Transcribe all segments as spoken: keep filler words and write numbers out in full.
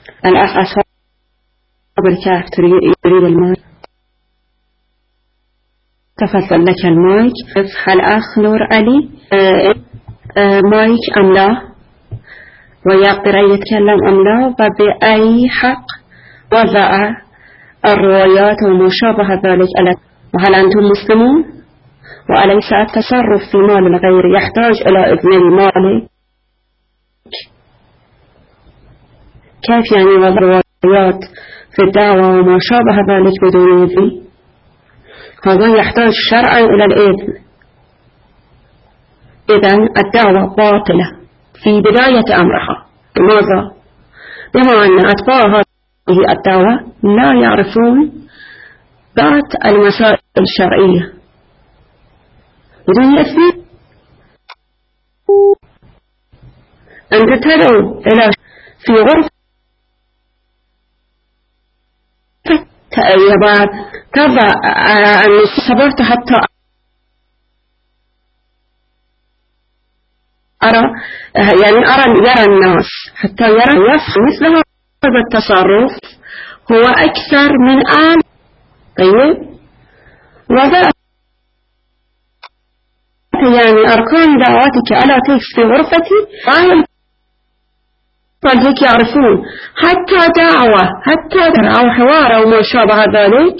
الأخ أصحاب الكهف يريد المايك. تفضل لك المايك. الأخ نور علي مايك أم لا، ويقدر أن يتكلم أم لا، وبأي حق وضع الروايات وما شابه ذلك. وهل أنتم مسلمون؟ وأليس التصرف في مال الغير يحتاج إلى إذن المالك؟ كيف يعني وضع الروايات في الدعوة وما شابه ذلك بدون إذن؟ هذا يحتاج شرعا إلى الإذن. إذن الدعوة باطلة في بداية أمرها. لماذا؟ بما أن أتباع هذه الدعوة لا يعرفون ذات المسائل الشرعية بدون إذن. أنت تدعو إلى في غرفة يبقى تضع أن صبرت حتى أرى يعني أرى يرى الناس حتى يرى يفهم مثل هذا التصرف هو أكثر من آن. طيب وذا يعني أركان دعواتك ألا تجلس في غرفتي فهم فالذيك يعرفون حتى دعوة حتى دعوة أو حوار أو ما شابه ذلك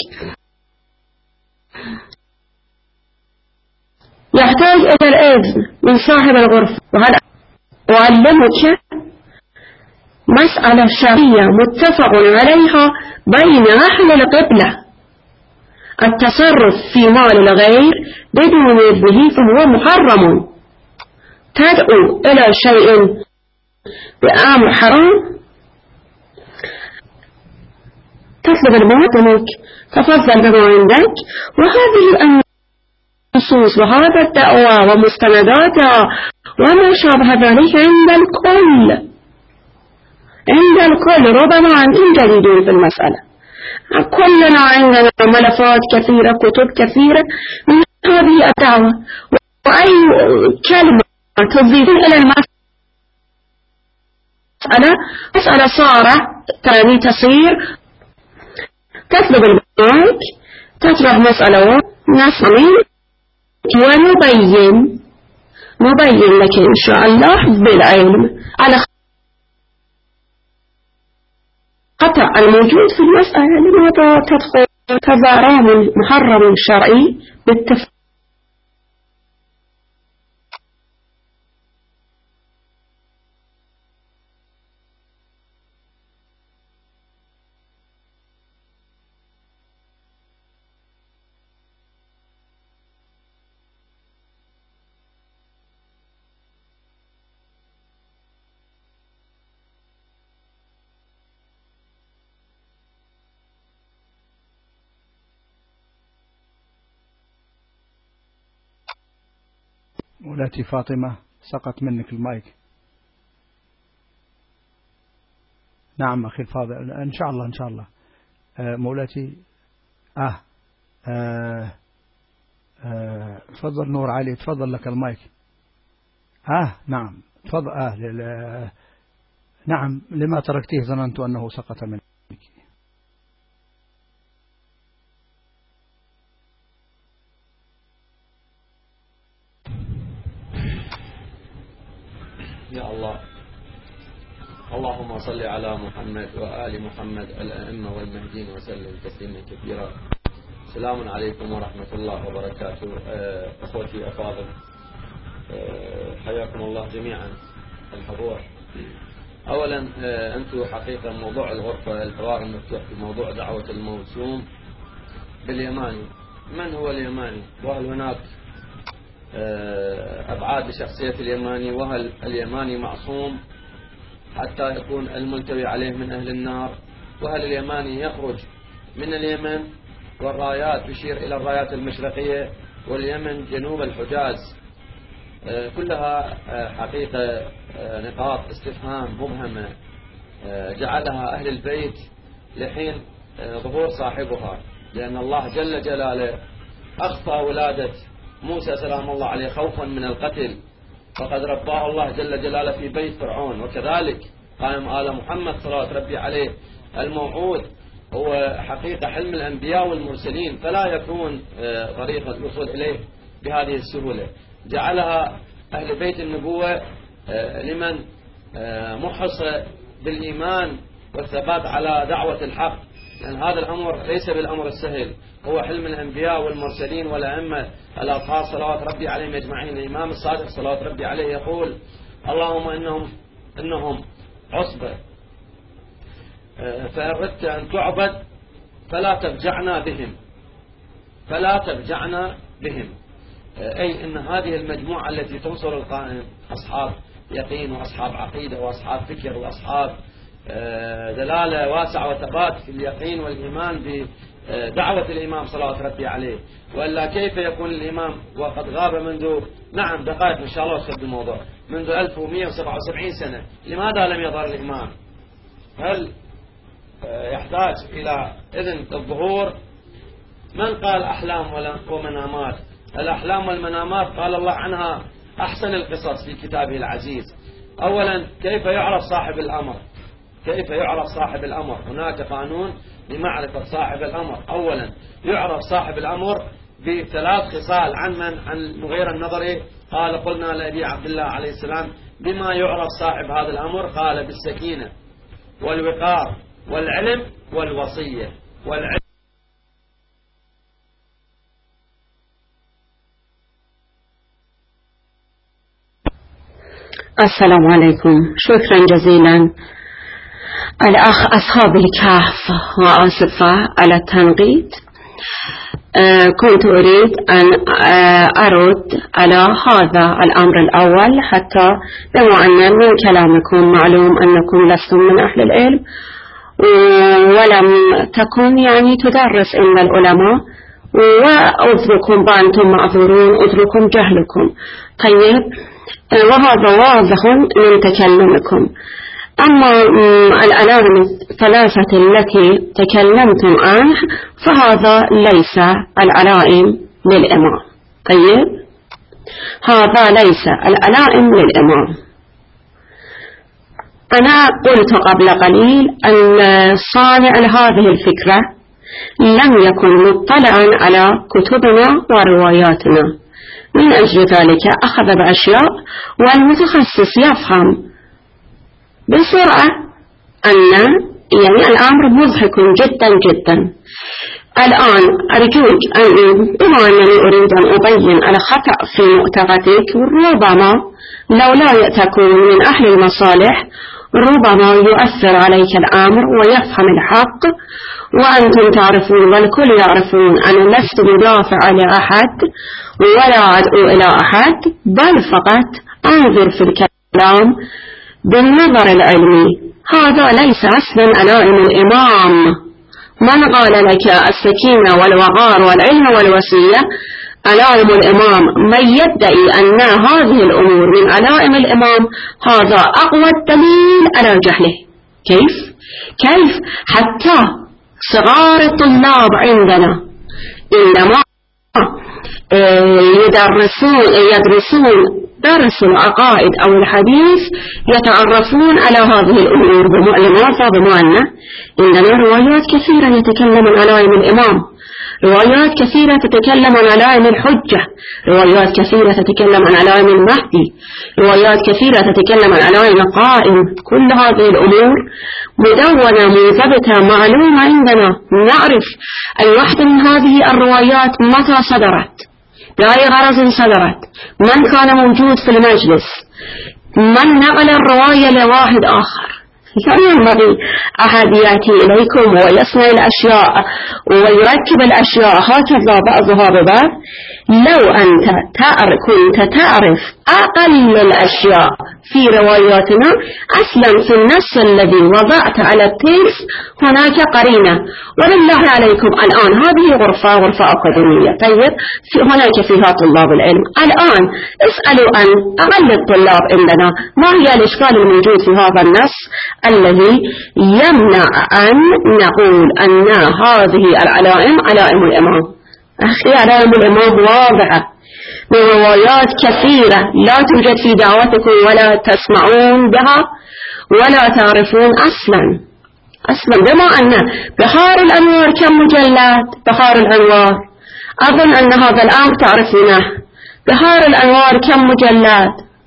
يحتاج إلى الإذن من صاحب الغرفة. وهذا أعلمك مسألة شرعية متفق عليها بين أهل القبلة. التصرف في مال الغير بدون إذنه فهو محرم. تدعو إلى شيء بأمر حرام، تطلب المال منك، تفضل بما عندك. وهذه النصوص وهذا الدعوة ومستنداتها وما شابه ذلك عند الكل عند الكل. ربما أنتم جديدون في المسألة. كلنا عندنا ملفات كثيرة كتب كثيرة من هذه الدعوة، وأي كلمة تضيفون إلى المسألة مسألة صارة تاني تصير تطلب المايك تطرح مسألة نسمع ونبين نبين لك إن شاء الله بالعلم على خطأ الموجود في المسألة. لماذا تدخل تضارب محرم شرعي بالتفصيل؟ مولاتي فاطمة سقط منك المايك. نعم أخي الفاضل إن شاء الله إن شاء الله. آه مولاتي آه, آه, آه تفضل نور علي تفضل لك المايك. آه نعم تفضل. آه لل... نعم لما تركتيه ظننت أنه سقط منك. يا الله اللهم صل على محمد وآل محمد الأئمة والمهدين وسلم تسليما كثيرا. السلام عليكم ورحمة الله وبركاته. أخوتي أفاضل حياكم الله جميعا الحضور. أولا أنتم حقيقة موضوع الغرفة الحوار المفتوح في موضوع دعوة الموسوم باليماني. من هو اليماني؟ وهل هناك أبعاد لشخصية اليماني؟ وهل اليماني معصوم حتى يكون الملتوي عليه من أهل النار؟ وهل اليماني يخرج من اليمن والرايات تشير إلى الرايات المشرقية واليمن جنوب الحجاز؟ كلها حقيقة نقاط استفهام مبهمة جعلها أهل البيت لحين ظهور صاحبها، لأن الله جل جلاله أخفى ولادة موسى سلام الله عليه خوفا من القتل، فقد رباه الله جل جلاله في بيت فرعون، وكذلك قائم آل محمد صلوات ربي عليه. الموعود هو حقيقة حلم الأنبياء والمرسلين، فلا يكون طريقة الوصول إليه بهذه السهولة. جعلها أهل بيت النبوة لمن محص بالإيمان والثبات على دعوة الحق، لأن هذا الأمر ليس بالأمر السهل، هو حلم الأنبياء والمرسلين والأئمة الأطهار صلوات ربي عليهم أجمعين. الإمام الصادق صلوات ربي عليه يقول: اللهم إنهم إنهم عصبة، فأردت أن تعبد فلا تفجعنا بهم فلا تفجعنا بهم أي أن هذه المجموعة التي تنصر القائم أصحاب يقين وأصحاب عقيدة وأصحاب فكر وأصحاب دلالة واسعة وثبات في اليقين والإيمان بدعوة الإمام صلوات ربي عليه. وإلا كيف يكون الإمام وقد غاب منذ نعم دقائق إن شاء الله أشهد الموضوع منذ ألف ومئة وسبعة وسبعين سنة، لماذا لم يظهر الإمام؟ هل يحتاج إلى إذن الظهور؟ من قال أحلام ومنامات؟ الأحلام والمنامات قال الله عنها أحسن القصص في كتابه العزيز. أولا كيف يعرف صاحب الأمر؟ كيف يعرف صاحب الأمر؟ هناك قانون لمعرفة صاحب الأمر. أولا يعرف صاحب الأمر بثلاث خصال. عن من؟ عن المغيرة النضري قال: قلنا لأبي عبد الله عليه السلام: بما يعرف صاحب هذا الأمر؟ قال: بالسكينة والوقار والعلم والوصية. والعلم السلام عليكم. شكرا جزيلا الأخ أصحاب الكهف، وآسفة على التنقيد. أه كنت أريد أن أرد على هذا الأمر الأول، حتى بما أن من كلامكم معلوم أنكم لستم من أهل العلم ولم تكن يعني تدرس إلا العلماء، وأذركم بأنتم معذورون، أذركم جهلكم. طيب، وهذا واضح من تكلمكم. أما الألام الثلاثة التي تكلمتم عنه فهذا ليس العلائم للإمام. طيب، هذا ليس العلائم للإمام. أنا قلت قبل قليل أن صانع هذه الفكرة لم يكن مطلعا على كتبنا ورواياتنا، من أجل ذلك أخذ بأشياء، والمتخصص يفهم بسرعة أن يعني الأمر مضحك جدا جدا. الآن أرجوك أن بما أنني أريد أن أبين على خطأ في معتقدك، ربما لو لا تكون من أهل المصالح ربما يؤثر عليك الأمر ويفهم الحق. وأنتم تعرفون والكل يعرفون أنا لست مدافع لأحد ولا أدعو إلى أحد، بل فقط أنظر في الكلام بالنظر العلمي. هذا ليس أصلا علائم الإمام. من قال لك السكينة والوقار والعلم والوصية علائم الإمام؟ من يدعي أن هذه الأمور من علائم الإمام هذا أقوى الدليل على جهله. كيف؟ كيف حتى صغار الطلاب عندنا إنما يدرسون يدرسون درس العقائد أو الحديث يتعرفون على هذه الأمور بمعلومات. بمعنى إننا روايات كثيرة يتكلم عن علائم الإمام، روايات كثيرة تتكلم عن علائم الحجة، روايات كثيرة تتكلم عن علائم المهدي، روايات كثيرة تتكلم عن علائم القائم. كل هذه الأمور مدونة منضبطة معلومة عندنا، نعرف أي واحدة من هذه الروايات متى صدرت، بأي غرض صدرت، من كان موجود في المجلس، من نقل الرواية لواحد آخر. لا ينبغي أحد يأتي إليكم ويصنع الأشياء ويركب الأشياء هكذا بعضها ببعض. لو أنت تعرف كنت تعرف أقل الأشياء في رواياتنا، أصلا في النص الذي وضعت على التيس هناك قرينة. ولله عليكم الآن هذه غرفة غرفة أكاديمية. طيب، في هناك فيها طلاب العلم. الآن اسألوا عن أقل الطلاب عندنا ما هي الإشكال الموجود في هذا النص الذي يمنع أن نقول أن هذه العلائم علائم الإمام. أخي، علائم الإمام واضحة من روايات كثيرة لا توجد في دعوتكم ولا تسمعون بها، ولا تعرفون أصلا أصلا بما أن بحار الأنوار كم مجلد؟ بحار الأنوار أظن أن هذا الأمر تعرفونه. بحار الأنوار كم مجلد؟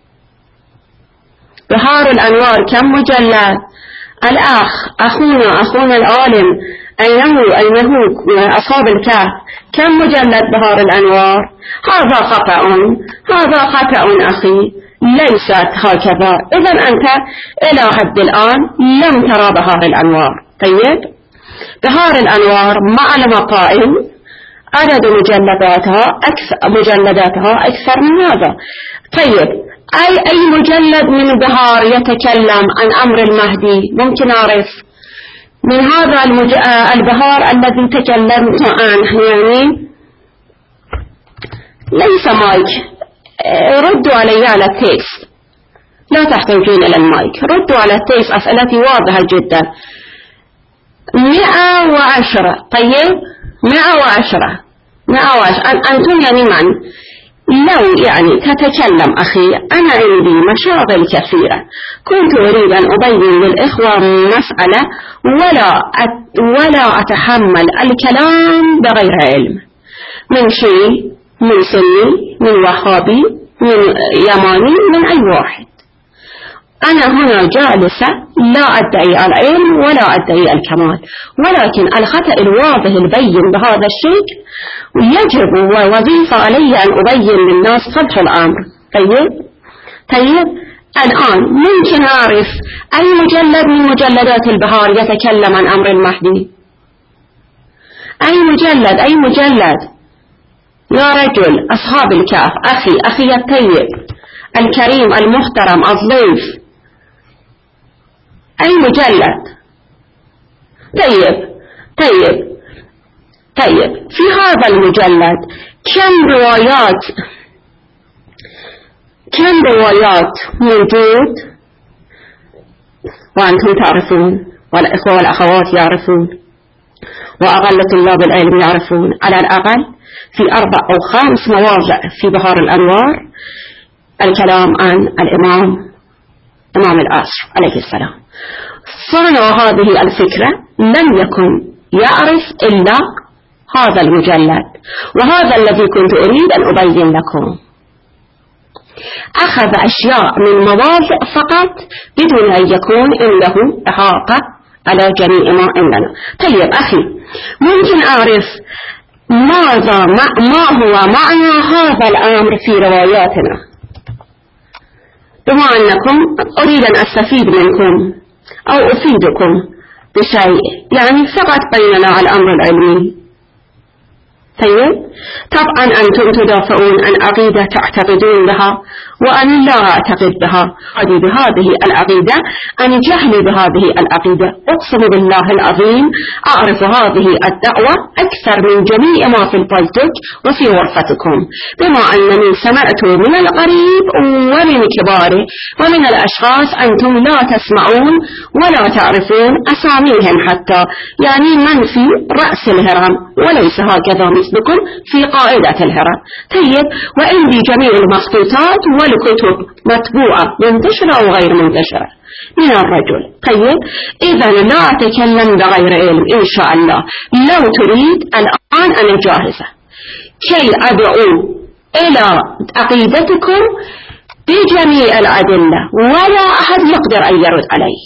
بحار الأنوار كم مجلد؟ الأخ أخونا أخونا العالم أنه أنه أصحاب الكهف كم مجلد بحار الأنوار؟ هذا خطأ هذا خطأ أخي، ليست هكذا. إذن أنت إلى حد الآن لم ترى بحار الأنوار. طيب بحار الأنوار مع المقائم عدد مجلداتها أكثر مجلداتها أكثر من هذا. طيب أي أي مجلد من بحار يتكلم عن أمر المهدي؟ ممكن أعرف من هذا المج... البحار الذي تكلمت عنه، يعني ليس مايك، ردوا علي على التكست، لا تحتاجون إلى المايك، ردوا على التكست، أسئلتي واضحة جدا. مئة وعشرة. طيب مئة وعشرة مئة وعشرة أنتم يعني من لو يعني تتكلم أخي، أنا عندي مشاغل كثيرة، كنت أريد أن أبين للإخوة مسألة ولا أت ولا أتحمل الكلام بغير علم من شيء، من سني، من وهابي، من يماني، من أي واحد. أنا هنا جالسة لا أدعي العلم ولا أدعي الكمال، ولكن الخطأ الواضح البين بهذا الشكل يجب ووظيفة علي أن أبين للناس صدق الأمر. طيب طيب الآن ممكن أعرف أي مجلد من مجلدات البحار يتكلم عن أمر المهدي؟ أي مجلد أي مجلد يا رجل أصحاب الكهف، أخي أخي الطيب الكريم المحترم الضيف، أي مجلد؟ طيب طيب طيب في هذا المجلد كم روايات كم روايات موجود؟ وأنتم تعرفون والإخوة والأخوات يعرفون وأقل طلاب العلم يعرفون، على الأقل في أربع أو خمس مواضع في بحار الأنوار الكلام عن الإمام إمام العصر عليه السلام. صانع هذه الفكرة لم يكن يعرف إلا هذا المجلد، وهذا الذي كنت أريد أن أبين لكم. أخذ أشياء من مواضع فقط بدون أن يكون عنده إحاطة على جميع ما عندنا. طيب أخي ممكن أعرف ماذا ما هو معنى هذا الأمر في رواياتنا؟ بما أنكم أريد أن أستفيد منكم أو أفيدكم بشيء، يعني فقط بيننا الأمر العلمي. طيب طبعا أنتم تدافعون عن عقيدة تعتقدون بها وأنا لا أعتقد بها، أدي بهذه العقيدة، أنا جهلي بهذه العقيدة. أقسم بالله العظيم أعرف هذه الدعوة أكثر من جميع ما في البلتك وفي غرفتكم، بما أنني سمعت من القريب ومن كباره ومن الأشخاص أنتم لا تسمعون ولا تعرفون أساميهم حتى، يعني من في رأس الهرم وليس هكذا مثلكم في قاعدة الهرم. طيب وعندي جميع المخطوطات والكتب مطبوعة منتشرة وغير منتشرة من الرجل. طيب إذا لا أتكلم بغير علم إن شاء الله. لو تريد الآن أنا جاهزة كي أدعو إلى عقيدتكم بجميع الأدلة، ولا أحد يقدر أن يرد علي،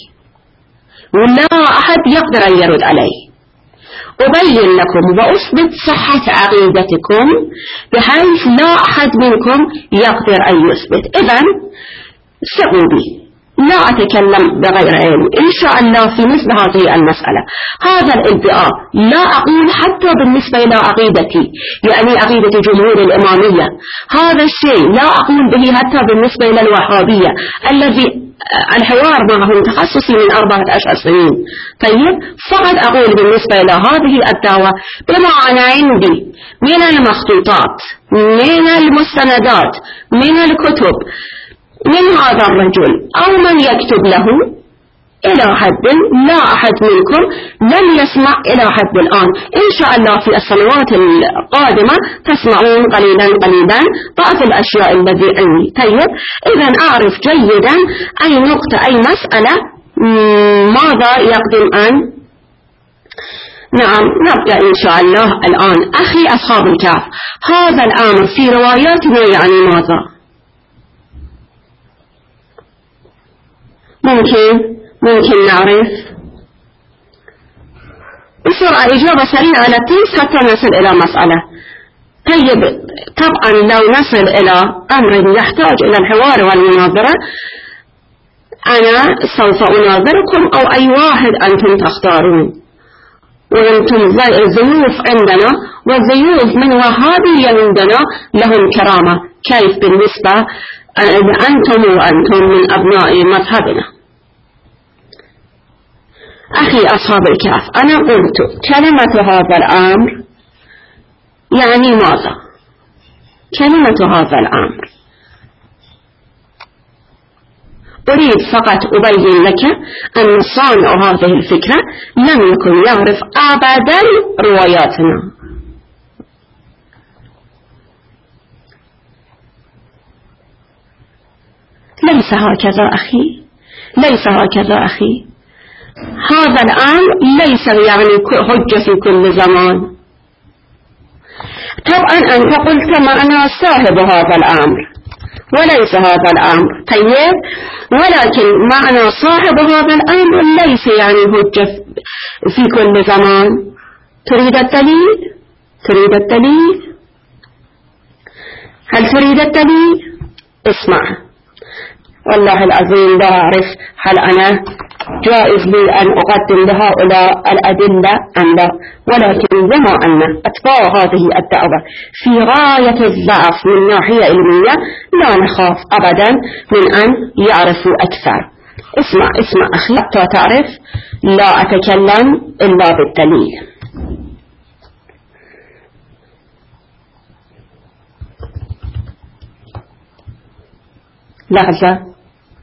ولا أحد يقدر أن يرد علي. أبين لكم وأثبت صحة عقيدتكم بحيث لا أحد منكم يقدر أن يثبت. إذن سعوا بي، لا أتكلم بغير علم إن شاء الله في مثل هذه المسألة. هذا الادعاء لا أقول حتى بالنسبة إلى عقيدتي، يعني عقيدة جمهور الإمامية، هذا الشيء لا أقول به حتى بالنسبة إلى الوهابية الذي الحوار معهم تخصصي من أربعة عشر سنين. طيب فقط أقول بالنسبة إلى هذه الدعوة بما أنا عندي من المخطوطات، من المستندات، من الكتب، من هذا الرجل أو من يكتب له إلى حد لا أحد منكم لم يسمع إلى حد الآن. إن شاء الله في السنوات القادمة تسمعون قليلا قليلا بعض الأشياء الذي عندي. طيب إذا أعرف جيدا أي نقطة أي مسألة ماذا يقدم أن نعم نبدأ إن شاء الله الآن. أخي أصحاب الكهف، هذا الأمر في رواياتنا يعني ماذا؟ ممكن ممكن نعرف بسرعة إجابة سريعة على التيس حتى نصل إلى مسألة. طيب طبعا لو نصل إلى أمر يحتاج إلى الحوار والمناظرة أنا سوف أناظركم أو أي واحد أنتم تختارون، وأنتم الضيوف عندنا، والضيوف من وهابي عندنا لهم كرامة. كيف بالنسبة أنتم وأنتم من أبناء مذهبنا؟ أخي أصحاب الكهف، أنا قلت كلمة هذا الأمر يعني ماذا؟ كلمة هذا الأمر أريد فقط أبين لك أن صانع هذه الفكرة لم يكن يعرف أبدا رواياتنا. ليس هكذا أخي، ليس هكذا أخي. هذا الأمر ليس يعني حجة في كل زمان. طبعا أنت قلت معنا صاحب هذا الأمر وليس هذا الأمر، طيب، ولكن معنى صاحب هذا الأمر ليس يعني حجة في كل زمان. تريد الدليل؟ تريد الدليل؟ هل تريد الدليل؟ اسمع، والله العظيم لا أعرف هل أنا جائز لي أن أقدم لهؤلاء الأدلة أم لا، ولكن بما أن أتباع هذه الدعوة في غاية الضعف من ناحية علمية لا نخاف أبدا من أن يعرفوا أكثر. اسمع اسمع أخي حتى تعرف لا أتكلم إلا بالدليل. لحظة،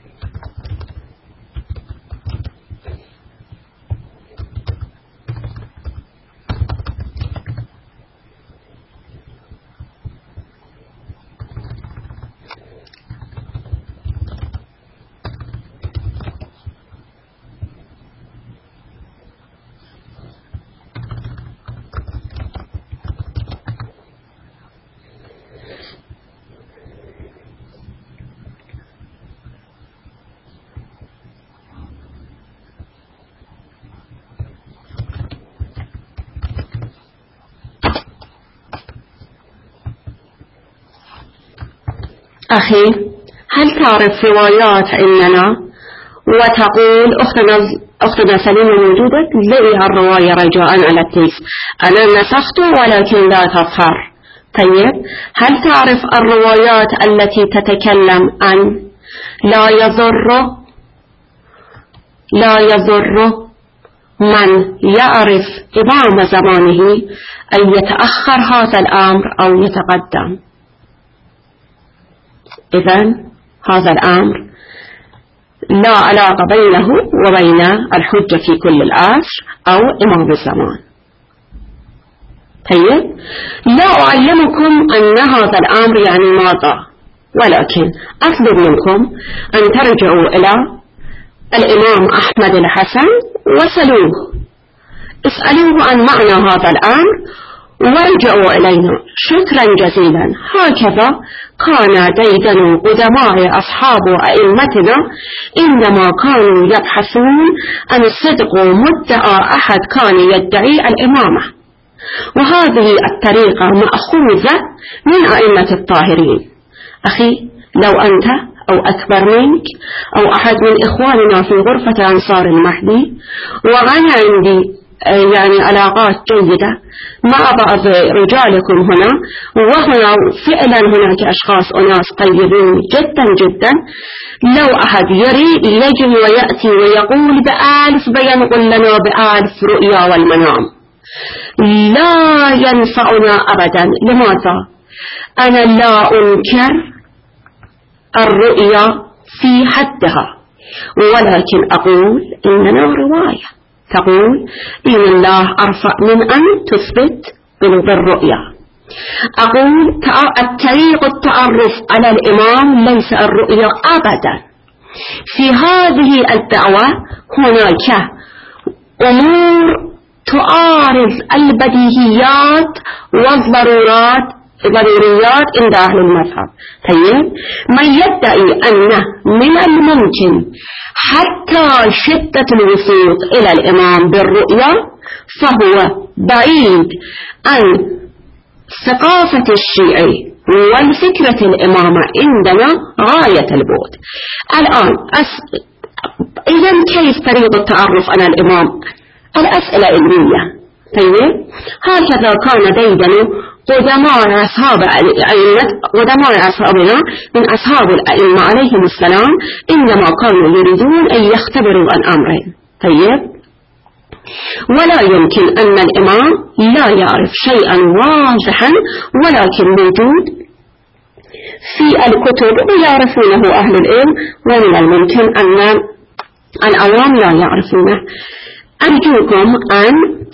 أخي هل تعرف روايات عندنا وتقول أختنا أختنا سليمة موجودة؟ لقيها الرواية رجاء على التيس، أنا نسخت ولكن لا تظهر. طيب هل تعرف الروايات التي تتكلم عن لا يضر لا يضر من يعرف إمام زمانه أن يتأخر هذا الأمر أو يتقدم؟ إذن هذا الأمر لا علاقة بينه وبين الحجة في كل العصر أو إمام الزمان. طيب لا أعلمكم أن هذا الأمر يعني ماذا، ولكن أطلب منكم أن ترجعوا إلى الإمام أحمد الحسن وسألوه، اسألوه عن معنى هذا الأمر وارجعوا إلينا. شكرا جزيلا. هكذا كان ديدن قدماء أصحاب أئمتنا عندما كانوا يبحثون عن صدق مدعى أحد كان يدعي الإمامة، وهذه الطريقة مأخوذة من أئمة الطاهرين. أخي لو أنت أو أكبر منك أو أحد من إخواننا في غرفة أنصار المهدي وأنا عندي يعني علاقات جيدة مع بعض رجالكم هنا، وهنا فعلا هناك أشخاص أناس طيبين جدا جدا، لو أحد يريد يجي ويأتي ويقول بألف بينقل لنا بألف رؤيا والمنام لا ينفعنا أبدا. لماذا؟ أنا لا أنكر الرؤيا في حدها، ولكن أقول إننا رواية تقول إن الله أرفع من أن تثبت بالرؤيا. أقول الطريق التعرف على الإمام ليس الرؤيا أبدا، في هذه الدعوة هناك أمور تعارض البديهيات والضرورات ضروريات عند أهل المذهب. طيب، من يدعي أن من الممكن حتى شدة الوثوق إلى الإمام بالرؤية فهو بعيد عن ثقافة الشيعي والفكرة الإمامة عندنا غاية البعد. الآن أس... إذن كيف طريقة التعرف على الإمام؟ الأسئلة علمية. طيب، هكذا كان ديدن قدماء أصحاب الأئمة قدماء أصحابنا من أصحاب الأئمة عليهم السلام إنما كانوا يريدون أن يختبروا عن أمرين. طيب، ولا يمكن أن الإمام لا يعرف شيئا واضحا ولكن موجود في الكتب ويعرفونه أهل العلم، ومن الممكن أن العوام لا يعرفونه. أرجوكم أن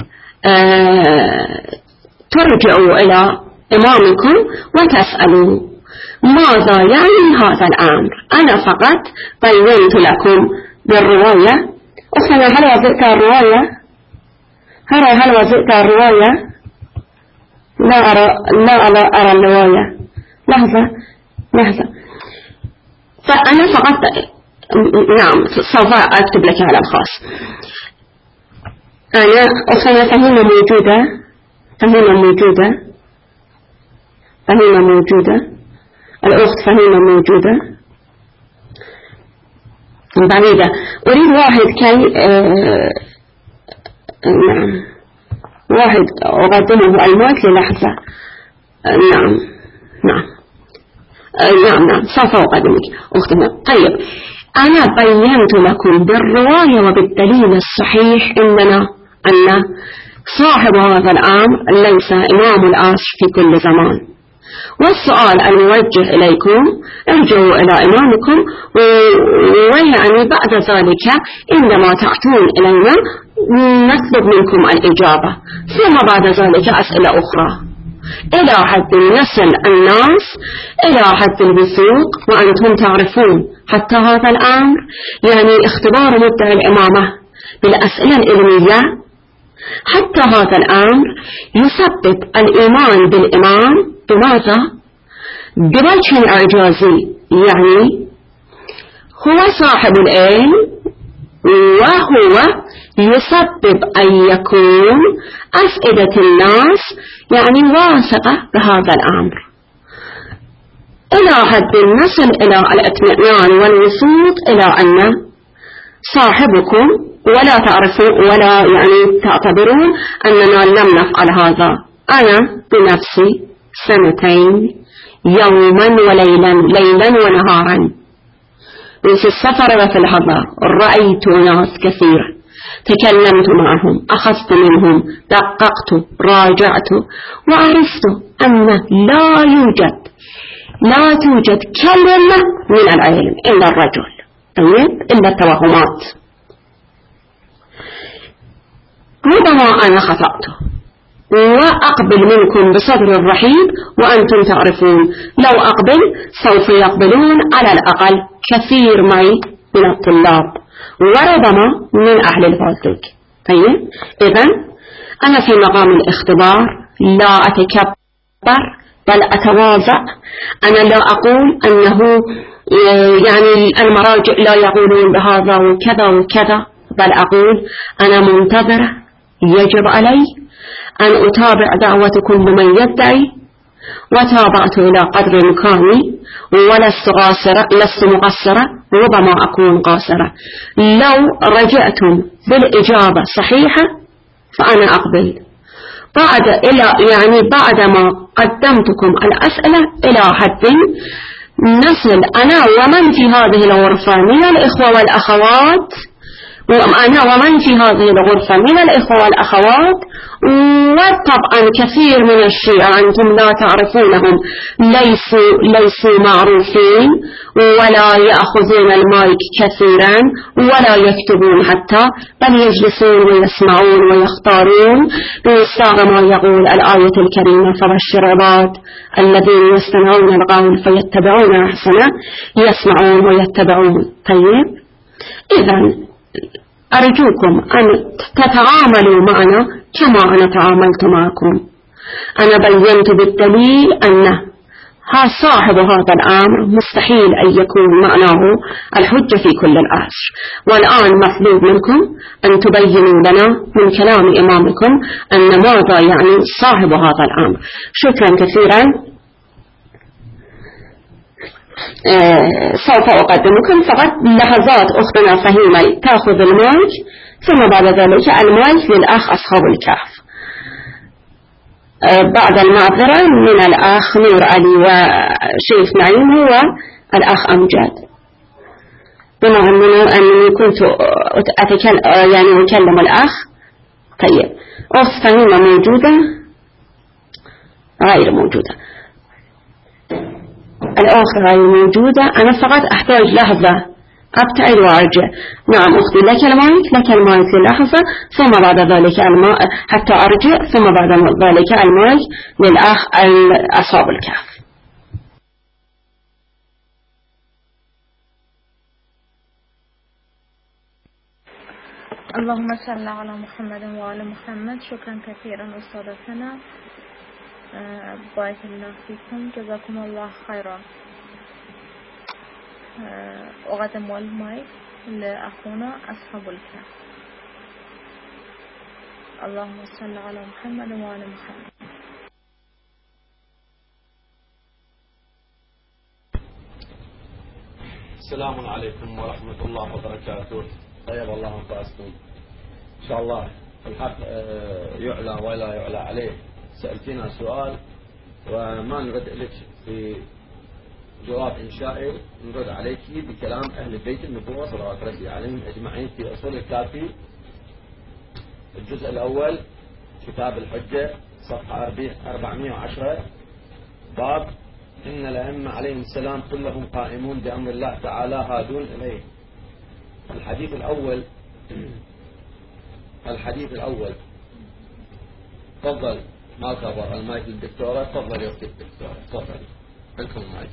آه ترجعوا إلى إمامكم وتسألوا ماذا يعني هذا الأمر. أنا فقط بينت لكم بالرواية. أخنا هل وزئت الرواية؟ هل هل وزئت الرواية؟ لا أرى لا أرى, أرى الرواية. لحظة لحظة. فأنا فقط نعم سوف أكتب لك على الخاص. أنا أخنا فهيمة موجودة فهيمة موجودة فهيمة موجودة الأخت فهيمة موجودة بعيدة. أريد واحد كي آه نعم واحد أقدمه المايك للحظة. آه نعم نعم آه نعم نعم سوف أقدمك أختنا. طيب، أنا بينت لكم بالرواية وبالدليل الصحيح إننا أن صاحب هذا الأمر ليس إمام العصر في كل زمان. والسؤال الموجه إليكم ارجعوا إلى إمامكم، ويعني بعد ذلك عندما تأتون إلينا نطلب منكم الإجابة، ثم بعد ذلك أسئلة أخرى إلى حد يصل الناس إلى حد الوثوق. وأنتم تعرفون حتى هذا الأمر يعني اختبار مدعي الإمامة بالأسئلة العلمية، حتى هذا الأمر يثبت الإيمان بالإمام بماذا؟ بوجه إعجازي. يعني هو صاحب العلم وهو يسبب أن يكون أفئدة الناس يعني واثقة بهذا الأمر إلى حد نصل إلى الاطمئنان والوثوق إلى أن صاحبكم ولا تعرفون ولا يعني تعتبرون أننا لم نفعل هذا. أنا بنفسي سنتين يوما وليلا ليلا ونهارا في السفر وفي الحضر رأيت ناس كثيرة، تكلمت معهم، أخذت منهم، دققت، راجعت، وعرفت أن لا يوجد لا توجد كلمة من العلم إلا الرجل. طيب، إلا التوهمات. ربما أنا خطأت وأقبل منكم بصدر الرحيب وأنتم تعرفون لو أقبل سوف يقبلون على الأقل كثير معي من الطلاب وربما من أهل الفاسق. طيب، إذن أنا في مقام الاختبار لا أتكبر بل أتواضع. أنا لا أقول أنه يعني المراجع لا يقولون بهذا وكذا وكذا، بل أقول أنا منتظرة، يجب علي أن أتابع دعوة كل من يدعي، وتابعت إلى قدر إمكاني ولست قاصرة لست مقصرة، ربما أكون قاصرة. لو رجعتم بالإجابة صحيحة فأنا أقبل. بعد إلى يعني بعدما قدمتكم الأسئلة إلى حد نصل أنا ومن في هذه الغرفة من الإخوة والأخوات وأنا ومن في هذه الغرفة من الإخوة والأخوات، وطبعا كثير من الشيعة أنتم لا تعرفونهم، ليسوا ليسوا معروفين ولا يأخذون المايك كثيرا ولا يكتبون حتى، بل يجلسون ويسمعون ويختارون بمصداق ما يقول الآية الكريمة: فبشر عباد الذين يستمعون القول فيتبعون أحسنه يسمعون ويتبعون. طيب، إذن أرجوكم أن تتعاملوا معنا كما أنا تعاملت معكم. أنا بينت بالدليل أن ها صاحب هذا الأمر مستحيل أن يكون معناه الحجة في كل العصر، والآن مطلوب منكم أن تبينوا لنا من كلام إمامكم أن ماذا يعني صاحب هذا الأمر. شكرا كثيرا. آه سوف أقدمكم فقط لحظات أختنا فهيمة تأخذ المايك، ثم بعد ذلك المايك للأخ أصحاب الكهف. آه بعد المعذرة من الأخ نور علي وشيخ نعيم هو الأخ أمجد، بما أنني كنت أتكلم يعني أكلم الأخ. طيب، أخت فهيمة موجودة؟ غير موجودة. الأخرى غير موجودة. أنا فقط أحتاج لحظة أبتعد وأرجع. نعم أختي، لك المايك، لك المايك للحظة، ثم بعد ذلك الماء حتى أرجع، ثم بعد ذلك المايك للأخ أصحاب الكهف. اللهم صل على محمد وعلى محمد. شكرا كثيرا أستاذتنا، بارك الله فيكم، جزاكم الله خيرا. أقدم المايك لأخونا أصحاب الكهف. اللهم صل على محمد وعلى محمد. السلام عليكم ورحمة الله وبركاته. طيب الله أنفاسكم إن شاء الله. الحق يعلى ولا يعلى عليه. سألتنا سؤال وما نرد لك في جواب إنشائي، نرد عليك بكلام أهل بيت النبوة صلوات ربي عليهم أجمعين في أصول الكافي الجزء الأول كتاب الحجة صفحة أربعمائة وعشرة، باب إن الأئمة عليهم السلام كلهم قائمون بأمر الله تعالى هادون إليه. الحديث الأول الحديث الأول تفضل. ما كبر المايك للدكتورة. تفضل يا أختي الدكتورة، تفضل لكم المايك.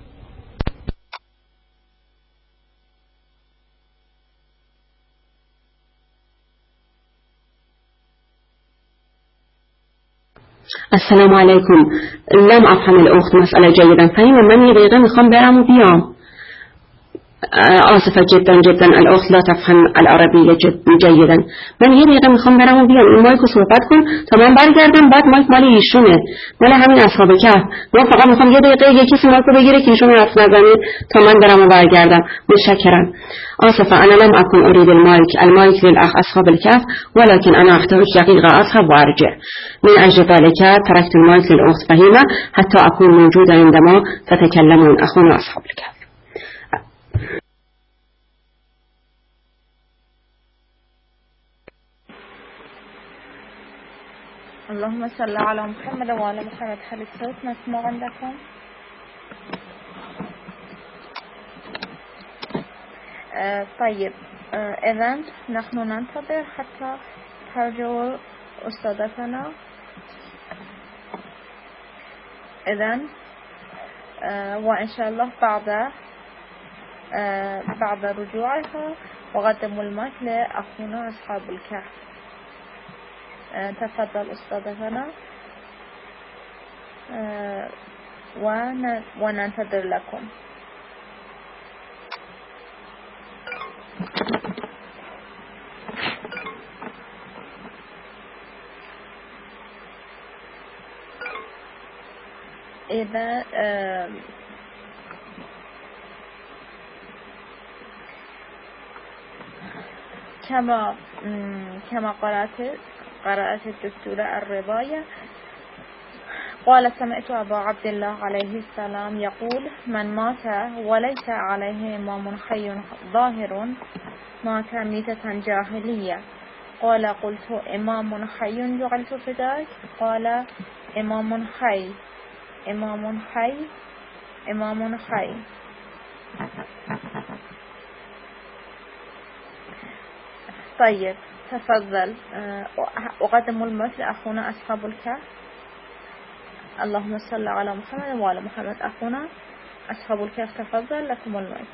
السلام عليكم. لم أفهم الأخت مسألة جيدا. فهيما من يبغى نخم برامو بيام. آسفة جدا جدا، الأخت لا تفهم العربية جيدا. من يبغى نخم برامو بيام. المايك صحبتكم تمام برگردم، بعد مايک مالی ایشونه، مال همین اصحاب کهف. من فقط میخوام یه دقیقه یکی کسی مایکو بگیره که ایشون حرف نزنید تا من برامو برگردم. متشکرم. آسفة أنا لم أكن أريد المايك المايك للأخ أصحاب الكهف، ولكن أنا أحتاج دقيقة أذهب وأرجع. من أجل ذلك تركت المايك للأخت فهيمة حتى أكون موجودة عندما تتكلمون أخونا أصحاب الكهف. اللهم صل على محمد وعلى محمد. هل الصوت مسموع عندكم؟ آه طيب، آه إذن نحن ننتظر حتى ترجع أستاذتنا. إذن آه وإن شاء الله بعد آه بعد رجوعها وقدموا المايك لأخونا أصحاب الكهف. آه تفضل أستاذتنا، آه وننتظر لكم. إذا آه كما كما قرأت قرأت الدكتورة الرواية، قال سمعت أبا عبد الله عليه السلام يقول: من مات وليس عليه إمام حي ظاهر مات ميتة جاهلية. قال قلت إمام حي جعلت فداك؟ قال إمام حي إمام حي إمام حي. طيب تفضل. أقدم المثل أخونا أصحاب الكهف. اللهم صل على محمد وعلى محمد. أخونا أصحاب الكهف تفضل لكم المثل.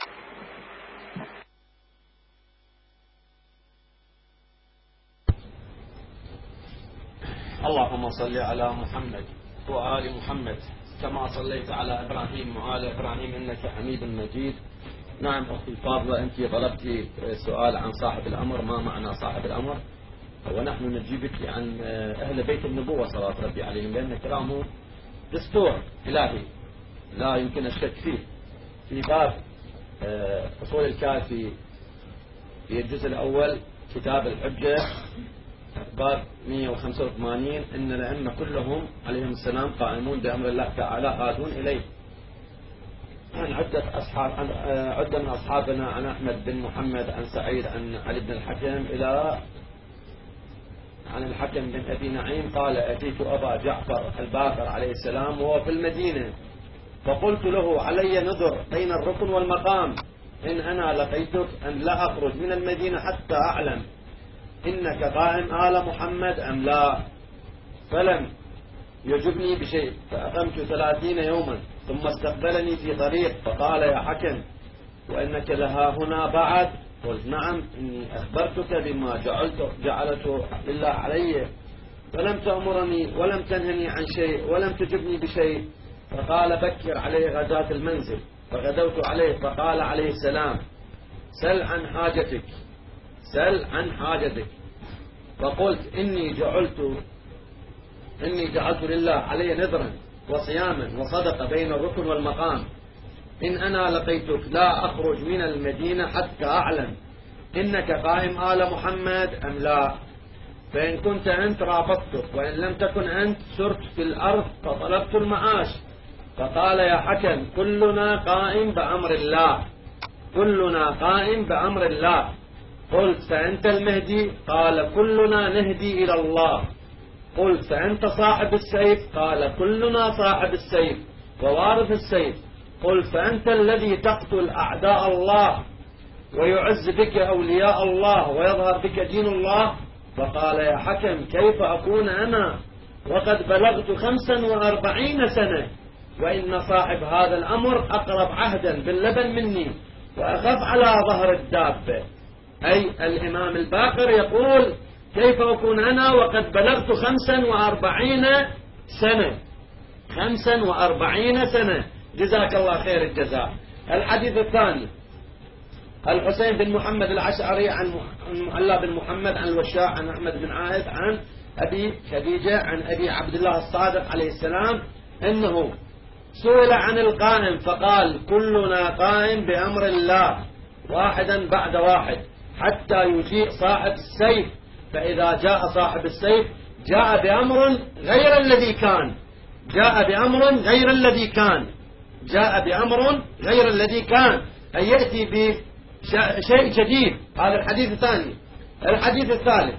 اللهم صل على محمد وآل محمد كما صليت على إبراهيم وآل إبراهيم إنك حميد مجيد. نعم أختي الفاضلة، أنت طلبتي سؤال عن صاحب الأمر، ما معنى صاحب الأمر؟ ونحن نجيبك عن أهل بيت النبوة صلوات ربي عليهم، لأن كلامه دستور إلهي لا يمكن الشك فيه. في باب أصول الكافي في الجزء الأول كتاب الحجة باب مئة وخمسة وثمانين إن الأئمة كلهم عليهم السلام قائمون بأمر الله تعالى آتون إليه. عن عدة أصحاب عن عدة من أصحابنا، عن أحمد بن محمد، عن سعيد، عن علي بن الحكم، إلى عن الحكم بن أبي نعيم قال أتيت أبا جعفر الباقر عليه السلام وهو في المدينة فقلت له علي نذر بين الركن والمقام إن أنا لقيتك أن لا أخرج من المدينة حتى أعلم إنك قائم آل محمد أم لا، فلم يجبني بشيء فأقمت ثلاثين يوما ثم استقبلني في طريق فقال يا حكم وإنك لها هنا بعد؟ قلت نعم إني أخبرتك بما جعلته جعلته لله علي فلم تأمرني ولم تنهني عن شيء ولم تجبني بشيء. فقال بكر عليه غداة المنزل فغدوت عليه فقال عليه السلام سل عن حاجتك سل عن حاجتك. فقلت إني جعلت إني جعلت لله علي نذرا وصياما وصدقة بين الركن والمقام إن أنا لقيتك لا أخرج من المدينة حتى أعلم إنك قائم آل محمد أم لا، فإن كنت أنت رابطتك وإن لم تكن أنت سرت في الأرض فطلبت المعاش. فقال يا حكم كلنا قائم بأمر الله كلنا قائم بأمر الله. قلت فأنت المهدي؟ قال كلنا نهدي إلى الله. قلت فأنت صاحب السيف؟ قال كلنا صاحب السيف ووارث السيف. قلت فأنت الذي تقتل أعداء الله ويعز بك أولياء الله ويظهر بك دين الله؟ فقال يا حكم كيف أكون أنا وقد بلغت خمسا وأربعين سنة وإن صاحب هذا الأمر أقرب عهدا باللبن مني وأخف على ظهر الدابة. أي الإمام الباقر يقول كيف أكون أنا وقد بلغت خمسا وأربعين سنة خمسا وأربعين سنة. جزاك الله خير الجزاء. الحديث الثاني الحسين بن محمد العشعري عن معلى بن محمد عن الوشاع عن أحمد بن عائد عن أبي خديجة عن أبي عبد الله الصادق عليه السلام إنه سئل عن القائم فقال كلنا قائم بأمر الله واحدا بعد واحد حتى يجيء صاحب السيف، فإذا جاء صاحب السيف جاء بأمر غير الذي كان جاء بأمر غير الذي كان جاء بأمر غير الذي كان أي يأتي بشيء جديد. هذا الحديث الثاني. الحديث الثالث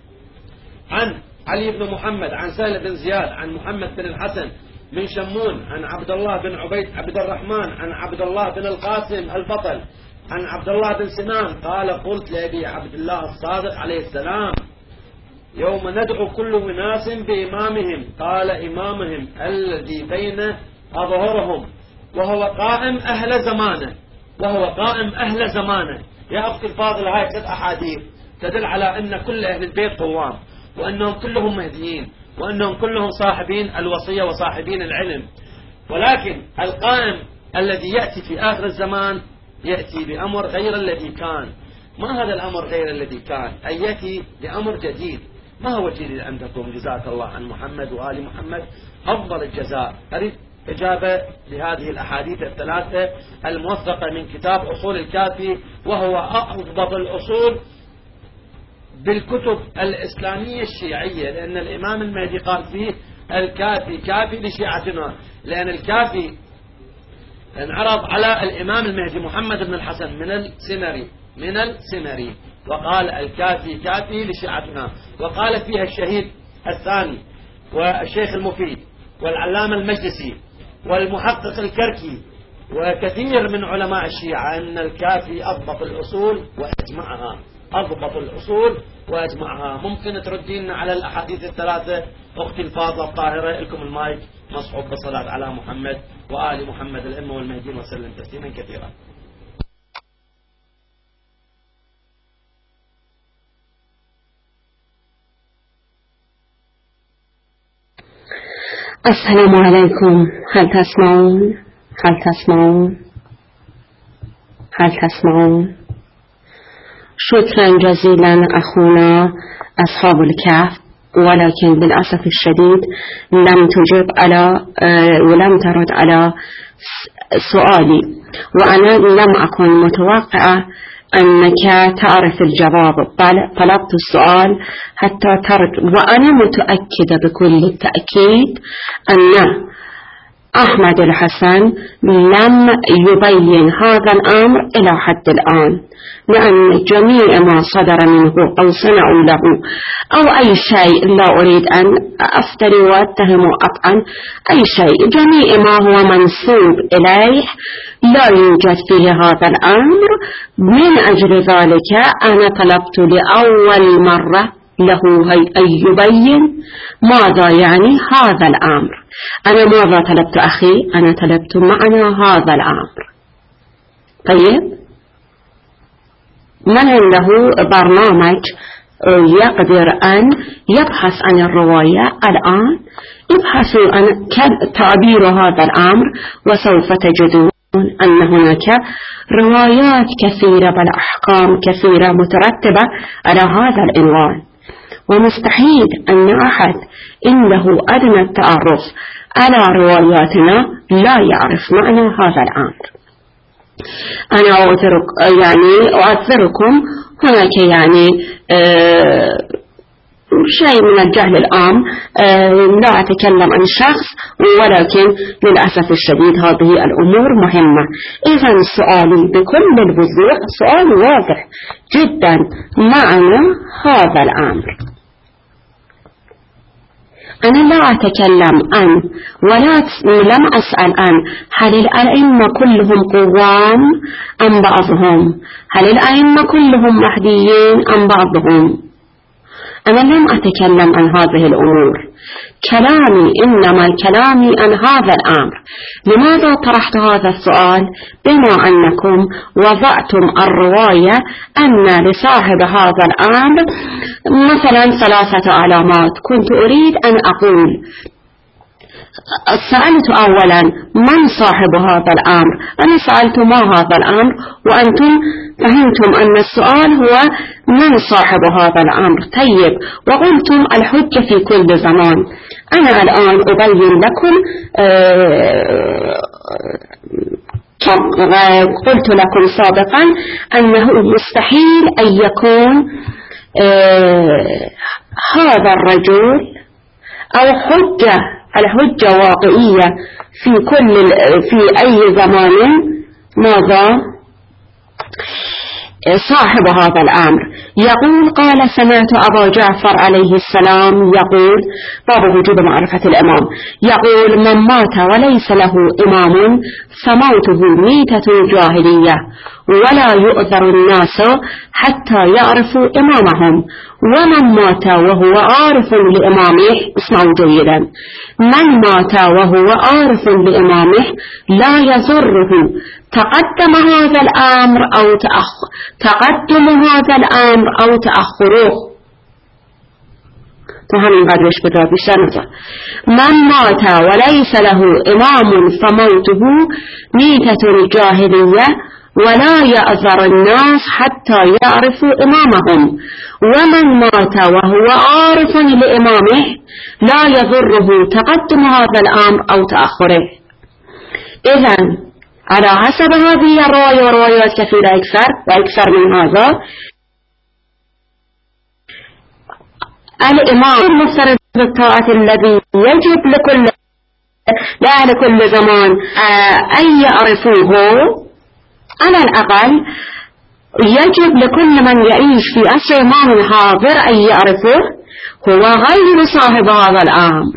عن علي بن محمد عن سهل بن زياد عن محمد بن الحسن من شمون عن عبد الله بن عبيد عبد الرحمن عن عبد الله بن القاسم البطل عن عبد الله بن سنان قال قلت لأبي عبد الله الصادق عليه السلام يوم ندعو كل أناس بإمامهم قال إمامهم الذي بين أظهرهم وهو قائم أهل زمانه وهو قائم أهل زمانه. يا أختي الفاضلة هاي ثلاث أحاديث تدل على أن كل أهل البيت قوام وأنهم كلهم مهديين وأنهم كلهم صاحبين الوصية وصاحبين العلم، ولكن القائم الذي يأتي في آخر الزمان يأتي بأمر غير الذي كان. ما هذا الأمر غير الذي كان؟ أي يأتي بأمر جديد. ما هو الجديد عندكم؟ جزاك الله عن محمد وآل محمد أفضل الجزاء. أريد إجابة لهذه الأحاديث الثلاثة الموثقة من كتاب أصول الكافي وهو أضبط الأصول بالكتب الإسلامية الشيعية، لأن الإمام المهدي قال فيه الكافي كافي لشيعتنا، لأن الكافي انعرض على الإمام المهدي محمد بن الحسن من السمري من السمري، وقال الكافي كافي لشيعتنا، وقال فيها الشهيد الثاني والشيخ المفيد والعلامة المجلسي والمحقق الكركي وكثير من علماء الشيعة أن الكافي أضبط الأصول وأجمعها، أضبط الأصول وأجمعها. ممكن تردين على الأحاديث الثلاثة أختي الفاضلة الطاهرة؟ لكم المايك، مصحوب بالصلاة على محمد وآل محمد الأمة والمهديين وسلم تسليما كثيرا. السلام عليكم. هل تسمعون؟ هل تسمعون؟ هل تسمعون؟ شكرا جزيلا أخونا أصحاب الكهف، ولكن بالأسف الشديد لم تجب على ولم ترد على سؤالي، وأنا لم أكن متوقعة أنك تعرف الجواب، بل طلبت السؤال حتى ترد، وأنا متأكدة بكل التأكيد أن أحمد الحسن لم يبين هذا الأمر إلى حد الآن، لأن جميع ما صدر منه أو صنعوا له أو أي شيء، لا أريد أن أفتري وأتهم قطعا أي شيء، جميع ما هو منسوب إليه لا يوجد فيه هذا الأمر. من أجل ذلك أنا طلبت لأول مرة له أن يبين ماذا يعني هذا الأمر. أنا ماذا طلبت أخي؟ أنا طلبت معنى هذا الأمر. طيب، من عنده برنامج يقدر أن يبحث عن الرواية الآن، يبحثوا عن تعبير هذا الأمر، وسوف تجدون أن هناك روايات كثيرة بل أحكام كثيرة مترتبة على هذا العنوان، ومستحيل أن أحد عنده أدنى التعرف على رواياتنا لا يعرف معنى هذا الأمر. أنا أعذرك يعني أعذركم هناك يعني آه شيء من الجهل الآن، آه لا أتكلم عن شخص، ولكن للأسف الشديد هذه الأمور مهمة. إذن سؤالي بكل الوضوح سؤال واضح جدا، معنى هذا الأمر. أنا لا أتكلم عن ولا لم أسأل عن هل الأئمة كلهم قوام أم بعضهم، هل الأئمة كلهم مهديين أم بعضهم. أنا لم أتكلم عن هذه الأمور، كلامي إنما كلامي عن هذا الأمر. لماذا طرحت هذا السؤال؟ بما أنكم وضعتم الرواية أن لصاحب هذا الأمر مثلا ثلاثة علامات. كنت أريد أن أقول سألت أولا من صاحب هذا الأمر، أنا سألت ما هذا الأمر، وأنتم فهمتم أن السؤال هو من صاحب هذا الأمر. طيب، وقلتم الحجة في كل زمان. أنا الآن أبين لكم آه قلت لكم سابقا أنه مستحيل أن يكون آه هذا الرجل أو حجة الحجة واقعية في كل في أي زمان ماذا صاحب هذا الأمر. يقول قال سمعت أبا جعفر عليه السلام يقول، باب وجوب معرفة الإمام، يقول من مات وليس له إمام فموته ميتة جاهلية، ولا يؤذر الناس حتى يعرفوا إمامهم. ومن مات وهو عارف لإمامه، اسمعوا جيدا، من مات وهو عارف لإمامه لا يضره تقدم هذا الأمر أو تأخر تقدم هذا الأمر أو تأخره. فهم قدرش بدا بشنطة. من مات وليس له إمام فموته ميتة جاهلية، ولا يأذر الناس حتى يعرفوا إمامهم. ومن مات وهو عارف لإمامه لا يضره تقدم هذا الأمر أو تأخره. إذن على حسب هذه الرواية وروايات كثيرة أكثر وأكثر من هذا، الإمام المفترض بالطاعة الذي يجب لكل لا لكل زمان أن يعرفوه على الأقل يجب لكل من يعيش في عصر إمام حاضر أن يعرفه، هو غير صاحب هذا الأمر.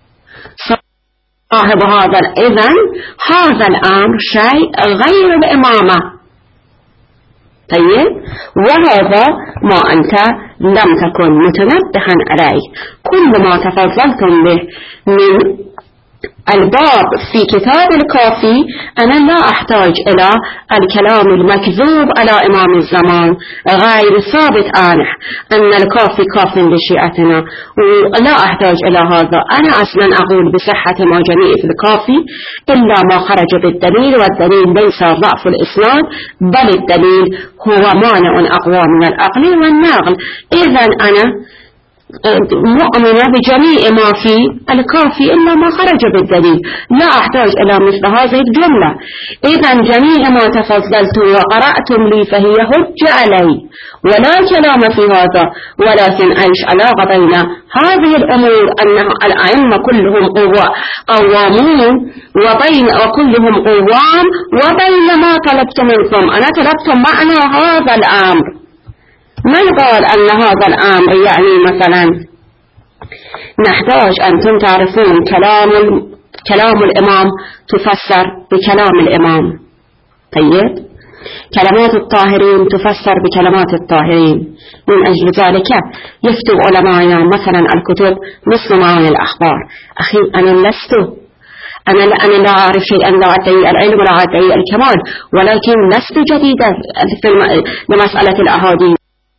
صاحب هذا إذن هذا الأمر شيء غير الإمامة. طيب، وهذا ما أنت لم تكن متنبها عليه. كل ما تفضلتم به من الباب في كتاب الكافي أنا لا أحتاج إلى الكلام المكذوب على إمام الزمان غير ثابت عنه أن الكافي كاف لشيعتنا، ولا أحتاج إلى هذا. أنا أصلا أقول بصحة ما جميع في الكافي إلا ما خرج بالدليل، والدليل ليس ضعف الإسناد بل الدليل هو مانع أقوى من العقل والنقل. إذن أنا مؤمنة بجميع ما في الكافي إلا ما خرج بالدليل، لا أحتاج إلى مثل هذه الجملة. إذن جميع ما تفضلت وقرأتم لي فهي حجة علي ولا كلام في هذا، ولكن أيش علاقة بين هذه الأمور أن الأئمة كلهم قوامون وبين وكلهم قوام وبين ما طلبت منكم. أنا طلبت معنى هذا الأمر. من قال أن هذا الأمر يعني مثلا نحتاج أنتم تعرفون كلام كلام الإمام تفسر بكلام الإمام. طيب، كلمات الطاهرين تفسر بكلمات الطاهرين. من أجل ذلك يكتب علماءنا مثلا الكتب مثل معاني الأخبار. أخي أنا لست أنا لا, أنا لا أعرف شيئا، لا أدعي العلم ولا أدعي الكمال، ولكن لست جديدا لمسألة الأحاديث.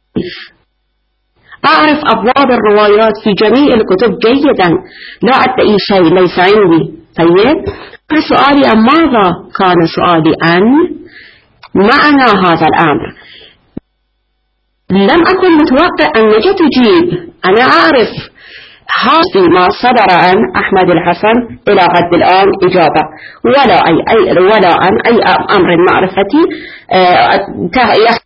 أعرف أبواب الروايات في جميع الكتب جيدا، لا أدعي شيء ليس عندي. طيب، سؤالي عن ماذا كان سؤالي عن معنى هذا الأمر. لم أكن متوقع أنك تجيب. أنا أعرف هذا ما صدر عن أحمد الحسن إلى حد الآن إجابة، ولا أي, أي ولا عن أي أمر معرفتي أه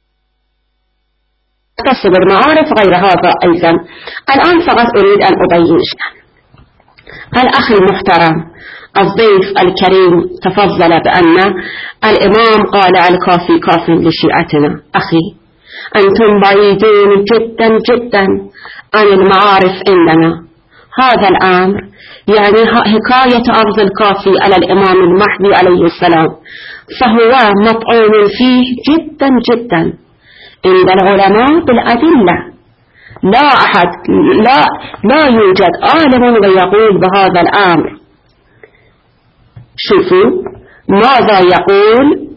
تصب المعارف غير هذا أيضا. الآن فقط أريد أن أبين شيئا. الأخ المحترم الضيف الكريم تفضل بأن الإمام قال الكافي كاف لشيعتنا. أخي أنتم بعيدون جدا جدا عن المعارف عندنا. هذا الأمر يعني حكاية أرض الكافي على الإمام المهدي عليه السلام فهو مطعون فيه جدا جدا عند العلماء بالأدلة. لا أحد لا لا يوجد عالم ويقول بهذا الأمر. شوفوا ماذا يقول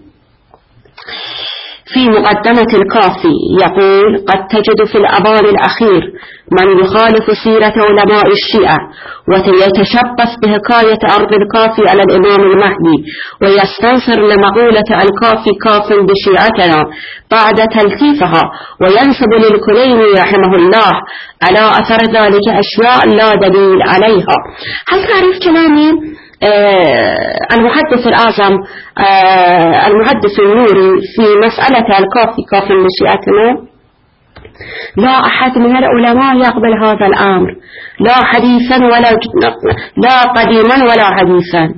في مقدمة الكافي. يقول: قد تجد في الأبان الأخير من يخالف سيرة علماء الشيعة ويتشبث بحكاية أرض الكافي على الإمام المهدي ويستنصر لمقولة الكافي كاف بشيعتنا بعد تلخيفها، وينسب للكليني رحمه الله على أثر ذلك أشياء لا دليل عليها. هل تعرف كلامي؟ آه المحدث الأعظم آه المحدث النوري في مسألة الكافي كاف بشيعتنا لا أحد من العلماء يقبل هذا الأمر، لا حديثا ولا لا قديما ولا حديثا.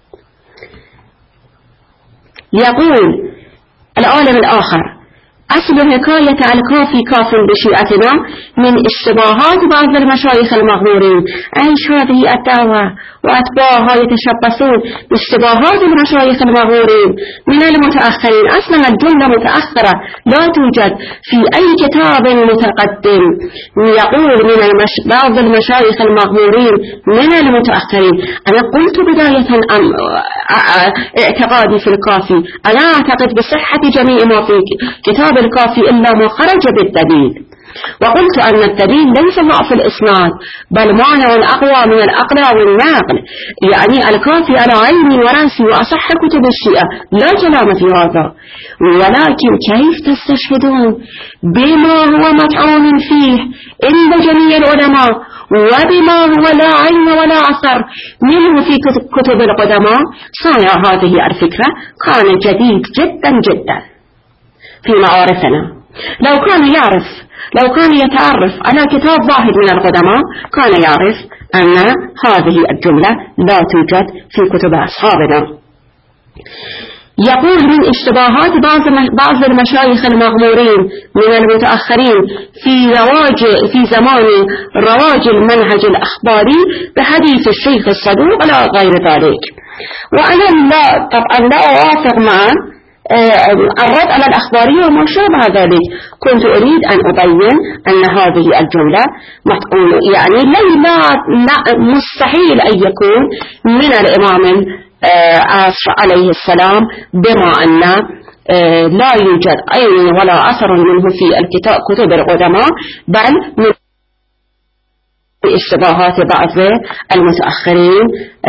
يقول العالم الآخر: أصل حكاية الكافي كاف بشيعتنا من اشتباهات بعض المشايخ المغرورين. أيش هذه الدعوة وأتباعها يتشبثون باشتباهات المشايخ المغرورين من المتأخرين. أصلا الجملة متأخرة لا توجد في أي كتاب متقدم. يقول من المش... بعض المشايخ المغرورين من المتأخرين. أنا قلت بداية أم... اعتقادي في الكافي، أنا أعتقد بصحة جميع ما في كتاب الكافي إلا ما خرج بالدليل، وقلت أن الدليل ليس ضعف الإسناد بل معنى أقوى من العقل والنقل. يعني الكافي على عيني وراسي وأصح كتب الشيعة لا كلام في هذا، ولكن كيف تستشهدون بما هو مطعون فيه عند جميع العلماء وبما هو لا علم ولا أثر منه في كتب القدماء؟ صانع هذه الفكرة كان جديد جدا جدا في معارفنا. لو كان يعرف لو كان يتعرف على كتاب واحد من القدماء كان يعرف أن هذه الجملة لا توجد في كتب أصحابنا. يقول من اشتباهات بعض بعض المشايخ المغمورين من المتأخرين في رواج في زمان رواج المنهج الأخباري بحديث الشيخ الصدوق ولا غير ذلك. وأنا لا طبعا لا أوافق مع الرد على الأخبارية وما شابه ذلك. كنت أريد أن أبين أن هذه الجملة يعني لا مستحيل أن يكون من الإمام عاصر عليه السلام، بما أن لا يوجد أي ولا أثر منه في الكتاب كتب القدماء، بل من اشتباهات بعض المتأخرين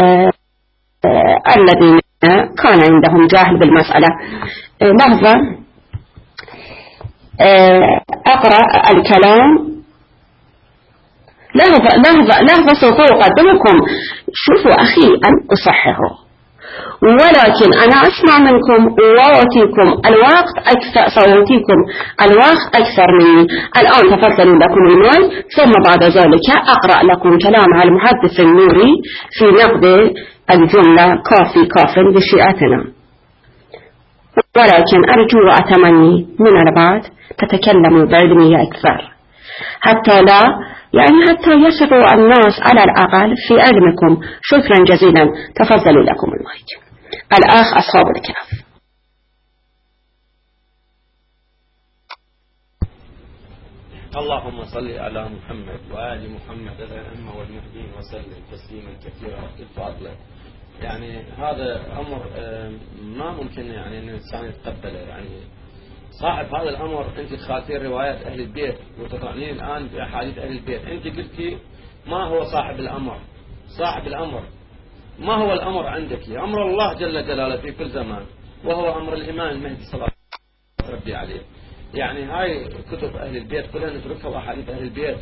الذين كان عندهم جاهل بالمسألة. لحظة أقرأ الكلام. لحظة لحظة لحظة سوف أقدمكم. شوفوا أخي أن أصححه، ولكن أنا أسمع منكم وأعطيكم الوقت أكثر، سأعطيكم الوقت أكثر مني. الآن تفضلوا لكم الماء، ثم بعد ذلك أقرأ لكم كلام المحدث النوري في نقد الجملة كافي كاف بشيئتنا. ولكن أرجو وأتمني من البعض تتكلموا بعلمية أكثر، حتى لا يعني حتى يثقوا الناس على الأقل في علمكم. شكرا جزيلا. تفضلوا لكم المايك. الأخ أصحاب الكهف. اللهم صل على محمد وآل محمد الأئمة والمهديين وسلم تسليما كثيرا بالفضل. يعني هذا أمر ما ممكن يعني أن الإنسان يتقبله. يعني صاحب هذا الأمر أنت تخاطين روايات أهل البيت وتطعنين الآن بأحاديث أهل البيت. أنت قلتي ما هو صاحب الأمر. صاحب الأمر ما هو الأمر عندك؟ أمر الله جل جلاله في كل زمان، وهو أمر الإمام المهدي صلى الله عليه وسلم عليه. يعني هاي كتب أهل البيت كلها نتركها، وأحاديث أهل البيت.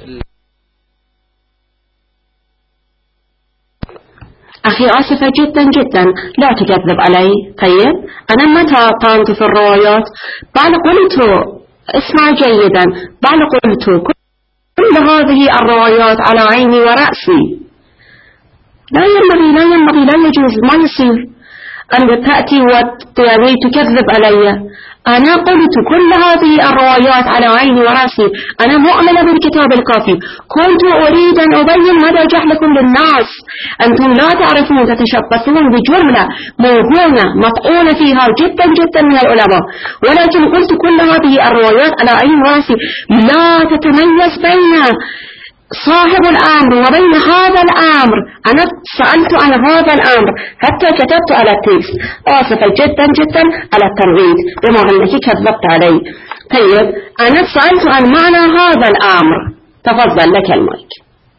أخي آسفة جدا جدا، لا تكذب علي. طيب أنا متى طعنت في الروايات؟ بل قلت، اسمع جيدا، بل قلت كل هذه الروايات على عيني ورأسي. لا ينبغي لا ينبغي لا يجوز، ما يصير أن تأتي وتكذب علي. أنا قلت كل هذه الروايات على عيني ورأسي. أنا مؤمنة بالكتاب الكافي. كنت أريد أن أبين مدى جهلكم للناس. أنتم لا تعرفون، تتشبثون بجملة موهومة مطعونة فيها جدا جدا من العلماء. ولكن قلت كل هذه الروايات على عيني ورأسي. لا تتميز بين صاحب الأمر وبين هذا الأمر. أنا سألت عن هذا الأمر حتى كتبت على التكست. آسفة جدا جدا على التمريض بما أنك كذبت علي. طيب أنا سألت عن معنى هذا الأمر. تفضل لك المايك.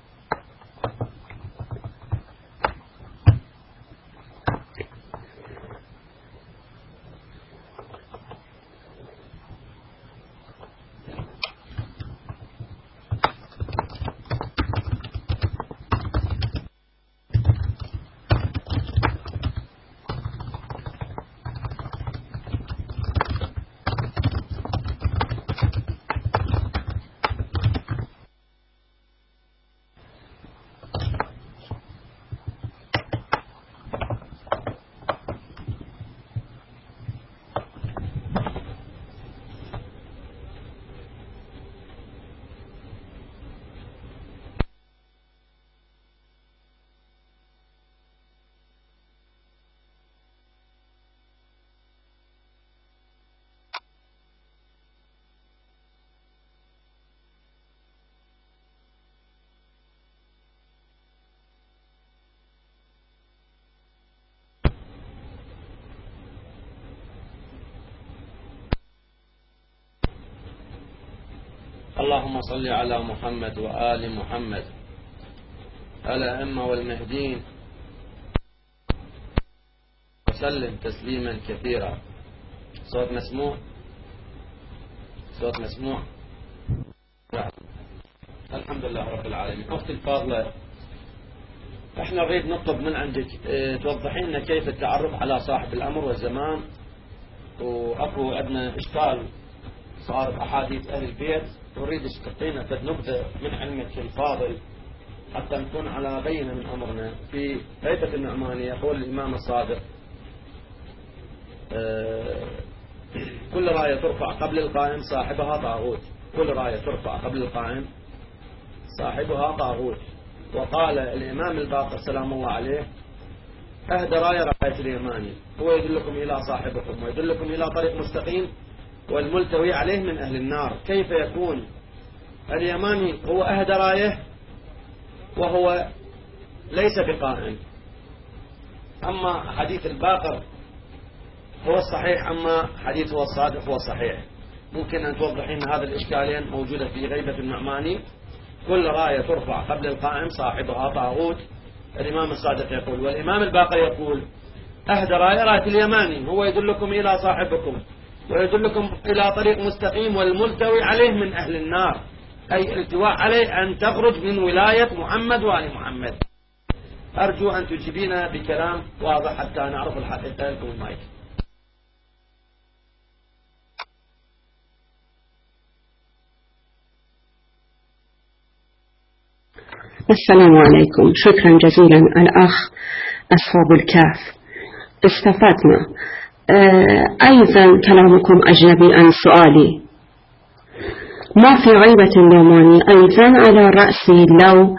اللهم صل على محمد وآل محمد الأئمة والمهديين وسلم تسليما كثيرا. صوت مسموع؟ صوت مسموع؟ الحمد لله رب العالمين. أختي الفاضلة، احنا نريد نطلب من عندك توضحين لنا كيف التعرف على صاحب الأمر والزمان. وأكو عندنا إشكال صار بأحاديث أهل البيت، ونريد تعطينا نبذة من علمك الفاضل حتى نكون على بينة من أمرنا. في بيتة النعمانية يقول الإمام الصادق كل راية ترفع قبل القائم صاحبها طاغوت، كل راية ترفع قبل القائم صاحبها طاغوت. وقال الإمام الباقر سلام الله عليه: أهدى راية راية اليماني، هو يدلكم إلى صاحبكم ويدلكم إلى طريق مستقيم والملتوي عليه من أهل النار. كيف يكون اليماني هو أهدى راية وهو ليس بقائم؟ أما حديث الباقر هو الصحيح، أما حديث هو الصادق هو الصحيح. ممكن أن توضحين هذا الإشكالين موجودة في غيبة النعماني. كل راية ترفع قبل القائم صاحبها طاغوت، الإمام الصادق يقول، والإمام الباقر يقول: أهدى راية راية اليماني، هو يدلكم إلى صاحبكم ويدلكم إلى طريق مستقيم والملتوي عليه من أهل النار، أي التواء عليه أن تخرج من ولاية محمد وآل محمد. أرجو أن تجيبينا بكلام واضح حتى نعرف الحقيقة. لكم المايك. السلام عليكم، شكرا جزيلا الأخ أصحاب الكهف، استفدنا. أيضا كلامكم أجنبي عن سؤالي. ما في غيبة النعماني أيضا على رأسي لو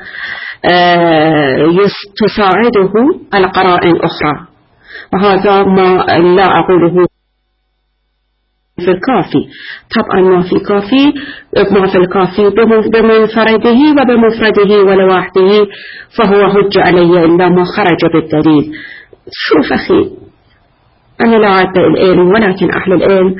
تساعده القرائن أخرى، وهذا ما لا أقوله في الكافي. طبعا ما في كافي ما في الكافي بمنفرده وبمفرده ولوحده فهو هج علي إلا ما خرج بالدليل. شوف أخي، أنا لا أعطي العلم، ولكن أهل العلم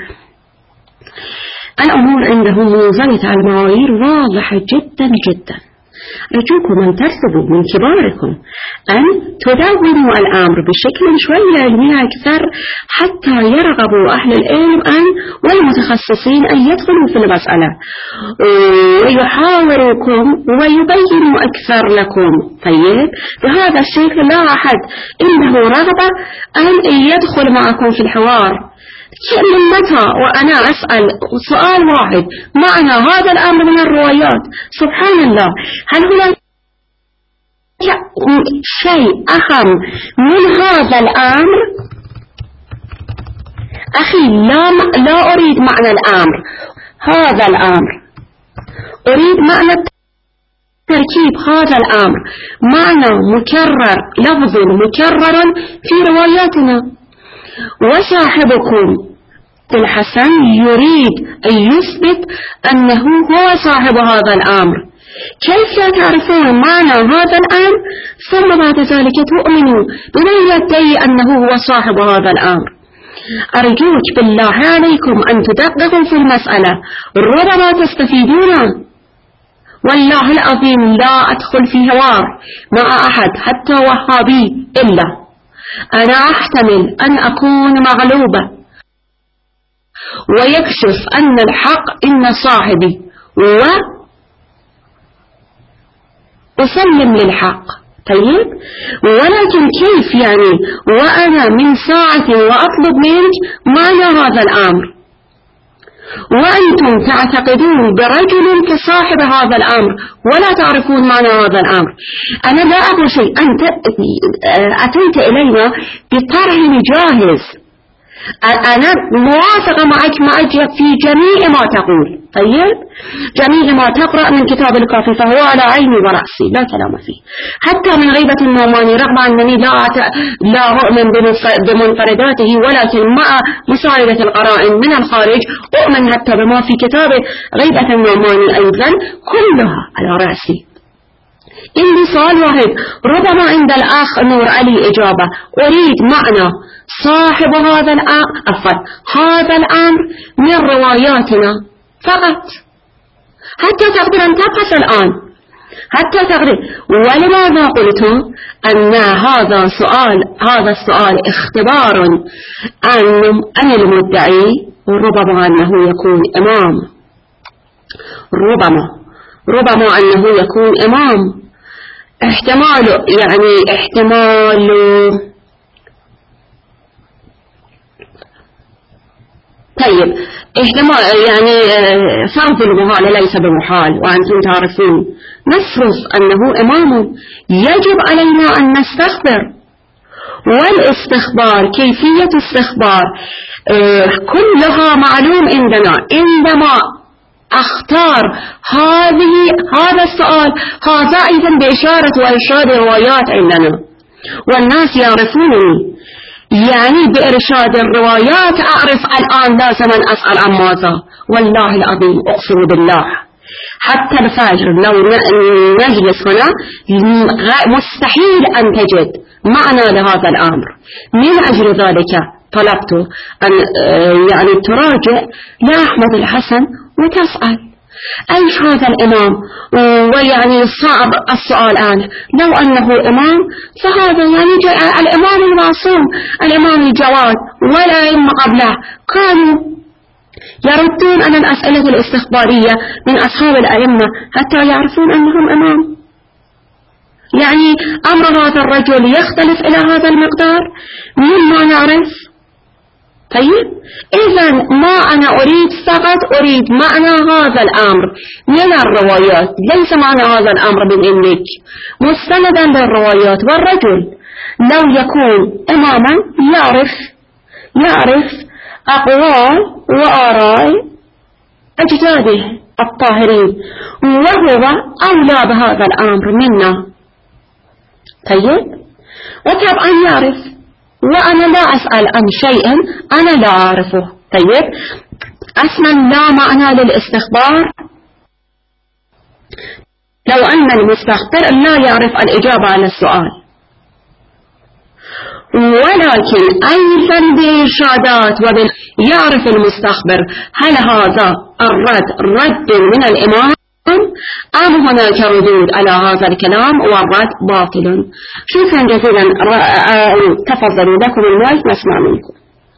الأمور عندهم منزلة المعايير واضحة جدا جدا. أرجوكم أن تطلبوا من كباركم أن تدونوا الأمر بشكل شوي علمي أكثر حتى يرغبوا أهل العلم أن والمتخصصين أن يدخلوا في المسألة ويحاوروكم ويبينوا أكثر لكم. طيب، بهذا الشكل لا أحد عنده رغبة أن يدخل معكم في الحوار. من متى وأنا أسأل سؤال واحد: معنى هذا الأمر من الروايات؟ سبحان الله، هل هناك شيء أهم من هذا الأمر؟ أخي، لا, لا أريد معنى الأمر، هذا الأمر أريد معنى تركيب هذا الأمر، معنى مكرر، لفظ مكرر في رواياتنا. وصاحبكم الحسن يريد أن يثبت أنه هو صاحب هذا الأمر. كيف لا تعرفون معنى هذا الأمر ثم بعد ذلك تؤمنوا بمن يدعي أنه هو صاحب هذا الأمر؟ أرجوك بالله عليكم أن تدققوا في المسألة، ربما تستفيدون. والله العظيم لا أدخل في حوار مع أحد حتى وهابي إلا أنا أحتمل أن أكون مغلوبة ويكشف أن الحق إن صاحبي وأسلم للحق. طيب، ولكن كيف يعني وأنا من ساعة وأطلب منك معنى هذا الأمر وأنتم تعتقدون برجل كصاحب هذا الأمر ولا تعرفون معنى هذا الأمر؟ أنا لا أقول شيء، أنت أتيت إلينا بطرح جاهز، أنا موافقة معك معك في جميع ما تقول. طيب، جميع ما تقرأ من كتاب الكافي فهو على عيني ورأسي، لا كلام فيه. حتى من غيبة النعماني رغم أنني لا لا أؤمن بمنفرداته، ولكن مع مساعدة القرائن من الخارج أؤمن حتى بما في كتاب غيبة النعماني أيضا، كلها على رأسي. عندي سؤال واحد، ربما عند الأخ نور علي إجابة. أريد معنى صاحب هذا الأمر أفضل هذا الأمر من رواياتنا فقط، حتى تقدر أن تبحث الآن، حتى تقدر. ولماذا قلت أن هذا سؤال هذا السؤال اختبار عن المدعي، وربما أنه يكون إمام، ربما ربما أنه يكون إمام، احتمال يعني احتمال طيب احتمال يعني فرض المحال ليس بمحال، وأنتم تعرفون. نفرض أنه إمام، يجب علينا أن نستخبر والاستخبار كيفية استخبار آه كلها معلوم عندنا. عندما اختار هذه هذا السؤال هذا أيضا بإشارة وإرشاد الروايات عندنا، والناس يعرفونني، يعني بإرشاد الروايات أعرف الآن لازم أن أسأل عن ماذا. والله العظيم أقسم بالله حتى الفجر لو نجلس هنا مستحيل أن تجد معنى لهذا الأمر. من أجل ذلك طلبت أن يعني تراجع لأحمد الحسن وتسأل أيش هذا الإمام، ويعني صعب السؤال عنه. لو أنه إمام فهذا يعني الإمام المعصوم الإمام الجواد والأئمة قبله كانوا يردون عن الأسئلة الاستخبارية من أصحاب الأئمة حتى يعرفون أنهم إمام. يعني أمر هذا الرجل يختلف إلى هذا المقدار مما نعرف. طيب إذن ما أنا أريد فقط أريد معنى هذا الأمر من الروايات، ليس معنى هذا الأمر من عندك، مستندا للروايات. والرجل لو يكون إماما يعرف يعرف أقوال وآراء أجداده الطاهرين، وهو أولى بهذا الأمر منا. طيب وطبعا يعرف، وأنا لا أسأل عن شيء أنا لا أعرفه. طيب أصلا لا معنى للاستخبار لو أن المستخبر لا يعرف الإجابة على السؤال، ولكن أيضا بإرشادات وبال يعرف المستخبر هل هذا الرد رد من الإمام أم هناك ردود على هذا الكلام والرد باطل. شكرا جزيلا، تفضلوا لكم المايك نسمع منكم.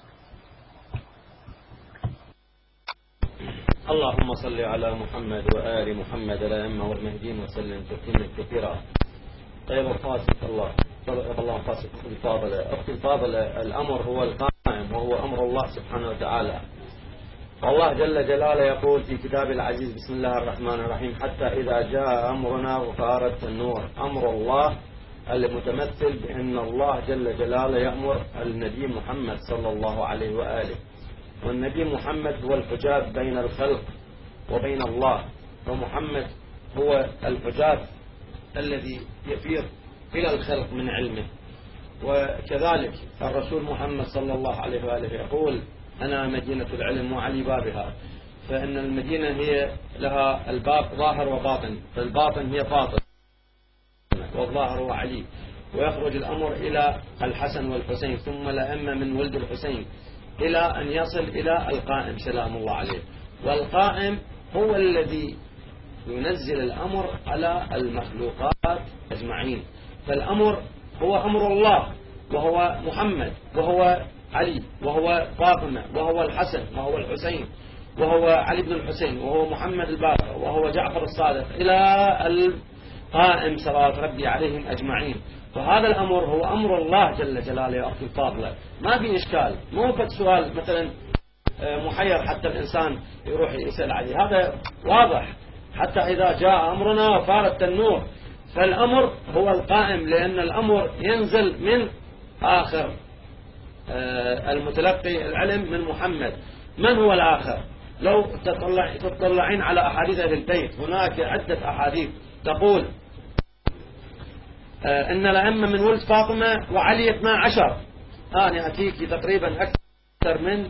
اللهم صل على محمد وآل محمد الأئمة والمهدين وسلم تسليما كثيرا. طيب القاسم الله الله قاسم الفاضلة أختي الفاضلة، الأمر هو القائم وهو أمر الله سبحانه وتعالى. والله جل جلاله يقول في كتاب العزيز بسم الله الرحمن الرحيم حتى إذا جاء أمرنا وفارت النور. أمر الله المتمثل بأن الله جل جلاله يأمر النبي محمد صلى الله عليه وآله، والنبي محمد هو الحجاب بين الخلق وبين الله، ومحمد هو الحجاب الذي يفيض إلى الخلق من علمه. وكذلك الرسول محمد صلى الله عليه وآله يقول أنا مدينة العلم وعلي بابها، فإن المدينة هي لها الباب ظاهر وباطن، فالباطن هي فاطمة والظاهر هو علي، ويخرج الأمر إلى الحسن والحسين ثم الأئمة من ولد الحسين إلى أن يصل إلى القائم سلام الله عليه. والقائم هو الذي ينزل الأمر على المخلوقات أجمعين، فالأمر هو أمر الله وهو محمد وهو علي وهو فاطمة وهو الحسن وهو الحسين وهو علي بن الحسين وهو محمد الباقر وهو جعفر الصادق إلى القائم صلوات ربي عليهم أجمعين. فهذا الأمر هو أمر الله جل جلاله يا أخي الفاضلة، ما في إشكال، مو فد سؤال مثلا محير حتى الإنسان يروح يسأل عليه، هذا واضح. حتى إذا جاء أمرنا وفارت النور، فالأمر هو القائم، لأن الأمر ينزل من آخر المتلقي العلم من محمد. من هو الآخر؟ لو تطلع تطلعين على أحاديث أهل البيت هناك عدة أحاديث تقول إن الأئمة من ولد فاطمة وعلي اثنا عشر. أنا أتيك تقريبا أكثر من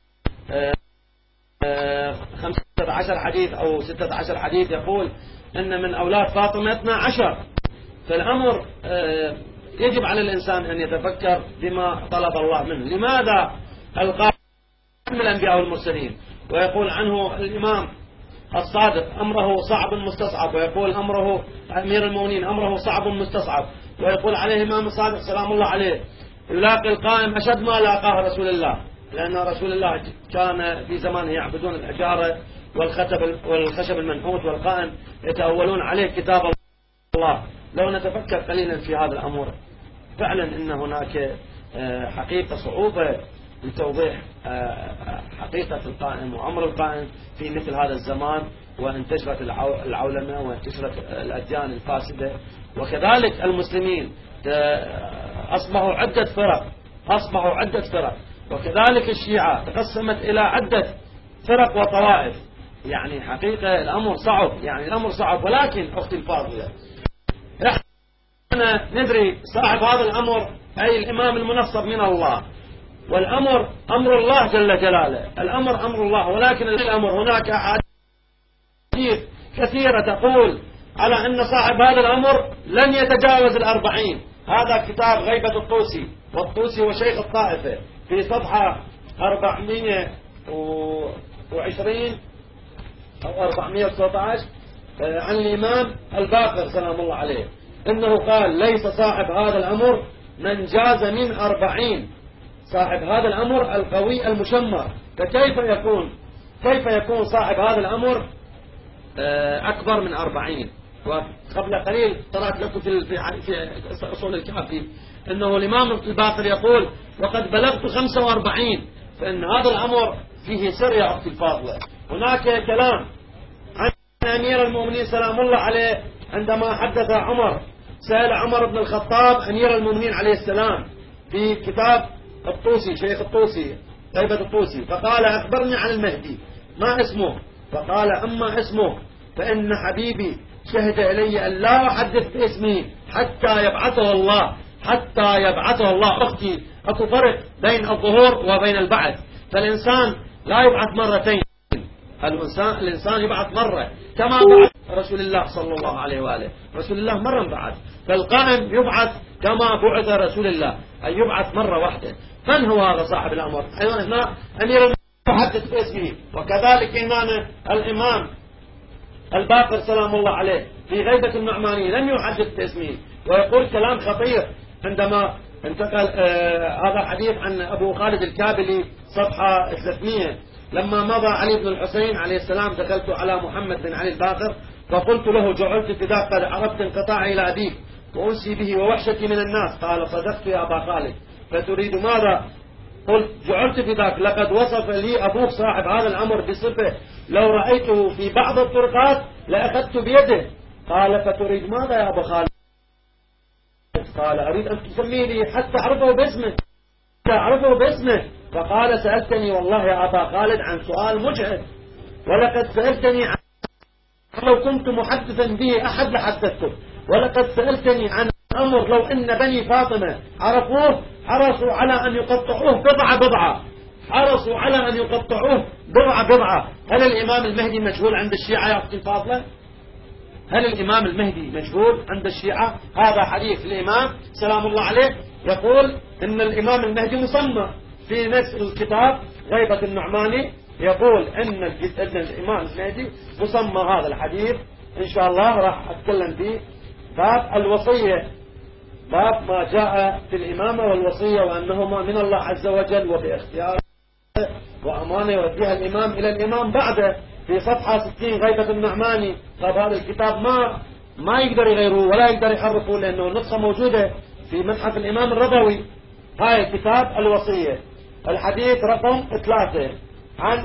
خمسة عشر حديث أو ستة عشر حديث يقول إن من أولاد فاطمة اثنا عشر. فالأمر يجب على الإنسان أن يتفكر بما طلب الله منه. لماذا القائم من الأنبياء والمرسلين ويقول عنه الإمام الصادق أمره صعب مستصعب، ويقول أمره أمير المؤمنين أمره صعب مستصعب، ويقول عليه الإمام الصادق سلام الله عليه يلاقي القائم أشد ما لاقاه رسول الله، لأن رسول الله كان في زمانه يعبدون الحجارة والخشب والخشب المنحوت، والقائم يتأولون عليه كتاب الله. لو نتفكر قليلا في هذا الأمر فعلا إن هناك حقيقة صعوبة لتوضيح حقيقة القائم وأمر القائم في مثل هذا الزمان، وانتشرت العولمة وانتشرت الأديان الفاسدة، وكذلك المسلمين أصبحوا عدة فرق أصبحوا عدة فرق وكذلك الشيعة تقسمت إلى عدة فرق وطوائف. يعني حقيقة الأمر صعب يعني الأمر صعب ولكن أختي الفاضلة احنا ندري صاحب هذا الأمر أي الإمام المنصب من الله، والأمر أمر الله جل جلاله، الأمر أمر الله، ولكن الأمر هناك أحاديث كثيرة تقول على أن صاحب هذا الأمر لن يتجاوز الأربعين. هذا كتاب غيبة الطوسي، والطوسي وشيخ الطائفة في صفحة أربعمائة وعشرين أو أربعمائة وتسعة عشر عن الإمام الباقر سلام الله عليه إنه قال ليس صاحب هذا الأمر من جاز من أربعين، صاحب هذا الأمر القوي المشمر. فكيف يكون كيف يكون صاحب هذا الأمر أكبر من أربعين؟ وقبل قليل قرأت لكم في في أصول الكافي أنه الإمام الباقر يقول وقد بلغت خمسة وأربعين، فإن هذا الأمر فيه سر يا أختي الفاضلة. هناك كلام عن أمير المؤمنين سلام الله عليه عندما حدث عمر، سأل عمر بن الخطاب أمير المؤمنين عليه السلام في كتاب الطوسي شيخ الطوسي غيبة الطوسي، فقال أخبرني عن المهدي ما اسمه؟ فقال أما اسمه فإن حبيبي شهد إلي أن لا أحدث باسمه حتى يبعثه الله حتى يبعثه الله. أختي أكو فرق بين الظهور وبين البعث، فالإنسان لا يبعث مرتين، الإنسان الإنسان يبعث مرة كما بعث رسول الله صلى الله عليه وآله، رسول الله مرة بعث، فالقائم يبعث كما بعث رسول الله أي يبعث مرة واحدة. من هو هذا صاحب الأمر؟ أيضا هنا أمير يحدث باسمه، وكذلك هنا الإمام الباقر سلام الله عليه في غيبة النعماني لم يحدث باسمه، ويقول كلام خطير عندما انتقل آه هذا حديث عن أبو خالد الكابلي صفحة ثلاثمائة لما مضى علي بن الحسين عليه السلام دخلت على محمد بن علي الباقر فقلت له جعلت فداك قد عرفت انقطاعي إلى أبيك وأنسي به ووحشتي من الناس. قال صدقت يا أبا خالد فتريد ماذا؟ قلت جعلت فداك لقد وصف لي أبوك صاحب هذا الأمر بصفة لو رأيته في بعض الطرقات لأخذت بيده. قال فتريد ماذا يا أبا خالد؟ قال أريد أن تسميه لي حتى أعرفه باسمه أعرفه باسمه. فقال سألتني والله يا أبا خالد عن سؤال مجهد، ولقد سألتني عن لو كنت محدثا به أحد لحدثته، ولقد سألتني عن أمر لو أن بني فاطمة عرفوه حرصوا على أن يقطعوه بضعة بضعة حرصوا على أن يقطعوه بضعة بضعة. هل الإمام المهدي مجهول عند الشيعة يا أختي الفاضلة؟ هل الإمام المهدي مجهول عند الشيعة؟ هذا حديث الإمام سلام الله عليه يقول إن الإمام المهدي مسمى في نفس الكتاب غيبة النعماني، يقول إن الإمام المهدي مسمى. هذا الحديث إن شاء الله راح أتكلم فيه. باب الوصية، باب ما جاء في الإمامة والوصية وأنهما من الله عز وجل وباختيار وأمانة يوديها الإمام إلى الإمام بعده في صفحة ستين غيبة النعماني. طب هذا الكتاب ما ما يقدر يغيروه ولا يقدر يحرفوه لأنه النسخة موجودة في متحف الإمام الرضوي. هاي الكتاب الوصية. الحديث رقم ثلاثة عن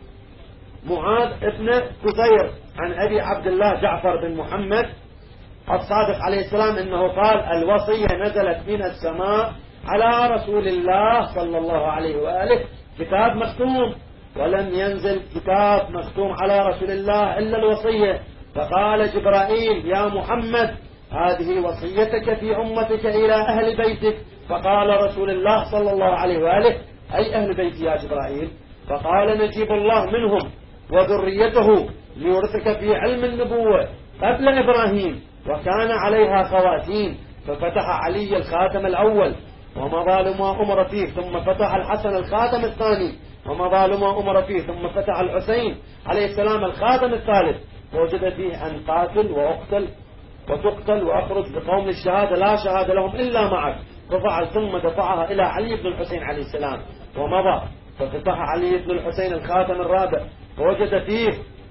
معاذ ابن كثير عن أبي عبد الله جعفر بن محمد الصادق عليه السلام إنه قال الوصية نزلت من السماء على رسول الله صلى الله عليه وآله كتاب مختوم، ولم ينزل كتاب مختوم على رسول الله إلا الوصية. فقال جبرائيل يا محمد هذه وصيتك في أمتك إلى أهل بيتك. فقال رسول الله صلى الله عليه وآله أي أهل بيتي يا جبرائيل؟ فقال نجيب الله منهم وذريته ليورثك في علم النبوة قبل إبراهيم وكان عليها خواتيم. ففتح علي الخاتم الأول ومضى لما أمر فيه، ثم فتح الحسن الخاتم الثاني ومضى لما أمر فيه، ثم فتح الحسين عليه السلام الخاتم الثالث ووجد فيه أن قاتل وأقتل وتقتل وأخرج بقوم الشهادة لا شهادة لهم إلا معك. ففعل ثم دفعها إلى علي بن الحسين عليه السلام ومضى. ففتح علي بن الحسين الخاتم الرابع ووجد فيه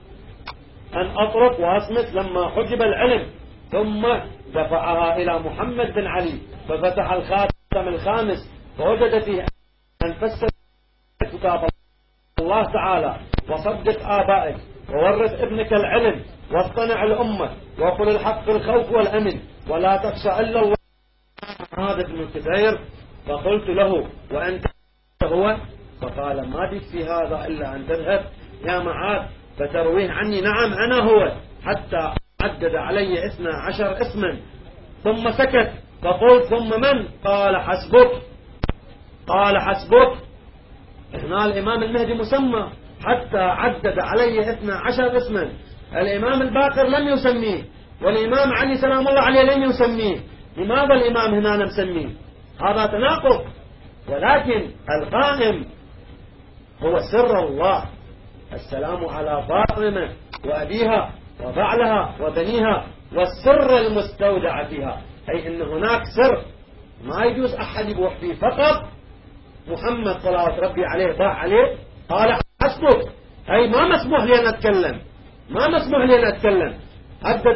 أن أطرق وأصمت لما حجب العلم، ثم دفعها إلى محمد بن علي ففتح الخاتم الخامس ووجد فيه أن فسر كتاب الله تعالى وصدق آبائك وورث ابنك العلم واصطنع الأمة وقل الحق في الخوف والأمن ولا تخشى إلا الله معاذ بن كثير فقلت له وأنت هو؟ فقال ما بك في هذا إلا أن تذهب يا معاذ فترويه عني نعم أنا هو، حتى عدد علي اثنا عشر اسما ثم سكت. فقلت ثم من؟ قال حسبك. قال حسبك. هنا الإمام المهدي مسمى حتى عدد علي اثنا عشر اسما. الإمام الباقر لم يسميه، والإمام علي سلام الله عليه لم يسميه. لماذا الإمام هنا مسميه؟ هذا تناقض. ولكن القائم هو سر الله. السلام على فاطمة وأبيها وبعلها وبنيها والسر المستودع فيها، أي أن هناك سر ما يجوز أحد يبوح فيه. فقط محمد صلوات ربي عليه ضاع عليه قال حسبك، أي ما مسموح لي أن أتكلم، ما مسموح لي أن أتكلم. عدد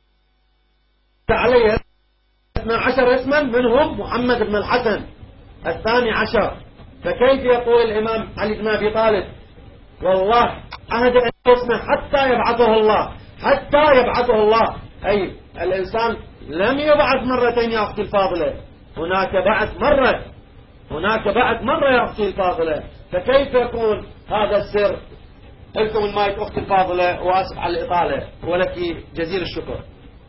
علي اثنا عشر اسما منهم محمد بن الحسن الثاني عشر. فكيف يقول الإمام علي بن أبي طالب والله عهد اسمه حتى يبعثه الله، حتى يبعثه الله، أي الإنسان لم يبعث مرتين يا أختي الفاضلة، هناك بعث مرة، هناك بعث مرة يا أختي الفاضلة. فكيف يكون هذا السر؟ لكم المايك أختي الفاضلة، وأسف على الإطالة ولك جزيل الشكر.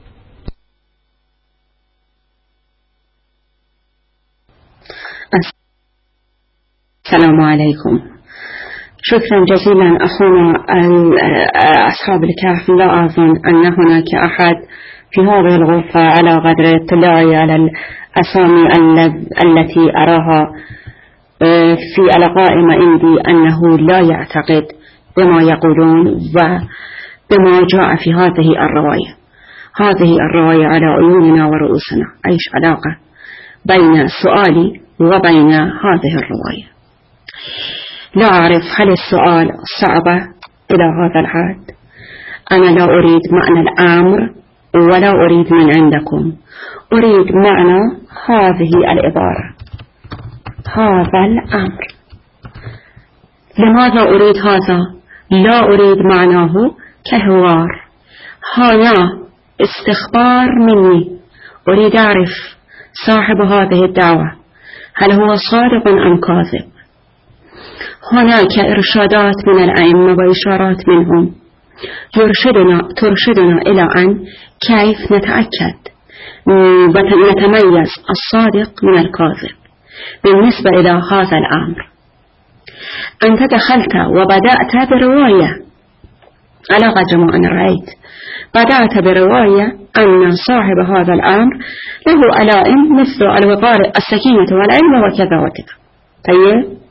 السلام عليكم. شكرا جزيلا أخونا أصحاب الكهف. لا أظن أن هناك أحد في هذه الغرفة على قدر اطلاعي على الأسامي التي أراها في القائمة عندي أنه لا يعتقد بما يقولون وبما جاء في هذه الرواية. هذه الرواية على عيوننا ورؤوسنا. أيش علاقة بين سؤالي وبين هذه الرواية؟ لا أعرف هل السؤال صعبة إلى هذا الحد. أنا لا أريد معنى الأمر ولا أريد من عندكم، أريد معنى هذه العبارة، هذا الأمر. لماذا أريد هذا؟ لا أريد معناه كحوار، هنا استخبار مني. أريد أعرف صاحب هذه الدعوة هل هو صادق أم كاذب. هناك إرشادات من الأئمة وإشارات منهم يرشدنا ترشدنا إلى أن كيف نتأكد ونتميز الصادق من الكاذب بالنسبة إلى هذا الأمر. أنت دخلت وبدأت برواية على قدر ما أنا رأيت، بدأت برواية أن صاحب هذا الأمر له علائم مثل الوقار السكينة والعلم وكذا وكذا. طيب،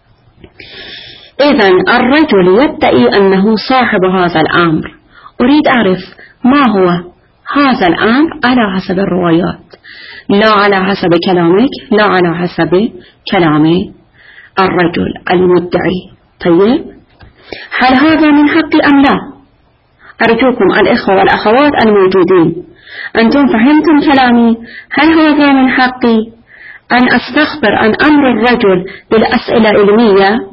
إذن الرجل يدعي أنه صاحب هذا الأمر. أريد أعرف ما هو هذا الأمر على حسب الروايات، لا على حسب كلامك، لا على حسب كلام الرجل المدعي. طيب، هل هذا من حقي أم لا؟ أرجوكم الإخوة والأخوات الموجودين، أنتم فهمتم كلامي؟ هل هذا من حقي أن أستخبر عن أمر الرجل بالأسئلة العلمية؟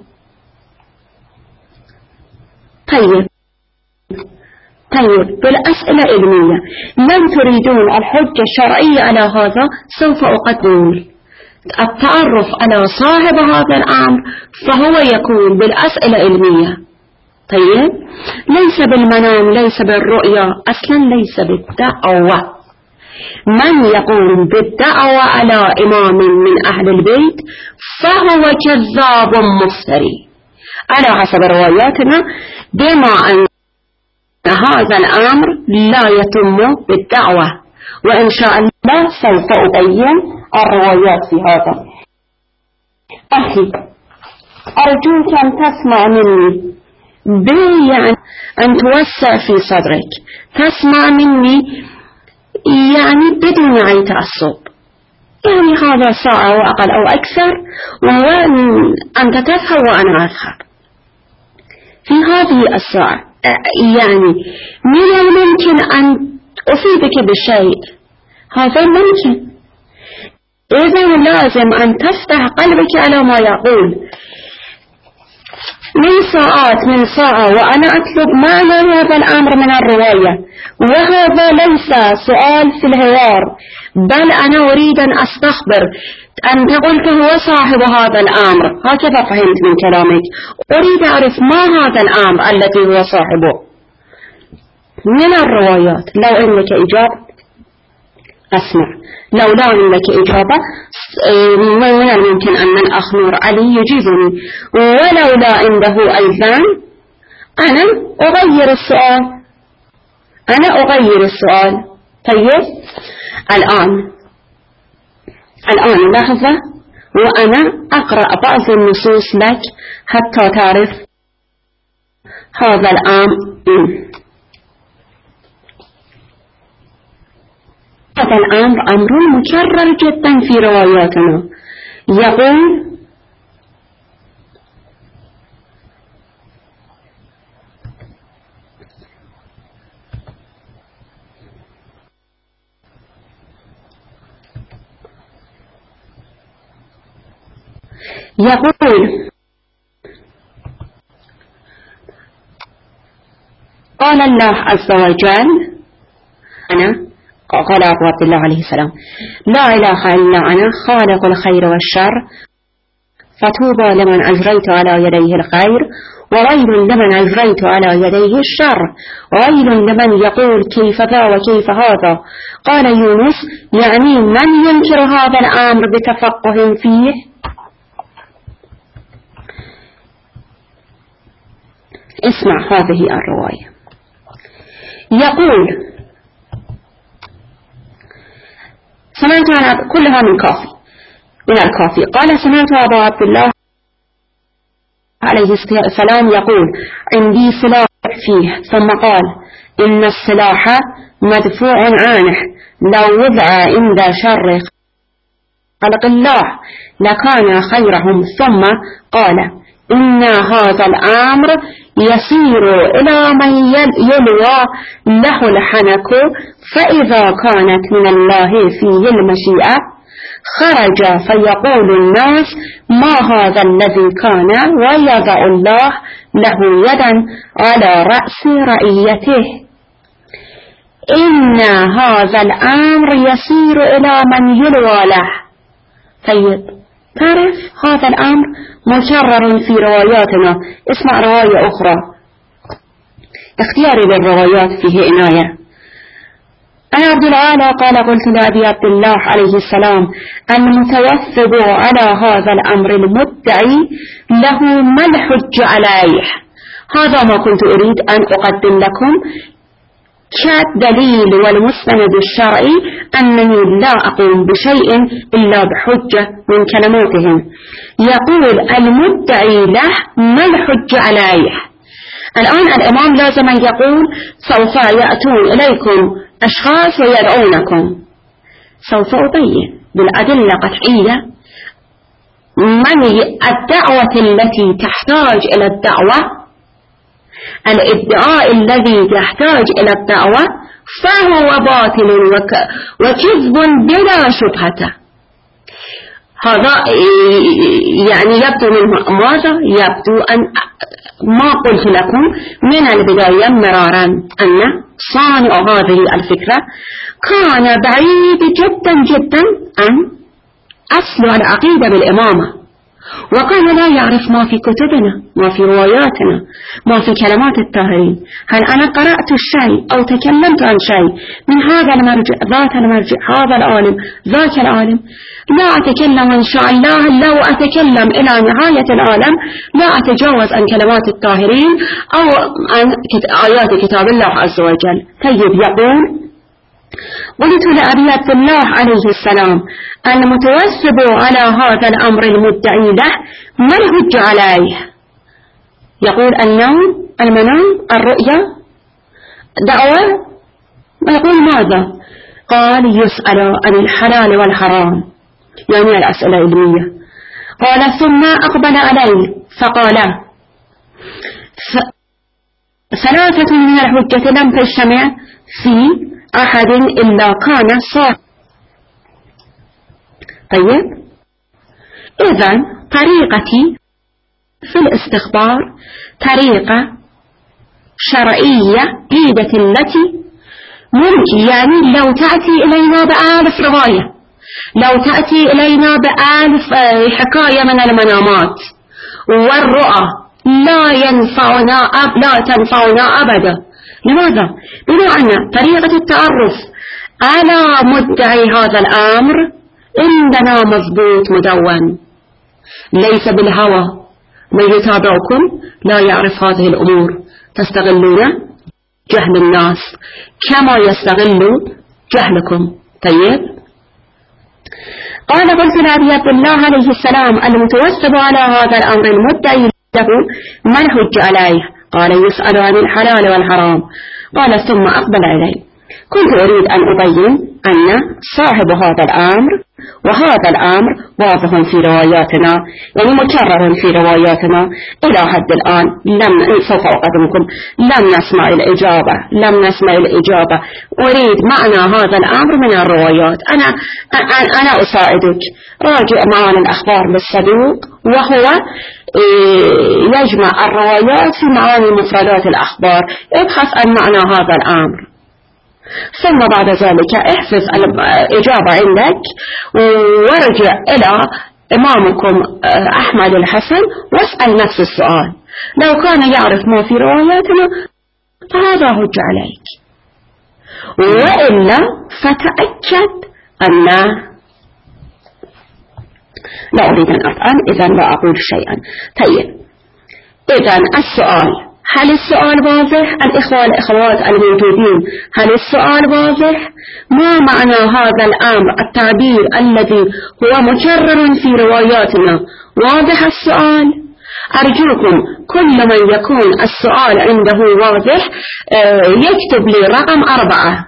طيب طيب بالأسئلة العلمية. لم تريدون الحجة الشرعية على هذا، سوف أقدم التعرف على صاحب هذا الأمر، فهو يكون بالأسئلة العلمية. طيب، ليس بالمنام، ليس بالرؤيا، أصلا ليس بالدعوة. من يقول بالدعوة على إمام من أهل البيت فهو كذاب مفتري على حسب رواياتنا، بما أن هذا الأمر لا يتم بالدعوة، وإن شاء الله سوف أبين الروايات في هذا. أخي، أرجوك أن تسمع مني يعني أن توسع في صدرك، تسمع مني يعني بدون أي تعصب. يعني هذا ساعة وأقل أو أكثر، وهو أنت تفهم وأنا أفهم. في هذه الساعة يعني من الممكن أن أفيدك بالشيء، هذا ممكن. إذن لازم أن تفتح قلبك على ما يقول. من ساعات من ساعة وأنا أطلب معنى هذا الأمر من الرواية، وهذا ليس سؤال في الحوار، بل أنا أريد أن أستخبر. أنت قلت هو صاحب هذا الأمر، هكذا فهمت من كلامك. أريد أعرف ما هذا الأمر الذي هو صاحبه من الروايات. لو عندك إجابة أسمع، لو لا عندك إجابة من الممكن أن الأخ نور علي يجيبني، ولو لا عنده أيضا أنا أغير السؤال، أنا أغير السؤال. طيب الآن الآن لحظة وأنا أقرأ بعض النصوص لك حتى تعرف هذا الأمر. هذا الأمر أمر مكرر جدا في رواياتنا. يقول يقول قال الله عز وجل، أنا قال أبو عبد الله عليه السلام: لا إله إلا أنا خالق الخير والشر، فطوبى لمن أجريت على يديه الخير، وويل لمن أجريت على يديه الشر، وويل لمن يقول كيف ذا وكيف هذا. قال يونس: يعني من ينكر هذا الأمر بتفقه فيه؟ اسمع هذه الرواية. يقول سمعت أنا كلها من كافي من الكافي. قال: سمعت أبا عبد الله عليه السلام يقول: عندي سلاح فيه، ثم قال: إن السلاح مدفوع عنه، لو وضع عند شر خلق الله لكان خيرهم. ثم قال: إن هذا الأمر يسير إلى من يلوى له الحنك، فإذا كانت من الله فيه المشيئة خرج فيقول الناس: ما هذا الذي كان، ويضع الله له يدا على رأس رعيته. إن هذا الأمر يسير إلى من يلوى له. طيب تعرف هذا الأمر مكرر في رواياتنا. اسمع رواية أخرى، اختياري للروايات فيه عناية. أنا عبد العالى قال: قلت لأبي عبد الله عليه السلام: المتوثب على هذا الأمر المدعي له ما الحج عليه؟ هذا ما كنت أريد أن أقدم لكم كالدليل والمستند الشرعي أنني لا أقوم بشيء إلا بحجة من كلماتهم. يقول: المدعي له ما الحج عليه. الآن الإمام لازم يقول: سوف يأتون إليكم أشخاص ويدعونكم. سوف أبين بالأدلة قطعية من الدعوة التي تحتاج إلى الدعوة. الادعاء الذي يحتاج إلى الدعوة فهو باطل وكذب بلا شبهة. هذا يعني يبدو منه ماذا؟ يبدو أن ما قلت لكم من البداية مرارا أن صانع هذه الفكرة كان بعيد جدا جدا عن أصل العقيدة بالإمامة، وكان لا يعرف ما في كتبنا، ما في رواياتنا، ما في كلمات الطاهرين. هل أنا قرأت الشيء أو تكلمت عن شيء من هذا المرجع ذات المرجع هذا العالم ذاك العالم؟ لا أتكلم إن شاء الله. لو أتكلم إلى نهاية العالم لا أتجاوز عن كلمات الطاهرين أو عن آيات كتاب الله عز وجل. طيب يقول: قلت لأبي عبد الله عليه السلام: المتوثب على هذا الأمر المدعي له ما الحج عليه؟ يقول: النوم، المنام، الرؤيا، دعوة. يقول: ماذا؟ قال: يسأل عن الحلال والحرام، يعني الأسئلة العلمية. قال: ثم أقبل عليه فقال: ثلاثة من الحجة لم تجتمع في أحد إلا كان صادقا. طيب إذن طريقتي في الاستخبار طريقة شرعية عيدة التي ممكن، يعني لو تأتي إلينا بألف رواية، لو تأتي إلينا بألف حكاية من المنامات والرؤى لا ينفعنا أب لا تنفعنا أبدا. لماذا؟ بما أن طريقة التعرف على مدعي هذا الأمر عندنا مضبوط مدون، ليس بالهوى. من يتابعكم لا يعرف هذه الأمور، تستغلون جهل الناس كما يستغلوا جهلكم. طيب، قال قلت لأبي عبد الله عليه السلام المتوسب على هذا الأمر المدعي له ما الحج عليه؟ قال يسأل عن الحلال والحرام. قال ثم أقبل إلي. كنت أريد أن أبين أن صاحب هذا الأمر، وهذا الأمر واضح في رواياتنا، يعني مكرر في رواياتنا إلى حد الآن. لم سوف أقدمكم لم نسمع الإجابة لم نسمع الإجابة أريد معنى هذا الأمر من الروايات. أنا أنا أساعدك، راجع معنا الأخبار للصدوق، وهو يجمع الروايات في معاني مفردات الأخبار. ابحث عن معنى هذا الأمر، ثم بعد ذلك احفظ الإجابة عندك وارجع إلى إمامكم أحمد الحسن واسأل نفس السؤال. لو كان يعرف ما في رواياتنا فهذا حج عليك، وإلا فتأكد أن لا أريد أن أفعل، إذن لا أقول شيئا. طيب، إذن السؤال، هل السؤال واضح؟ الإخوة الإخوات الموجودين، هل السؤال واضح؟ ما معنى هذا الأمر التعبير الذي هو مكرر في رواياتنا؟ واضح السؤال؟ أرجوكم كل من يكون السؤال عنده واضح يكتب لي رقم أربعة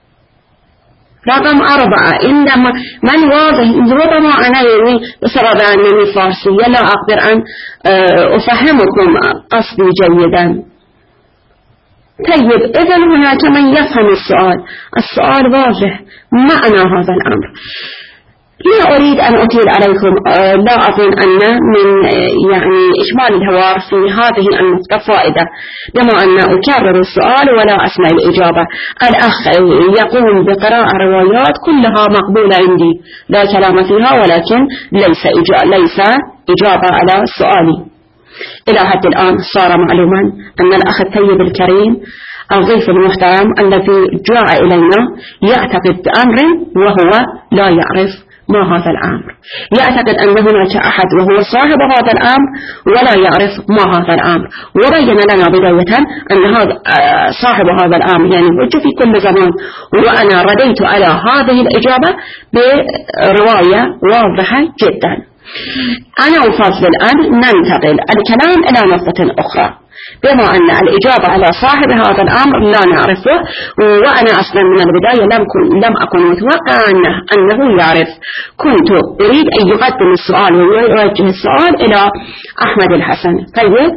رقم أربعة إنما من واضح. ربما أنا يعني بسبب أنني فارسية لا أقدر أن أفهمكم قصدي جيدا. طيب، إذن هناك من يفهم السؤال، السؤال واضح معنى هذا الأمر. لا أريد أن أطيل عليكم، لا أظن أن من يعني إجمال الحوار في هذه النقطة فائدة، بما أن أكرر السؤال ولا أسمع الإجابة. الأخ يقوم بقراءة روايات كلها مقبولة عندي، لا كلام فيها، ولكن ليس إجابة, ليس إجابة على سؤالي. إلى حد الآن صار معلوما أن الأخ الطيب الكريم الضيف المحترم الذي جاء إلينا يعتقد بأمر وهو لا يعرف ما هذا الأمر، يعتقد أن هناك أحد وهو صاحب هذا الأمر ولا يعرف ما هذا الأمر. وبين لنا بداية أن هذا صاحب هذا الأمر يعني وجه في كل زمان، وأنا رديت على هذه الإجابة برواية واضحة جدا. أنا أفضل أن ننتقل الكلام إلى نقطة أخرى، بما أن الإجابة على صاحب هذا الأمر لا نعرفه، وأنا أصلا من البداية لم, لم أكن متوقع أنه, أنه يعرف. كنت أريد أن يقدم السؤال ويوجه السؤال إلى أحمد الحسن. طيب،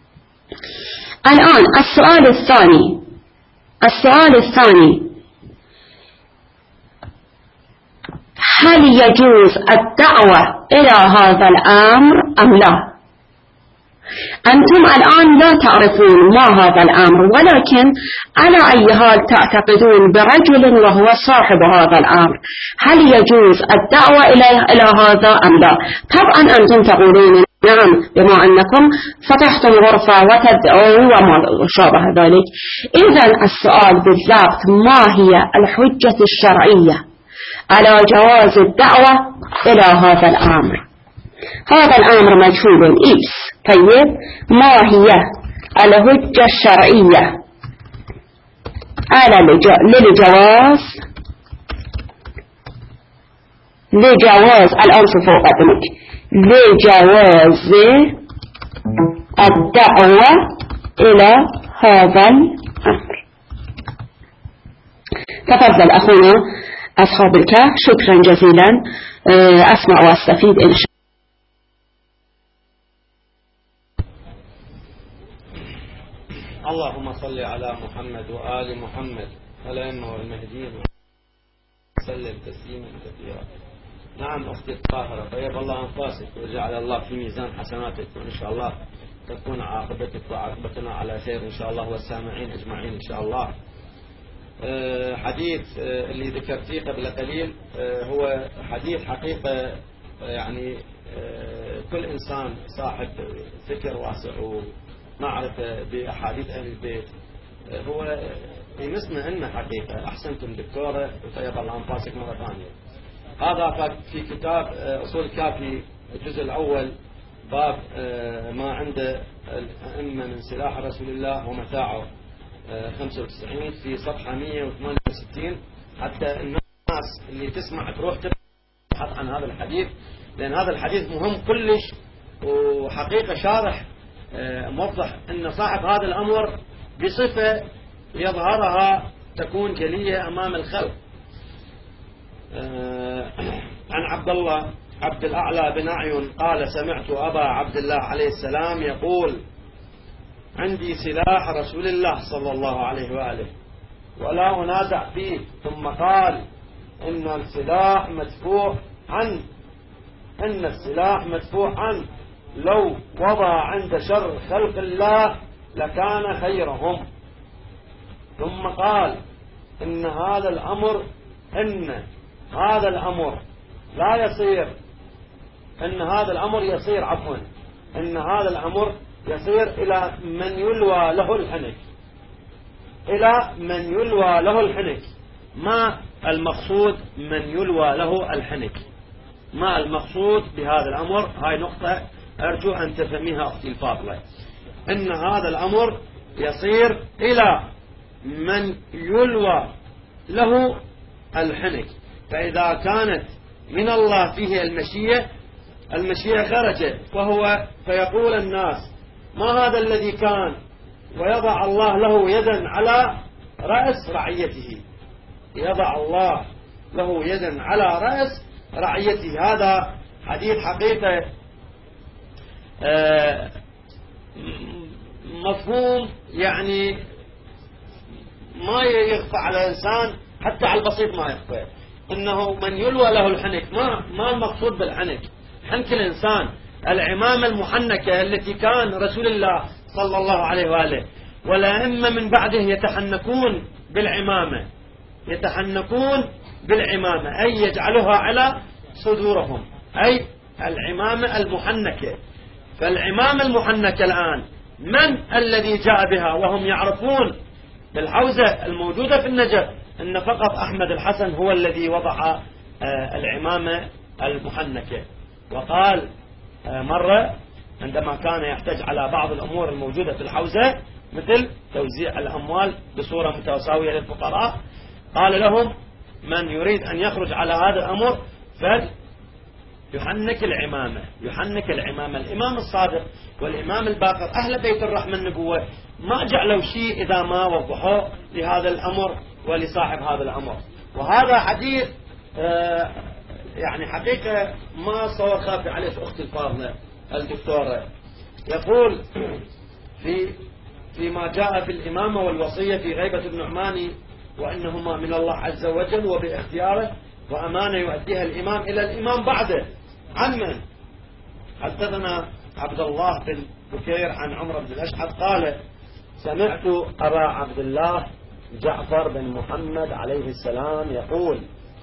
الآن السؤال الثاني السؤال الثاني هل يجوز الدعوة إلى هذا الأمر أم لا؟ أنتم الآن لا تعرفون ما هذا الأمر، ولكن على أي حال تعتقدون برجل وهو صاحب هذا الأمر. هل يجوز الدعوة إلى هذا أم لا؟ طبعا أنتم تقولون نعم، بما أنكم فتحتم غرفة وتدعوا وما شابه ذلك. إذن السؤال بالضبط، ما هي الحجة الشرعية على جواز الدعوة إلى هذا الأمر؟ هذا الأمر مجهول إيس. طيب، ما هي الحجة الشرعية على للجواز لجواز الآن سوف أقدمك لجواز الدعوة إلى هذا الأمر؟ تفضل أخونا أصحاب الكهف، شكرا جزيلا، أسمع وأستفيد إن شاء الله. اللهم صل على محمد وآل محمد الأئمة والمهديين وسلم تسليما كثيرا. نعم أختي الطاهرة، طيب الله أنفاسك وجعل الله في ميزان حسناتك، وإن شاء الله تكون عاقبتك وعاقبتنا على خير إن شاء الله، والسامعين أجمعين إن شاء الله. حديث اللي ذكرتيه قبل قليل هو حديث حقيقة، يعني كل إنسان صاحب فكر واسع ومعرفة بأحاديث أهل البيت هو يمسنا إنه حقيقة. أحسنتم دكتورة وطيب الله أنفاسك مرة ثانية. هذا في كتاب أصول الكافي الجزء الأول باب ما عند الأئمة من سلاح رسول الله ومتاعه خمسة وتسعين في صفحة مئة وثمانية وستين، حتى الناس اللي تسمع تروح تبحث عن هذا الحديث، لأن هذا الحديث مهم كلش، وحقيقة شارح موضح أن صاحب هذا الأمر بصفة يظهرها تكون جلية أمام الخلق. عن عبد الله عبد الأعلى بن أعين قال: سمعت أبا عبد الله عليه السلام يقول: عندي سلاح رسول الله صلى الله عليه وآله ولا أنازع فيه. ثم قال: إن السلاح مدفوع عنه إن السلاح مدفوع عنه لو وضع عند شر خلق الله لكان خيرهم. ثم قال: إن هذا الأمر إن هذا الأمر لا يصير إن هذا الأمر يصير عفوا إن هذا الأمر يصير إلى من يلوى له الحنك إلى من يلوى له الحنك. ما المقصود من يلوى له الحنك؟ ما المقصود بهذا الأمر؟ هاي نقطة أرجو أن تفهميها أختي الفاضلة. إن هذا الأمر يصير إلى من يلوى له الحنك، فإذا كانت من الله فيه المشيئة المشيئة خرجت، وهو فيقول الناس: ما هذا الذي كان؟ ويضع الله له يدا على رأس رعيته يضع الله له يدا على رأس رعيته. هذا حديث حقيقة مفهوم، يعني ما يخفى على الإنسان، حتى على البسيط ما يخفى. إنه من يلوى له الحنك، ما ما المقصود بالحنك؟ حنك الإنسان العمامة المحنكة التي كان رسول الله صلى الله عليه وآله والأئمة من بعده يتحنكون بالعمامة يتحنكون بالعمامة أي يجعلها على صدورهم، أي العمامة المحنكة. فالعمامة المحنكة الآن من الذي جاء بها؟ وهم يعرفون بالحوزة الموجودة في النجف أن فقط أحمد الحسن هو الذي وضع العمامة المحنكة. وقال مرة عندما كان يحتاج على بعض الأمور الموجودة في الحوزة مثل توزيع الأموال بصورة متساوية للفقراء، قال لهم: من يريد أن يخرج على هذا الأمر فليحنك العمامة يحنك العمامة. الإمام الصادق والإمام الباقر أهل بيت الرحمة النبوة ما جعلوا شيء إذا ما وضحوا لهذا الأمر ولصاحب هذا الأمر. وهذا حديث آه يعني حقيقة ما صور خافي عليه أختي الفاضلة الدكتورة. يقول في فيما جاء في الإمامة والوصية في غيبة النعماني وأنهما من الله عز وجل وباختياره وأمانة يؤديها الإمام إلى الإمام بعده. عن من؟ حدثنا عبد الله بن بكير عن عمر بن الأشعث قال: سمعت أبا عبد الله جعفر بن محمد عليه السلام يقول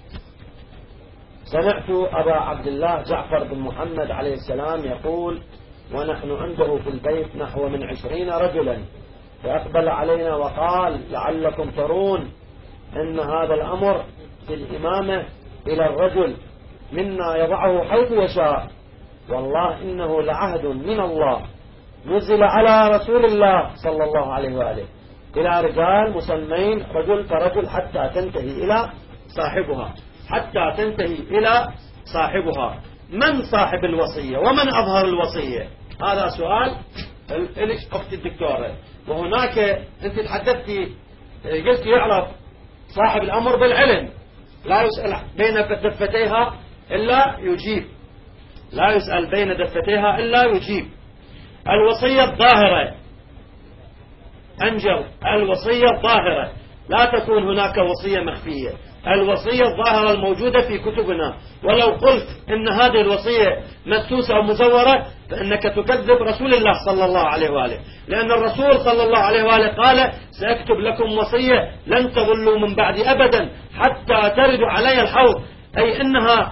سمعت أبا عبد الله جعفر بن محمد عليه السلام يقول ونحن عنده في البيت نحو من عشرين رجلا، فأقبل علينا وقال: لعلكم ترون أن هذا الأمر في الإمامة إلى الرجل منا يضعه حيث يشاء، والله إنه لعهد من الله نزل على رسول الله صلى الله عليه وآله إلى رجال مسلمين رجل فرجل حتى تنتهي إلى صاحبها حتى تنتهي إلى صاحبها. من صاحب الوصية ومن أظهر الوصية؟ هذا سؤال إليش أختي الدكتورة. وهناك أنت تحدثتي قلت يعرف صاحب الأمر بالعلم، لا يسأل بين دفتيها إلا يجيب لا يسأل بين دفتيها إلا يجيب. الوصية الظاهرة أنجل الوصية الظاهرة لا تكون هناك وصية مخفية. الوصية الظاهرة الموجودة في كتبنا، ولو قلت إن هذه الوصية مسوسة أو مزورة فإنك تكذب رسول الله صلى الله عليه وآله، لأن الرسول صلى الله عليه وآله قال سأكتب لكم وصية لن تضلوا من بعدي أبدا حتى تردوا علي الحوض، أي إنها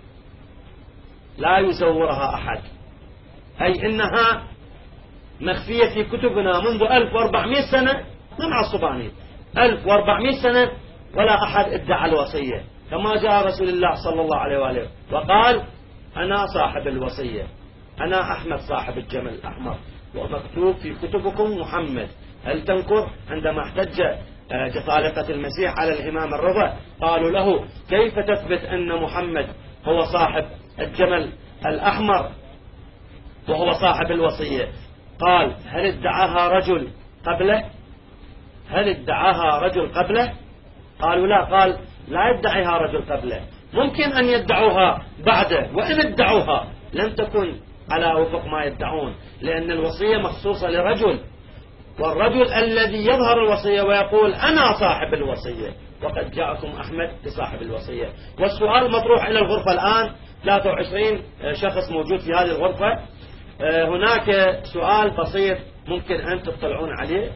لا يزورها أحد، أي إنها مخفية في كتبنا منذ ألف وأربعمائة سنة. ما معصبانين ألف وأربعمائة سنة ولا أحد ادعى الوصية، كما جاء رسول الله صلى الله عليه وآله وقال أنا صاحب الوصية، أنا أحمد صاحب الجمل الأحمر، ومكتوب في كتبكم محمد. هل تنكر؟ عندما احتج جطالقة المسيح على الإمام الرضا قالوا له كيف تثبت أن محمد هو صاحب الجمل الأحمر وهو صاحب الوصية؟ قال هل ادعاها رجل قبله؟ هل ادعاها رجل قبله؟ قالوا لا. قال لا يدعيها رجل قبله، ممكن أن يدعوها بعده، وإن ادعوها لن تكن على وفق ما يدعون، لأن الوصية مخصوصة لرجل، والرجل الذي يظهر الوصية ويقول أنا صاحب الوصية، وقد جاءكم أحمد بصاحب الوصية. والسؤال مطروح إلى الغرفة الآن، ثلاثة وعشرين شخص موجود في هذه الغرفة. هناك سؤال بسيط ممكن أن تطلعون عليه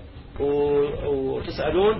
وتسألون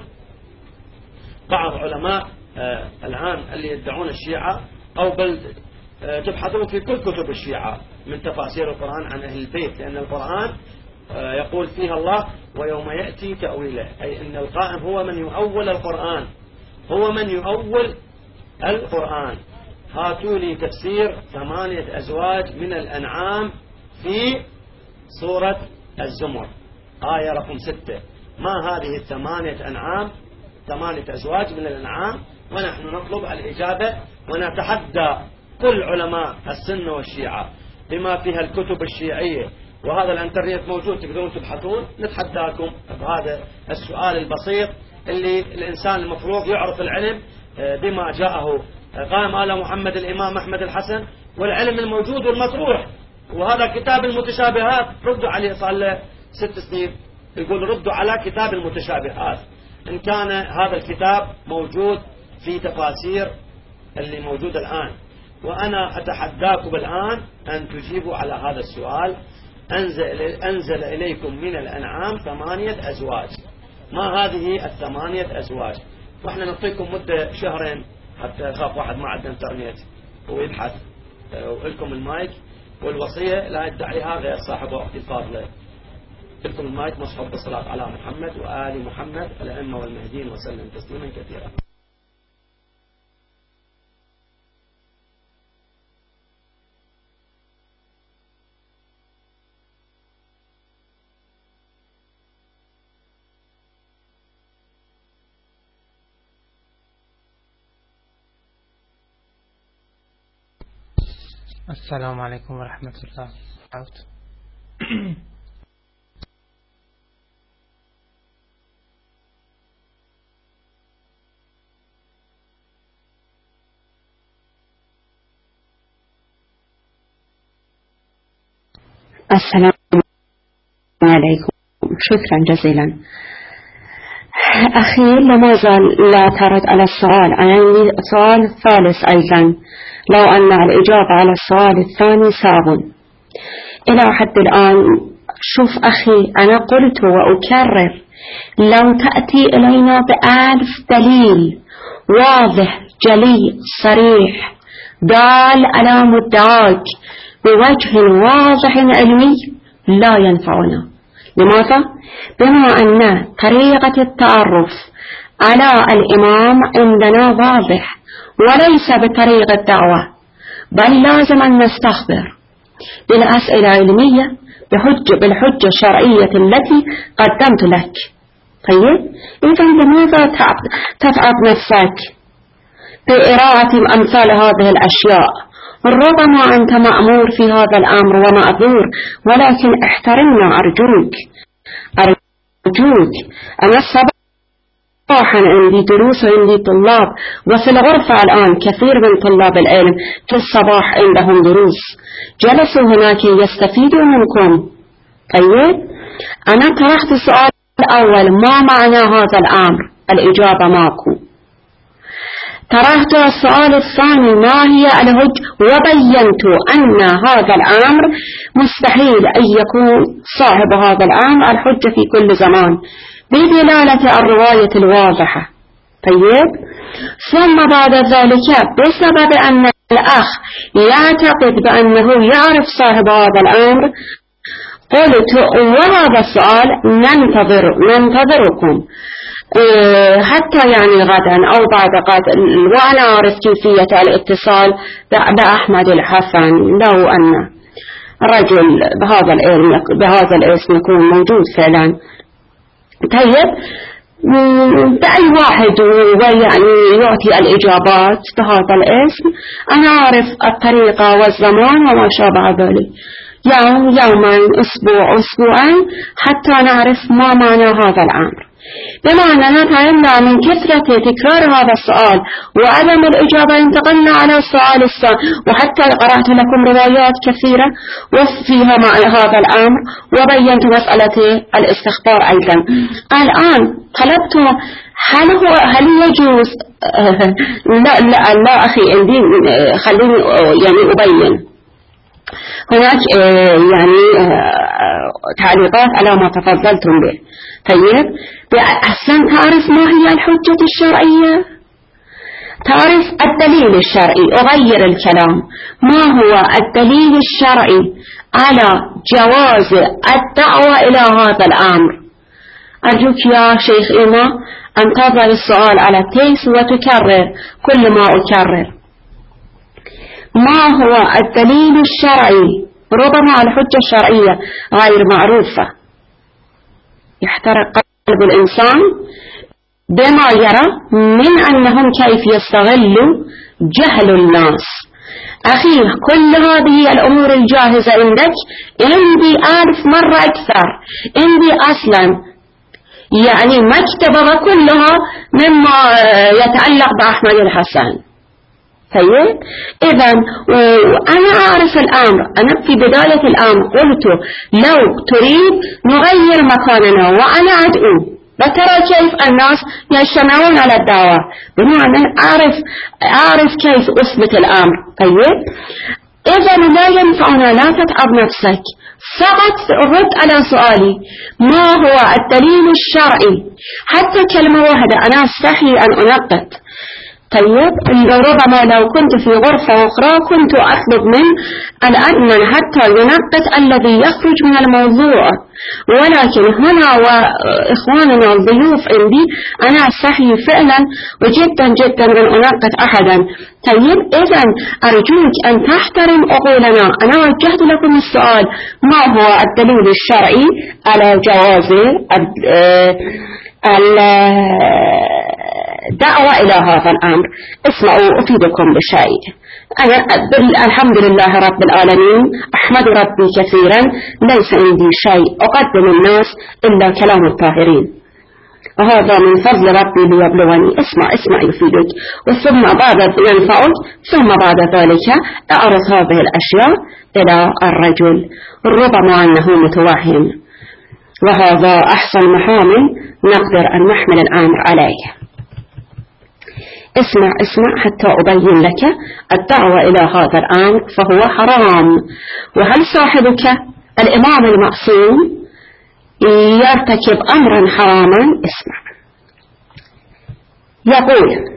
بعض علماء الآن اللي يدعون الشيعة، أو بل تبحثون في كل كتب الشيعة من تفاسير القرآن عن أهل البيت، لأن القرآن يقول فيها الله ويوم يأتي تأويله، أي أن القائم هو من يؤول القرآن، هو من يؤول القرآن. هاتوا لي تفسير ثمانية أزواج من الأنعام في سورة الزمر آية رقم ستة. ما هذه الثمانية أنعام؟ ثمانية أزواج من الأنعام، ونحن نطلب الإجابة، ونتحدى كل علماء السنة والشيعة بما فيها الكتب الشيعية، وهذا الانترنت موجود تقدرون تبحثون. نتحداكم بهذا السؤال البسيط اللي الإنسان المفروض يعرف العلم بما جاءه قائم على محمد الإمام أحمد الحسن، والعلم الموجود والمطروح. وهذا كتاب المتشابهات ردوا عليه، صار له ست سنين يقول ردوا على كتاب المتشابهات، إن كان هذا الكتاب موجود في تفاسير اللي موجود الآن. وأنا أتحداكم الآن أن تجيبوا على هذا السؤال. أنزل, أنزل إليكم من الأنعام ثمانية أزواج، ما هذه الثمانية أزواج؟ وإحنا نعطيكم مدة شهرين حتى يخاف واحد ما عنده انترنت ويبحث، ولكم المايك. والوصية لا يدعيها غير صاحب وقت الفاضلة. لكم المايك، مصحف بالصلاة على محمد وآل محمد الأئمة والمهديين وسلم تسليما كثيرا. السلام عليكم ورحمة الله وبركاته. السلام عليكم، شكرا جزيلا. أخي لما زال لا ترد على السؤال، عندي سؤال ثالث أيضا، لو أن الإجابة على السؤال الثاني صعب إلى حد الآن. شوف أخي، أنا قلت وأكرر، لو تأتي إلينا بألف دليل واضح جلي صريح دال على مدعاك بوجه واضح علمي لا ينفعنا. لماذا؟ بما أن طريقة التعرف على الإمام عندنا واضح، وليس بطريقة الدعوة، بل لازم أن نستخبر بالأسئلة العلمية بحجة بالحجة الشرعية التي قدمت لك. طيب، إذا لماذا تتعب نفسك بقراءة أمثال هذه الأشياء؟ ربما أنت مأمور في هذا الأمر ومأذور، ولكن احترمنا أرجوك أرجوك. أنا صباحا عندي دروس وعندي طلاب، وفي الغرفة الآن كثير من طلاب العلم في الصباح عندهم دروس، جلسوا هناك يستفيدوا منكم. طيب، أنا طرحت السؤال الأول، ما معنى هذا الأمر؟ الإجابة ماكو. طرحت السؤال الثاني ما هي الحج، وبينت أن هذا الأمر مستحيل أن يكون صاحب هذا الأمر الحجة في كل زمان بدلالة الرواية الواضحة. طيب، ثم بعد ذلك بسبب أن الأخ يعتقد بأنه يعرف صاحب هذا الأمر قلت وهذا السؤال ننتظر ننتظركم حتى يعني غدا أو بعد غد، وأنا أعرف كيفية الاتصال بأحمد الحسن لو أن رجل بهذا الاسم بهذا الاسم يكون موجود فعلا. طيب، بأي واحد ويعني يعطي الإجابات بهذا الاسم، أنا أعرف الطريقة والزمان وما شابه ذلك، يوم يوما أسبوع أسبوعين حتى نعرف ما معنى هذا الأمر. بما أننا تعلمنا من كثرة تكرار هذا السؤال وعدم الإجابة انتقلنا على السؤال الثاني، وحتى قرأت لكم روايات كثيرة وفيها معنى هذا الأمر وبينت مسألة الاستخبار أيضا. الآن طلبت هل هو هل يجوز لا لا لا أخي عندي خليني يعني أبين. هناك يعني تعليقات على ما تفضلتم به. طيب، أحسن تعرف ما هي الحجة الشرعية؟ تعرف الدليل الشرعي. أغير الكلام، ما هو الدليل الشرعي على جواز الدعوة إلى هذا الأمر؟ أرجوك يا شيخ إيمان أن تضع السؤال على التيس وتكرر كل ما أكرر. ما هو الدليل الشرعي؟ ربما الحجة الشرعية غير معروفة، يحترق قلب الإنسان بما يرى من أنهم كيف يستغلوا جهل الناس. أخي، كل هذه الأمور الجاهزة عندك عندي ألف مرة أكثر، عندي أصلا يعني مكتبة كلها مما يتعلق بأحمد الحسن. طيب، إذا أنا أعرف الأمر. أنا في بداية الأمر قلت لو تريد نغير مكاننا وأنا أدعو، وترى كيف الناس يجتمعون على الدعوة، بمعنى أعرف أعرف كيف أثبت الأمر. طيب، إذا لا ينفعنا، لا تتعب نفسك، فقط رد على سؤالي ما هو الدليل الشرعي. حتى كلمة واحدة أنا أستحي أن أنقط. طيب، ربما لو كنت في غرفة أخرى كنت أطلب من الأدمن حتى ينقط الذي يخرج من الموضوع، ولكن هنا وإخواننا الضيوف عندي أنا أستحي فعلا وجدا جدا أن أنقط أحدا. طيب، إذا أرجوك أن تحترم عقولنا. أنا وجهت لكم السؤال ما هو الدليل الشرعي على جواز الدعوة إلى هذا الأمر. اسمعوا أفيدكم بشيء. أنا الحمد لله رب العالمين، أحمد ربي كثيرا، ليس عندي شيء أقدم الناس إلا كلام الطاهرين، وهذا من فضل ربي ليبلغني. اسمع اسمع يفيدك، وثم بعد ينفعك، ثم بعد ذلك أعرض هذه الأشياء إلى الرجل، ربما أنه متوهم، وهذا أحسن محامل نقدر أن نحمل الأمر عليه. اسمع اسمع حتى أبين لك الدعوة إلى هذا الأمر فهو حرام. وهل صاحبك الإمام المعصوم يرتكب أمرا حراما؟ اسمع، يقول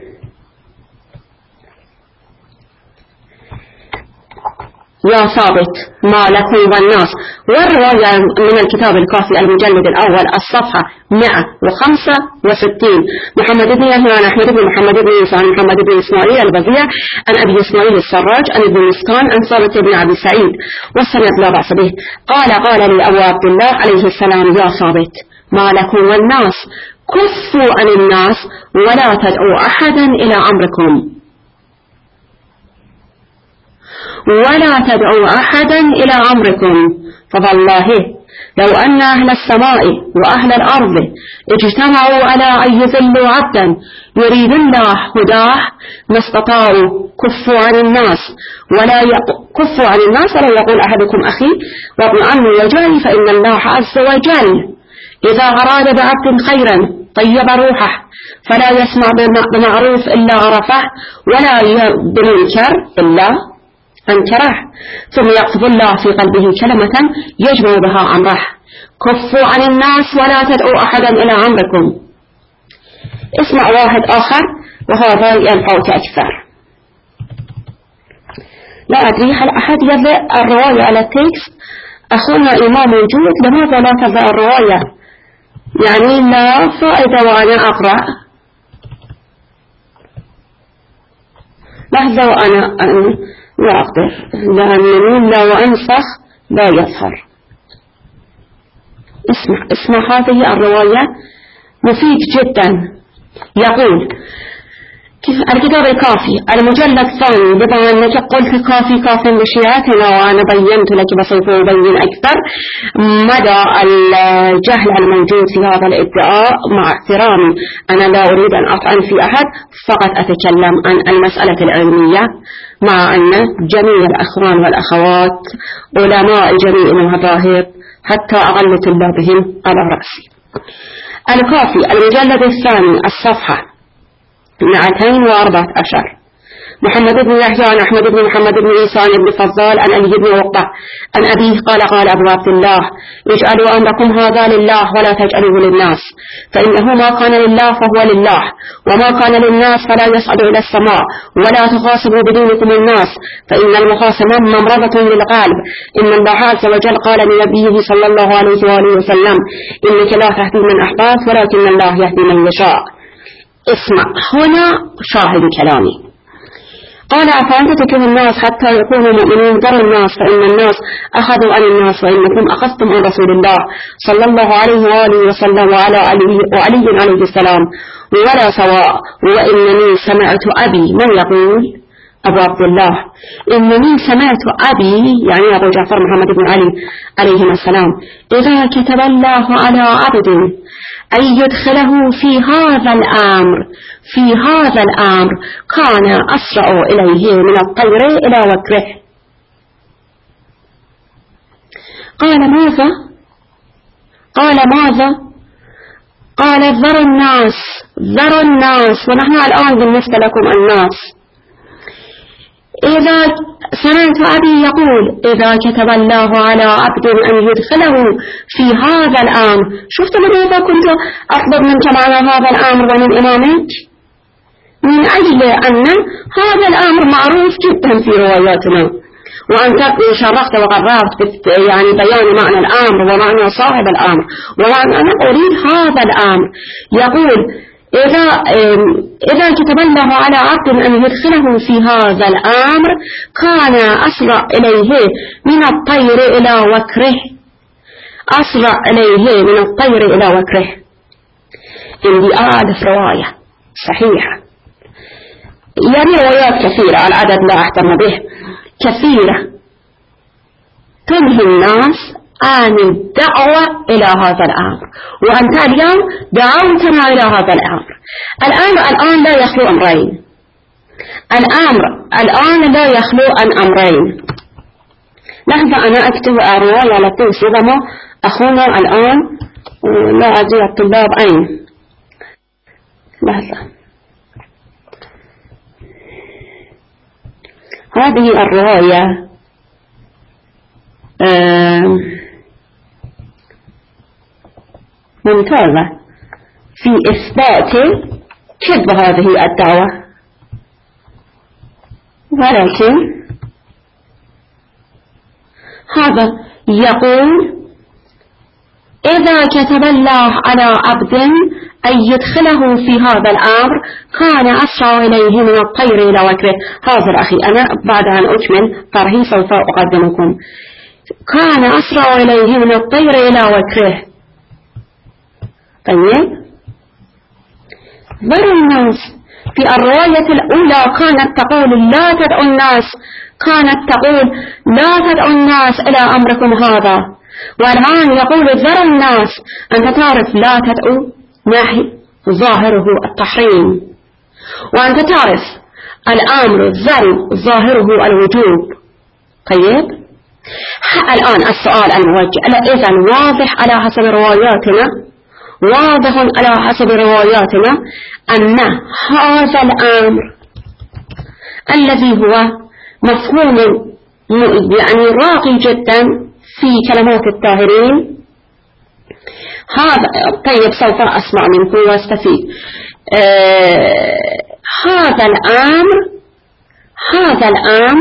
يا ثابت ما لكم والناس، والرواية من الكتاب الكافي المجلد الأول الصفحة مئة وخمسة وستين. محمد بن يحيى أحمد بن محمد بن يسار محمد بن إسماعيل البزيع عن أبي إسماعيل السراج عن ابن مسكان عن ثابت بن أبي سعيد، والسند لا بأس به. قال قال لي أبو عبد الله عليه السلام يا ثابت ما لكم والناس، كفوا عن الناس ولا تدعوا أحدا إلى أمركم، ولا تدعوا أحدا إلى أمركم، فوالله لو أن أهل السماء وأهل الأرض اجتمعوا على أن يذلوا عبدا يريد الله هداه ما استطاعوا. كفوا عن الناس ولا يق... كفوا عن الناس ولا يقول أحدكم أخي وابن عمي وجاري، فإن الله عز وجل إذا أراد بعبد خيرا طيب روحه فلا يسمع بمعروف إلا عرفه ولا بمنكر إلا أنكره، ثم يقذف الله في قلبه كلمة يجمع بها أمره: كفوا عن الناس ولا تدعوا أحدا إلى أمركم. اسمع واحد آخر وهذا ينفعك أكثر. لا أدري هل أحد يضع الرواية على التكست؟ أخونا إمام موجود، لماذا لا تضع الرواية؟ يعني لا فائدة وأنا أقرأ. لحظة وأنا لا أقدر، لأنني لا وأنسخ لا يظهر. اسمع اسمع هذه الرواية مفيد جدا. يقول الكتاب الكافي المجلد الثاني، بما أنك قلت كافي كافي بشيعتنا وأنا بينت لك بسيط أبين أكثر مدى الجهل الموجود في هذا الادعاء. مع احترامي أنا لا أريد أن أطعن في أحد، فقط أتكلم عن المسألة العلمية، مع أن جميع الأخوان والأخوات علماء جميع المذاهب حتى أغل طلابهم على رأسي. الكافي المجلد الثاني الصفحة مئتين وأربعة عشر. محمد بن يحيى عن أحمد بن محمد بن عيسى بن فضال عن علي بن وقع عن أبيه قال قال أبو عبد الله: اجعلوا أمركم هذا لله ولا تجعلوه للناس، فإنه ما كان لله فهو لله، وما كان للناس فلا يصعد إلى السماء، ولا تخاصموا بدينكم الناس، فإن المخاصمة ممرضة للقلب. إن الله عز وجل قال لنبيه صلى الله عليه وآله وسلم: إنك لا تهدي من أحببت ولكن الله يهدي من يشاء. اسمع هنا شاهد كلامي. قال: أفأنت تكره الناس حتى يكونوا مؤمنين؟ ذروا الناس فإن الناس أخذوا عن الناس وإنكم أخذتم عن رسول الله صلى الله عليه وآله وسلم وعلى علي, وعلي عليه السلام ولا سواء. وإنني سمعت أبي، من يقول؟ أبو عبد الله. إنني سمعت أبي يعني أبو جعفر محمد بن علي عليه السلام: إذا كتب الله على عبد أن يدخله في هذا الأمر في هذا الأمر كان أسرع إليه من الطير إلى وكره. قال: ماذا؟ قال: ماذا؟ قال: ذروا الناس ذروا الناس ونحن الآن بالنسبة لكم الناس. إذا سمعت أبي يقول: إذا كتب الله على عبد أن يدخله في هذا الأمر. شفت لماذا كنت أطلب منك معنى هذا الأمر ومن إمامك؟ من أجل أن هذا الأمر معروف جدا في رواياتنا، وأنت شرحت وقررت يعني بيان معنى الأمر ومعنى صاحب الأمر، وأنا أريد هذا الأمر. يقول: إذا إذا كتب الله على عبد أن يدخله في هذا الأمر كان أسرع إليه من الطير إلى وكره. أسرع إليه من الطير إلى وكره. عندي ألف رواية صحيحة، يعني روايات كثيرة العدد لا أهتم به، كثيرة تنهي الناس عن الدعوة إلى هذا الأمر، وأنت اليوم دعوتنا إلى هذا الأمر. الآن الآن لا يخلو أمرين. الأمر الآن لا يخلو عن أمرين. لحظة أنا أكتب رواية على طول ربما أخونا الآن لا أدري الطلاب أين. لحظة. هذه الرواية ممتازة في إثبات كذب هذه الدعوة، ولكن هذا يقول: إذا كتب الله على عبد أن يدخله في هذا الأمر كان أسرع إليه من الطير إلى وكره. حاضر أخي، أنا بعد أن أكمل طرحي سوف أقدمكم. كان أسرع إليه من الطير إلى وكره. طيب، ذروا الناس في الرواية الأولى كانت تقول لا تدعوا الناس، كانت تقول لا تدعوا الناس إلى أمركم هذا، والآن يقول ذروا الناس. أنت تعرف لا تدعوا ناحي ظاهره التحريم، وأنت تعرف الأمر ذروا ظاهره الوجوب. طيب، الآن السؤال الموجه إذن واضح على حسب رواياتنا واضح على حسب رواياتنا أن هذا الأمر الذي هو مفهوم يعني راقي جدا في كلمات الطاهرين. هذا طيب سوف أسمع منكم واستفيد. آه هذا الأمر هذا الأمر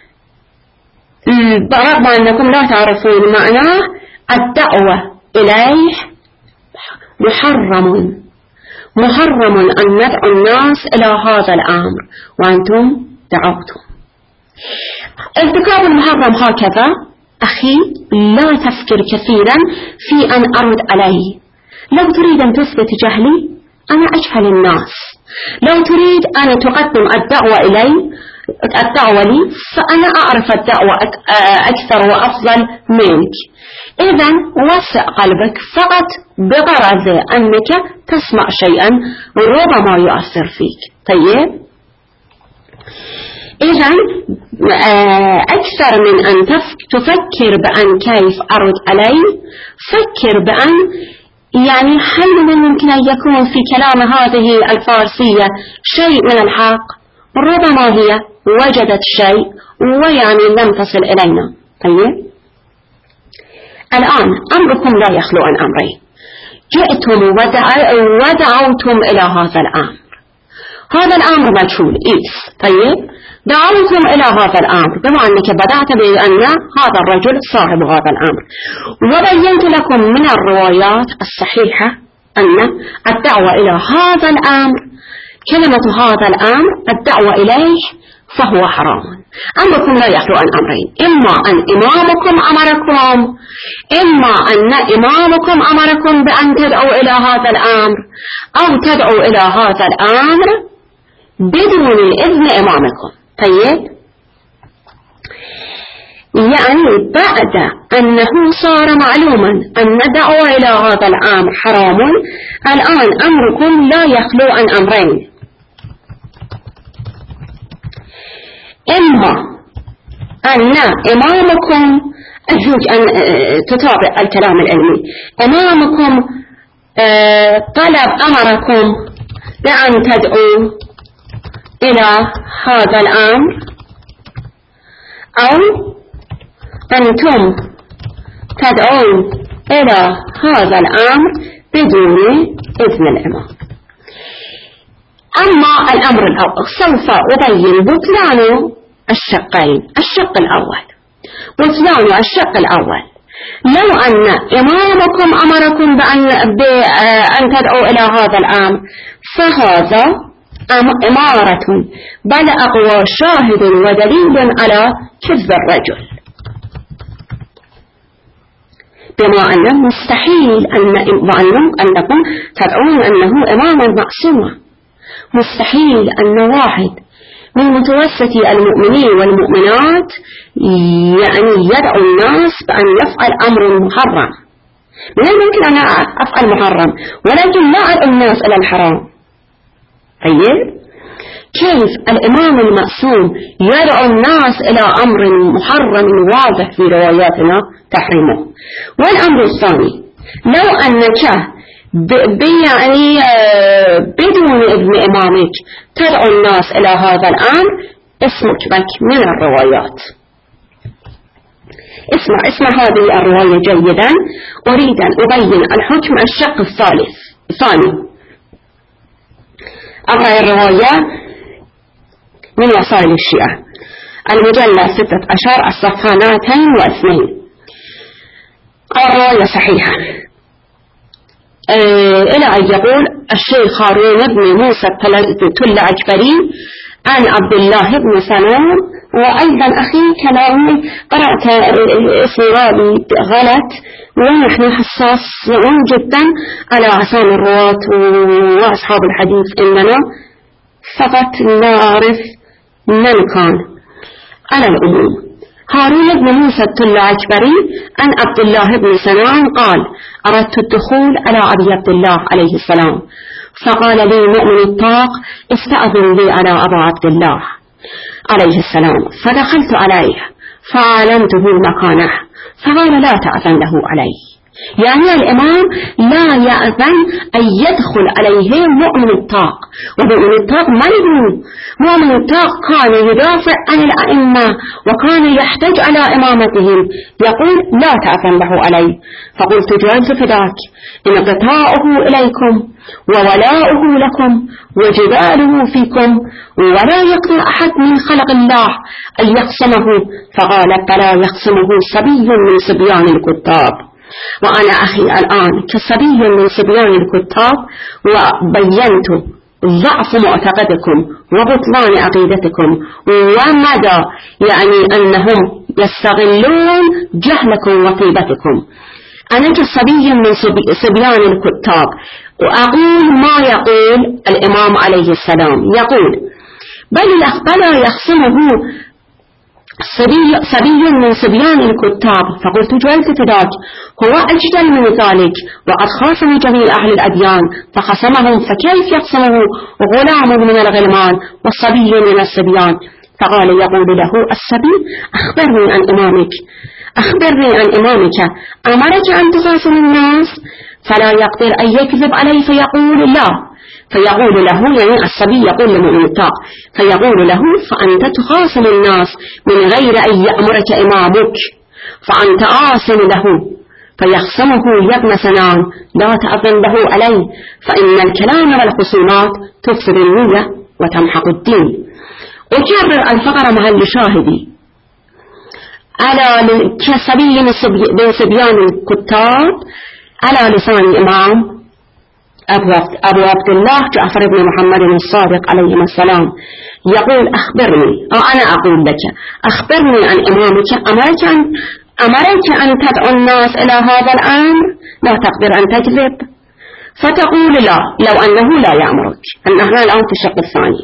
برغم أنكم لا تعرفون معناه، الدعوة إليه محرم محرم أن ندعو الناس إلى هذا الأمر وأنتم دعوتم. ارتكاب المحرم هكذا أخي لا تفكر كثيرا في أن أرد عليه. لو تريد أن تثبت جهلي أنا أجهل الناس، لو تريد أن تقدم الدعوة إلي الدعوة لي فأنا أعرف الدعوة أكثر وأفضل منك. إذن وسع قلبك فقط بغرض أنك تسمع شيئا ربما يؤثر فيك. طيب إذن أكثر من أن تفكر بأن كيف أرد عليه، فكر بأن يعني هل من ممكن أن يكون في كلام هذه الفارسية شيء من الحق؟ ربما هي وجدت شيء ويعني لم تصل إلينا. طيب الآن أمركم لا يخلو عن أمرين. جئتم ودعوتم إلى هذا الأمر، هذا الأمر مجهول إيس. طيب دعوتم إلى هذا الأمر بما أنك بدأت بأن هذا الرجل صاحب هذا الأمر، وبينت لكم من الروايات الصحيحة أن الدعوة إلى هذا الأمر، كلمة هذا الأمر الدعوة إليه فهو حرام. أمركم لا يخلو عن أمرين، إما أن إمامكم أمركم إما أن إمامكم أمركم بأن تدعوا إلى هذا الأمر، أو تدعوا إلى هذا الأمر بدون إذن إمامكم. طيب يعني بعد أنه صار معلوما أن الدعوة إلى هذا الأمر حرام، الآن أمركم لا يخلو عن أمرين، إما أن إمامكم أرجوك أن تتابع الكلام العلمي، إمامكم طلب أمركم بأن تدعوا إلى هذا الأمر، أو أنتم تدعون إلى هذا الأمر بدون إذن الإمام. أما الأمر الأول سوف أبين بطلان الشقين. الشق الأول بطلان الشق الأول لو أن إمامكم أمركم بأن, بأن تدعوا إلى هذا الأمر فهذا إمارة، بل أقوى شاهد ودليل على كذب الرجل، بما أنه مستحيل أن أنكم تدعون أنه إمام معصوم. مستحيل أن واحد من متوسط المؤمنين والمؤمنات يعني يدعو الناس بأن يفعل أمر محرم. من الممكن أن أفعل محرم ولكن لا أدعو الناس إلى الحرام. طيب كيف الإمام المعصوم يدعو الناس إلى أمر محرم واضح في رواياتنا تحريمه؟ والأمر الثاني لو أنك يعني بدون إذن إمامك تدعو الناس إلى هذا الأمر، اسمك بك من الروايات. اسمع اسمع هذه الرواية جيدا، أريد أن أبين الحكم الشق الثالث الثاني. أقرأ الرواية من وسائل الشيعة، المجلة ستة عشر الصفحة مئتين واثنين. الرواية صحيحة أه إلى أن يقول الشيخ هارون بن موسى التلعجبري عن عبد الله بن سلام. وأيضا أخي كلامي قرأت اسمي غلط، ونحن حساسون جدا على أسامي الرواة وأصحاب الحديث إننا فقط نعرف من كان. على العموم هارون بن موسى التلعجبري عن عبد الله بن سلام قال أردت الدخول على أبي عبد الله عليه السلام، فقال لي مؤمن الطاق استأذن لي على أبا عبد الله عليه السلام، فدخلت عليه فعلمته مكانه، فقال لا تأذن له علي. يعني الإمام لا يأذن أن يدخل عليه مؤمن الطاق، ومؤمن الطاق من هو؟ مؤمن الطاق كان يدافع عن الأئمة وكان يحتج على إمامتهم، يقول لا تأذن له علي. فقلت جعلت فداك إن قطاعه إليكم وولاؤه لكم وجداله فيكم ولا يقدر أحد من خلق الله أن يقسمه. فقال فلا يقسمه صبي من صبيان الكتاب. وأنا أخي الآن كصبي من صبيان الكتاب وبينت ضعف معتقدكم وبطلان عقيدتكم ومدى يعني أنهم يستغلون جهلكم وطيبتكم. أنا كصبي من صبيان الكتاب وأقول ما يقول الإمام عليه السلام، يقول بل الأخبار يخصمه صبي, صبي من صبيان الكتاب. فقلت جعلت فداك هو أجدل من ذلك، وقد خاصم جميع أهل الأديان فخصمهم، فكيف يقسمه غلام من الغلمان والصبي من الصبيان؟ فقال يقول له الصبي أخبرني عن إمامك أخبرني عن إمامك أمرك أن تخاصم الناس؟ فلا يقدر أن يكذب عليه فيقول لا. فيقول له يعني الصبي يقول لمؤمن الطاق فيقول له فأنت تخاصم الناس من غير أن يأمرك إمامك فأنت آثم له. فيخصمه يا ابن سنان لا تأذن له عليه، فإن الكلام والخصومات تفسد النية وتمحق الدين. أكرر الفقرة محل شاهدي على كصبي من صبيان الكتاب على لسان الإمام أبو عبد الله جعفر بن محمد الصادق عليه السلام يقول أخبرني أو أنا أقول لك أخبرني عن إمامك أمرك أن, أمرك أن تدعو الناس إلى هذا الأمر؟ لا تقدر أن تكذب فتقول لا لو أنه لا يأمرك. نحن الآن في الشق الثاني.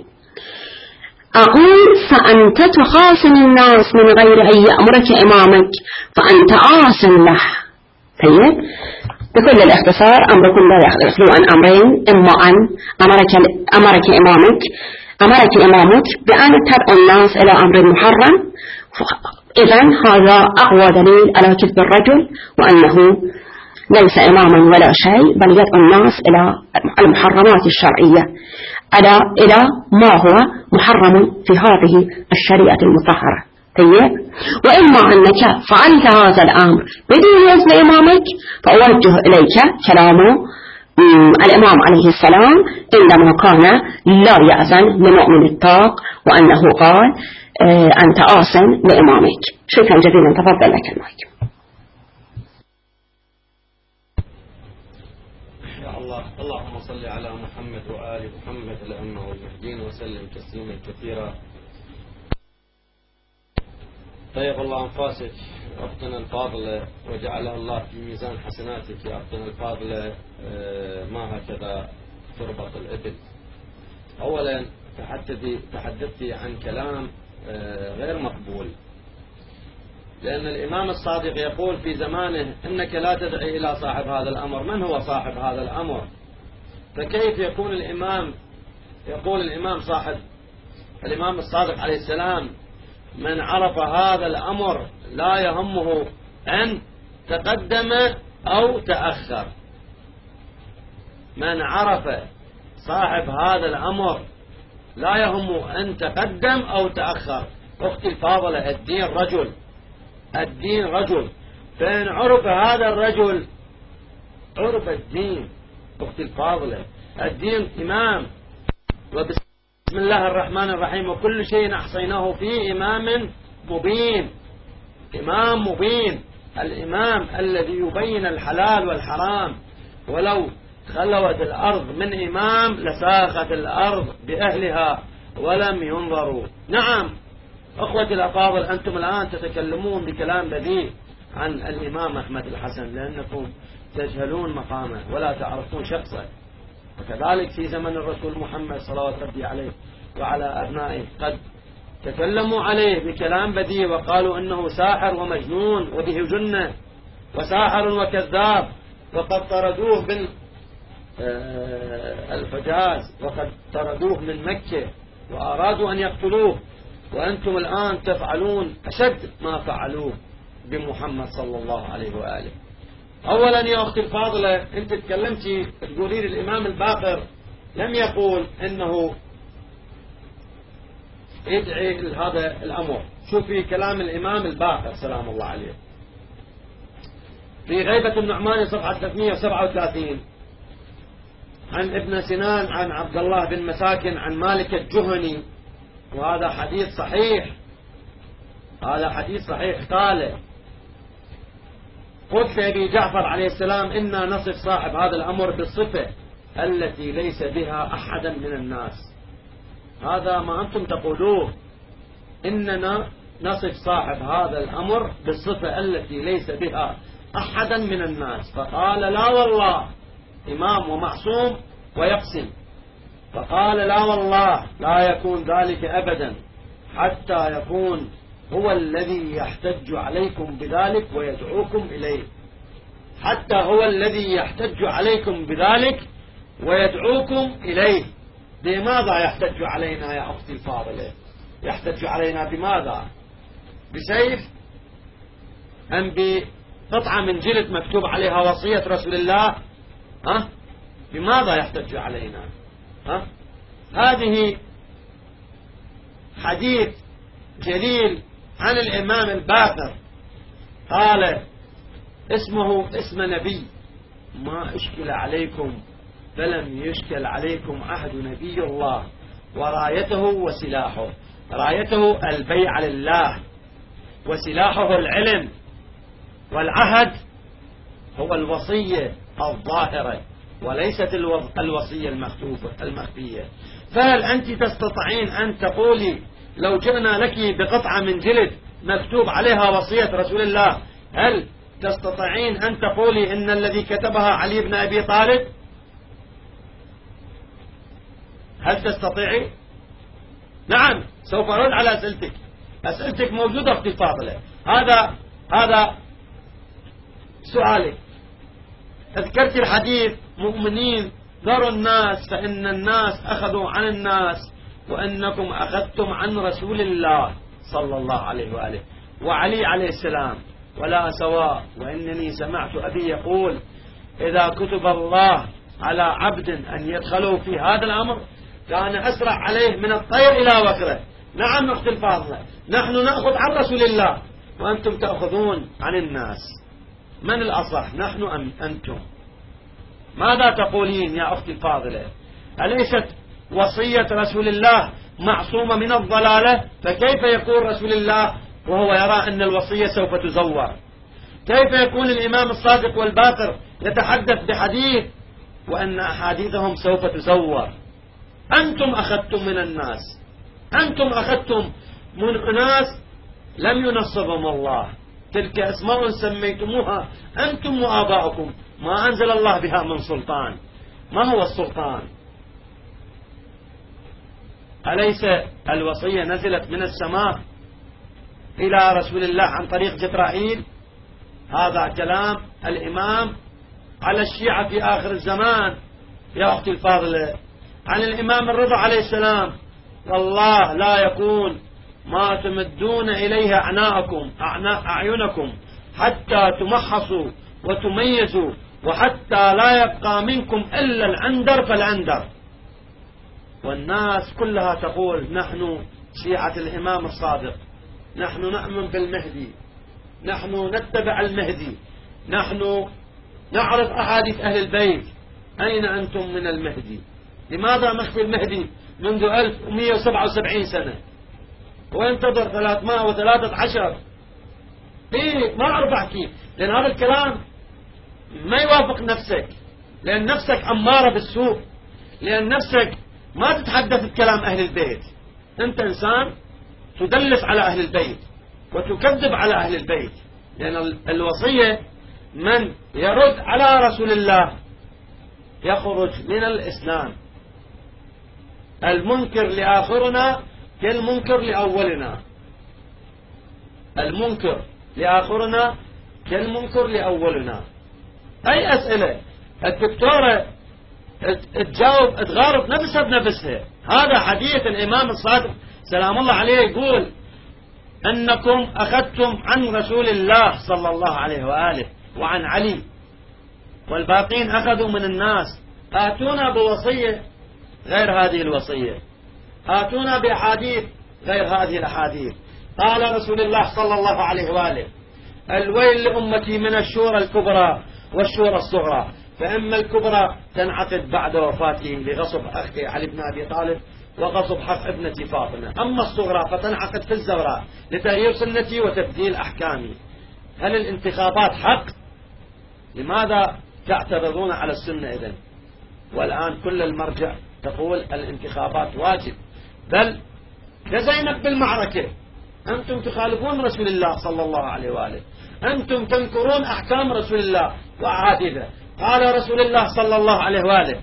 أقول فأنت تخاصم الناس من غير أن يأمرك إمامك فأنت آثم له. طيب بكل الاختصار أمركم لا يخلو عن أمرين، إما أن أمرك, أمرك إمامك أمرك إمامك بأن تدعو الناس إلى أمر محرم، إذن هذا أقوى دليل على كذب الرجل وأنه ليس إماما ولا شيء، بل يدعو الناس إلى المحرمات الشرعية إلى إلى ما هو محرم في هذه الشريعة المطهرة. طيب وإما أنك فعلت هذا الأمر بدون إذن إمامك فأوجه إليك كلام الإمام عليه السلام عندما كان لا يأذن لمؤمن الطاق وأنه قال أنت آثم لإمامك. شكرا جزيلا، تفضل لك المايك. يا الله اللهم صل على محمد وآل محمد الأئمة والمهديين وسلم تسليما كثيرا. طيب الله أنفاسك أختنا الفاضلة وجعلها الله في ميزان حسناتك يا أختنا الفاضلة. ما هكذا تربط الإبل. أولا تحدثي, تحدثتي عن كلام غير مقبول، لأن الإمام الصادق يقول في زمانه إنك لا تدعي إلى صاحب هذا الأمر. من هو صاحب هذا الأمر؟ فكيف يكون الإمام يقول الإمام صاحب الإمام الصادق عليه السلام من عرف هذا الأمر لا يهمه أن تقدم أو تأخر. من عرف صاحب هذا الأمر لا يهمه أن تقدم أو تأخر. أختي الفاضلة الدين رجل الدين رجل فإن عرف هذا الرجل عرف الدين. أختي الفاضلة الدين إمام، وبسم الله الرحمن الرحيم وكل شيء أحصيناه في إمام مبين. إمام مبين الإمام الذي يبين الحلال والحرام. ولو خلوت الأرض من إمام لساخت الأرض بأهلها ولم ينظروا. نعم أخوتي الأفاضل أنتم الآن تتكلمون بكلام بديع عن الإمام أحمد الحسن لأنكم تجهلون مقامه ولا تعرفون شخصه. وكذلك في زمن الرسول محمد صلى الله عليه وعلى أبنائه قد تكلموا عليه بكلام بديع وقالوا إنه ساحر ومجنون وبه جنة وساحر وكذاب، وقد طردوه من الحجاز وقد طردوه من مكة وأرادوا أن يقتلوه. وأنتم الآن تفعلون أشد ما فعلوه بمحمد صلى الله عليه وآله. أولا يا أختي الفاضلة، أنت تكلمتي تقولين الإمام الباقر لم يقول إنه يدعي هذا الأمر. شوفي كلام الإمام الباقر سلام الله عليه في غيبة النعمان صفحة ثلاثمئة وسبعة وثلاثين عن ابن سنان عن عبد الله بن مساكن عن مالك الجهني، وهذا حديث صحيح، هذا حديث صحيح. قال: قلت لأبي جعفر عليه السلام: إنا نصف صاحب هذا الأمر بالصفة التي ليس بها أحدا من الناس. هذا ما أنتم تقولوه، إننا نصف صاحب هذا الأمر بالصفة التي ليس بها أحدا من الناس. فقال: لا والله، إمام ومعصوم ويقسم. فقال: لا والله، لا يكون ذلك أبدا حتى يكون هو الذي يحتج عليكم بذلك ويدعوكم إليه، حتى هو الذي يحتج عليكم بذلك ويدعوكم إليه. بماذا يحتج علينا يا أختي الفاضلة؟ يحتج علينا بماذا؟ بسيف أم بقطعة من جلد مكتوب عليها وصية رسول الله؟ ها؟ بماذا يحتج علينا؟ ها؟ هذه حديث جليل عن الإمام الباقر، قال: اسمه اسم نبي، ما اشكل عليكم فلم يشكل عليكم عهد نبي الله ورايته وسلاحه. رايته البيع لله، وسلاحه العلم، والعهد هو الوصية الظاهرة وليست الوصية المخفية. فهل أنت تستطيعين أن تقولي لو جئنا لك بقطعة من جلد مكتوب عليها وصية رسول الله، هل تستطيعين أن تقولي إن الذي كتبها علي بن أبي طالب؟ هل تستطيعي؟ نعم، سوف أرد على أسئلتك، أسئلتك موجودة أختي الفاضلة. هذا هذا سؤالك. تذكرت الحديث: مؤمنين ذروا الناس فإن الناس أخذوا عن الناس وأنكم أخذتم عن رسول الله صلى الله عليه وآله وعلي عليه السلام ولا سواء. وإنني سمعت أبي يقول: إذا كتب الله على عبد أن يدخلوا في هذا الأمر كان أسرع عليه من الطير إلى وكره. نعم أختي الفاضلة، نحن نأخذ عن رسول الله وأنتم تأخذون عن الناس. من الأصح، نحن أم أنتم؟ ماذا تقولين يا أختي الفاضلة؟ أليست وصية رسول الله معصومة من الضلالة؟ فكيف يكون رسول الله وهو يرى أن الوصية سوف تزور؟ كيف يكون الإمام الصادق والباقر يتحدث بحديث وأن أحاديثهم سوف تزور؟ أنتم أخذتم من الناس، أنتم أخذتم من أناس لم ينصبهم الله، تلك أسماء سميتموها أنتم وآباؤكم ما أنزل الله بها من سلطان. ما هو السلطان؟ أليس الوصية نزلت من السماء إلى رسول الله عن طريق جبرائيل؟ هذا كلام الإمام على الشيعة في آخر الزمان يا أختي الفاضلة. عن الإمام الرضا عليه السلام: والله لا يكون ما تمدون إليه أعناءكم أعينكم حتى تمحصوا وتميزوا وحتى لا يبقى منكم إلا الأندر فالأندر. والناس كلها تقول: نحن شيعة الإمام الصادق، نحن نؤمن بالمهدي، نحن نتبع المهدي، نحن نعرف أحاديث أهل البيت. أين أنتم من المهدي؟ لماذا مخفي المهدي منذ ألف ومئة وسبعة وسبعين سنة وينتظر ثلاثمائة وثلاثة عشر؟ إيه، ما أعرف أحكي، لأن هذا الكلام ما يوافق نفسك، لأن نفسك أمارة بالسوء، لأن نفسك ما تتحدث بكلام أهل البيت. أنت إنسان تدلس على أهل البيت وتكذب على أهل البيت، لأن الوصية من يرد على رسول الله يخرج من الإسلام. المنكر لآخرنا كالمنكر لأولنا، المنكر لآخرنا كالمنكر لأولنا. أي أسئلة الدكتورة تجاوب تغارب نفسها بنفسها. هذا حديث الإمام الصادق سلام الله عليه يقول: أنكم أخذتم عن رسول الله صلى الله عليه وآله وعن علي والباقين أخذوا من الناس. آتونا بوصية غير هذه الوصية، آتونا بأحاديث غير هذه الأحاديث. قال رسول الله صلى الله عليه وآله: الويل لأمتي من الشورى الكبرى والشورى الصغرى، فإما الكبرى تنعقد بعد وفاته لغصب أخي علي بن أبي طالب وغصب حق ابنتي فاطمة، أما الصغرى فتنعقد في الزوراء لتغيير سنتي وتبديل أحكامي. هل الانتخابات حق؟ لماذا تعترضون على السنة إذن؟ والآن كل المرجع تقول الانتخابات واجب، بل كزينب بالمعركة أنتم تخالفون رسول الله صلى الله عليه وآله، أنتم تنكرون أحكام رسول الله وأحاديثه. قال رسول الله صلى الله عليه وآله: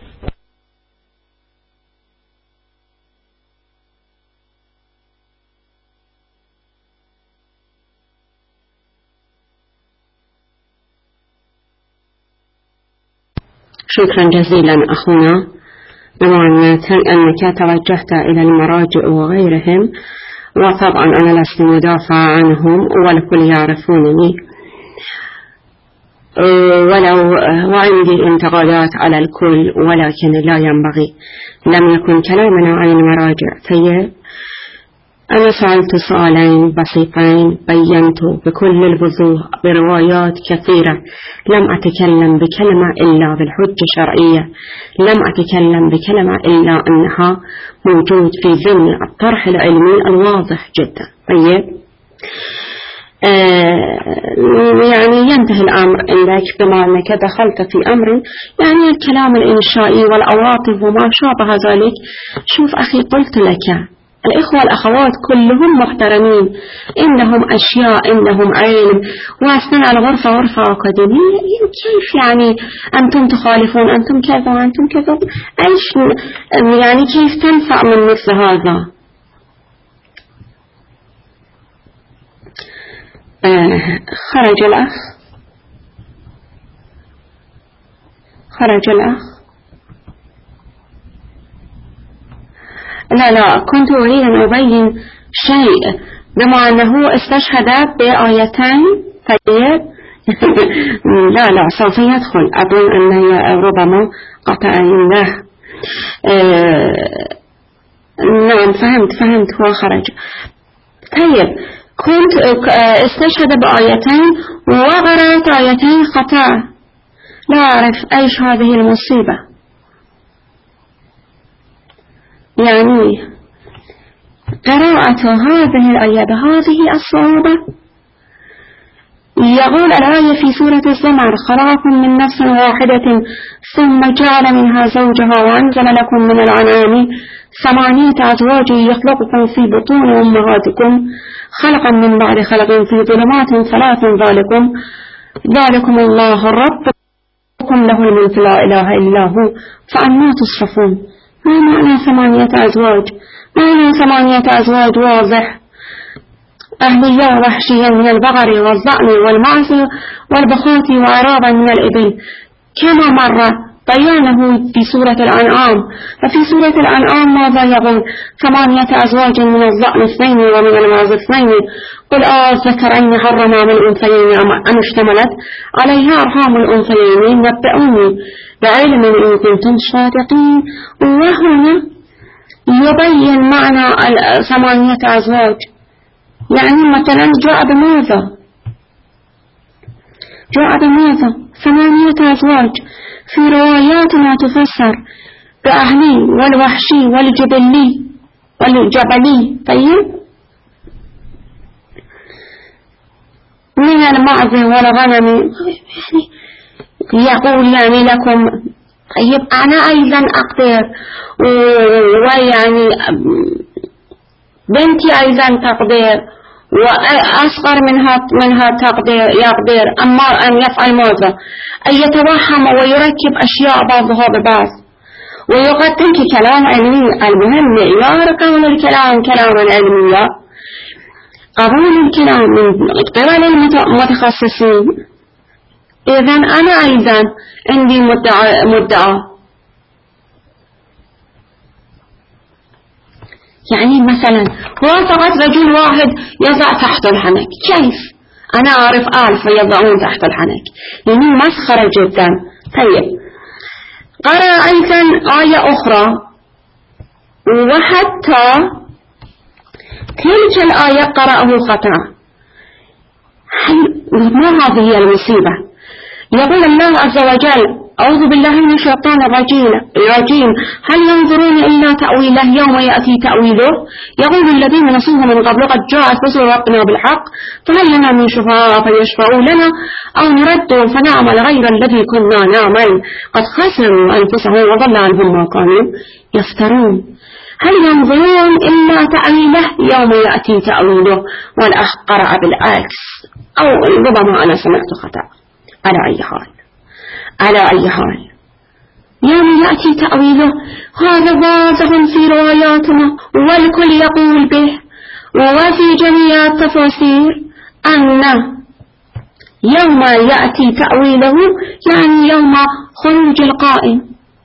شكرا جزيلا أخونا، بما أنك توجهت إلى المراجع وغيرهم، وطبعا أنا لست مدافع عنهم والكل يعرفونني، ولو وعندي انتقادات على الكل، ولكن لا ينبغي، لم يكن كلامنا عن المراجع. طيب أنا سألت سؤالين بسيطين، بينت بكل الوضوح بروايات كثيرة، لم أتكلم بكلمة إلا بالحجة الشرعية، لم أتكلم بكلمة إلا أنها موجود في ضمن الطرح العلمي الواضح جدا. طيب آه يعني ينتهي الأمر عندك بما أنك دخلت في أمر يعني الكلام الإنشائي والعواطف وما شابه ذلك. شوف أخي، قلت لك الإخوة الأخوات كلهم محترمين، إنهم أشياء، إنهم علم، وأثناء الغرفة غرفة أكاديمية، كيف يعني أنتم تخالفون، أنتم كذا وأنتم كذا؟ أيش يعني كيف تنفع من مثل هذا؟ آه خرج الأخ خرج الأخ لا لا كنت أريد أن أبين شيء، بما أنه استشهد بآيتين. طيب لا لا سوف يدخل، أظن أنه ربما قطع عنده. آه نعم فهمت فهمت هو خرج. طيب كنت استشهد بآيتين وقرأت آيتين خطأ، لا أعرف أيش هذه المصيبة. يعني قراءة هذه الآية بهذه الصعوبة. يقول الآية في سورة الزمر: خلقكم من نفس واحدة ثم جعل منها زوجها وأنزل لكم من الأنعام ثمانية أزواج يخلقكم في بطون أمهاتكم خلقا من بعد خلق في ظلمات ثلاث ذلكم ذلكم الله ربكم له الملك لا إله إلا هو فأنا تصرفون. ما معنى ثمانية أزواج؟ معنى ثمانية أزواج واضح: أهلية وحشية من البقر والضأن والمعز والبخات وعرابا من الإبل، كما مر بيانه في سورة الأنعام. ففي سورة الأنعام ماذا يقول؟ ثمانية أزواج من الضأن اثنين ومن المعز اثنين، قل أذكرين حرم من الأنثيين أم اشتملت عليها أرحام الأنثيين نبئوني بعلم إن كنتم صادقين. وهنا يبين معنى ثمانية أزواج، يعني مثلا جاء بماذا؟ جاء بماذا؟ ثمانية أزواج. في رواياتنا تفسر بأهلي والوحشي والجبلي والجبلي. طيب من المعز والغنم، يعني يقول يعني لكم. طيب أنا أيضا أقدر، ويعني بنتي أيضا تقدر، وأصغر منها منها تقدر يقدر، أما أن يفعل ماذا؟ أن يتوهم ويركب أشياء بعضها ببعض ويقدم كلام علمي. المهم معيار قول الكلام كلاما علميا، قبول الكلام من قبل المتخصصين. إذن أنا أيضا عندي مدعى, مدعى. يعني مثلا هو فقط رجل واحد يضع تحت الحنك، كيف؟ أنا أعرف ألف يضعون تحت الحنك، يعني مسخرة جدا. طيب قرأ أيضا آية أخرى، وحتى تلك الآية قرأه خطأ. ما هذه المصيبة؟ يقول الله عز وجل: أعوذ بالله من الشيطان الرجيم: هل ينظرون إلا تأويله يوم يأتي تأويله يقول الذين نسوه من قبل قد جاءت رسل ربنا بالحق فهل لنا من شفعاء فيشفعوا لنا أو نرد فنعمل غير الذي كنا نعمل قد خسروا أنفسهم وضل عنهم ما كانوا يفترون. هل ينظرون إلا تأويله يوم يأتي تأويله، والأخ قرأ بالعكس، أو ربما أنا سمعت خطأ. على أي حال على أي حال يوم يأتي تأويله هذا واضح في رواياتنا والكل يقول به، وفي جميع التفاسير أن يوم يأتي تأويله يعني يوم خروج القائم،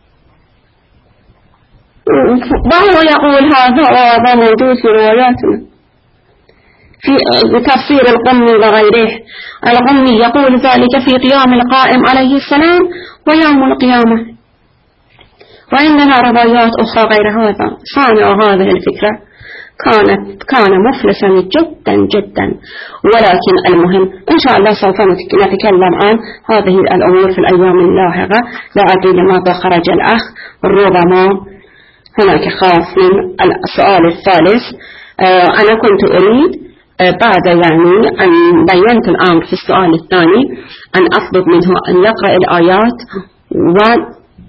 وهو يقول هذا وهذا موجود في رواياتنا في تفسير القمي وغيره. القمي يقول ذلك في قيام القائم عليه السلام ويوم القيامة، وإننا روايات أخرى غير هذا. صانع هذه الفكرة كانت كان مفلسا جدا جدا، ولكن المهم إن شاء الله سوف نتكلم عن هذه الأمور في الأيام اللاحقة. لا أدري لماذا خرج الأخ، ربما هناك خاف من السؤال الثالث. أنا كنت أريد بعد يعني أن بينت الأمر في السؤال الثاني أن أطلب منه أن يقرأ الآيات و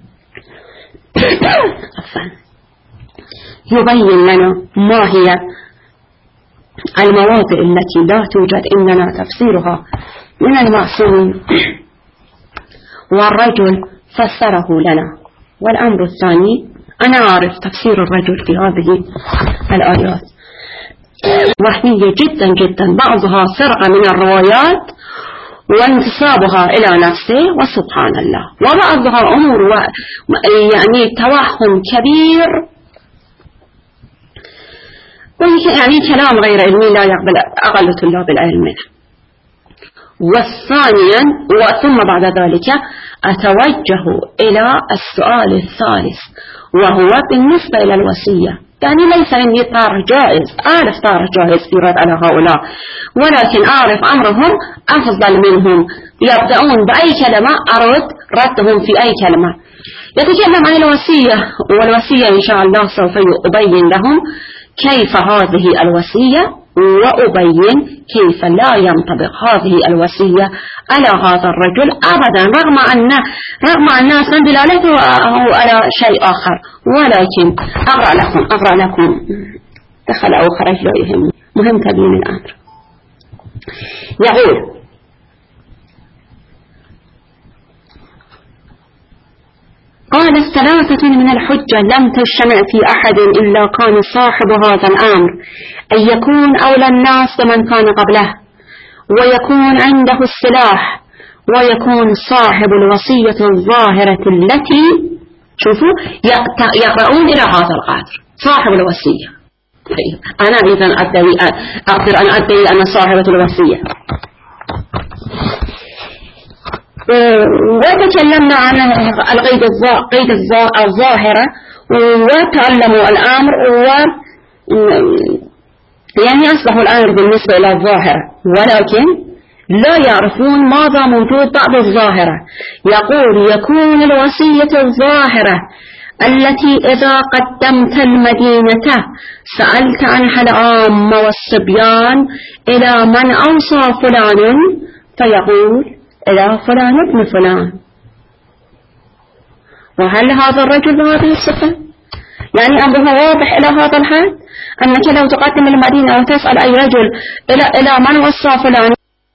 يبين لنا ما هي المواضع التي لا توجد إننا تفسيرها من المعصوم، والرجل فسره لنا. والأمر الثاني أنا أعرف تفسير الرجل في هذه الآيات وهمية جدا جدا، بعضها سرقة من الروايات وانتصابها إلى نفسه وسبحان الله، وبعضها أمور و... يعني توهم كبير، يعني كلام غير علمي لا يقبل أقل طلاب العلم منه. والثانيا وثم بعد ذلك أتوجه إلى السؤال الثالث، وهو بالنسبة إلى الوصية. يعني ليس عندي طارح جائز، أعرف طارح جائز في رد على هؤلاء، ولكن أعرف أمرهم أفضل منهم. يبدأون بأي كلمة أرد ردهم في أي كلمة. يتكلم عن الوصية، والوصية إن شاء الله سوف أبين لهم كيف هذه الوصية، وأبين كيف لا ينطبق هذه الوصية على هذا الرجل أبدا، رغم أن رغم أن الناس دلالته على شيء آخر. ولكن أقرأ لكم أقرأ لكم دخل أو خرج لا يهم، مهم تبين الأمر. يقول: قال: الثلاثة من الحجة لم تجتمع في أحد إلا كان صاحب هذا الأمر أن يكون أولى الناس بمن كان قبله، ويكون عنده السلاح، ويكون صاحب الوصية الظاهرة التي شوفوا يقرؤون إلى هذا القدر صاحب الوصية. أنا إذن أدري أقدر أن أدري أن صاحبة الوصية. وتكلمنا عن القيد الظاهرة وتعلموا الأمر، و يعني أصبحوا الأمر بالنسبة إلى الظاهرة، ولكن لا يعرفون ماذا موجود بعد الظاهرة. يقول: يكون الوصية الظاهرة التي إذا قدمت المدينة سألت عنها العامة والصبيان إلى من أوصى فلان فيقول إلى فلان ابن فلان. وهل هذا الرجل بهذه الصفة؟ يعني أمره واضح إلى هذا الحد أنك لو تقدم المدينة وتسأل أي رجل إلى إلى من وصى فلان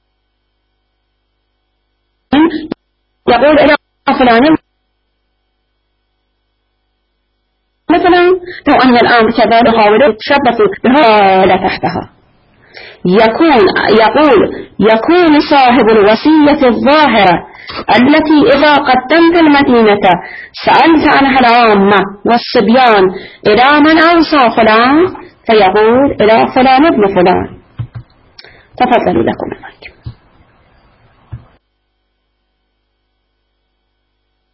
يقول إلى فلان مثلا. لو أن الآن كذلك حاولوا تشبثوا بها تحتها. يكون يقول يكون صاحب الوصية الظاهرة التي إذا قدمت المدينة سألت عنها العامة والصبيان إلى من أوصى فلان فيقول إلى فلان ابن فلان. تفضلوا لكم المايك.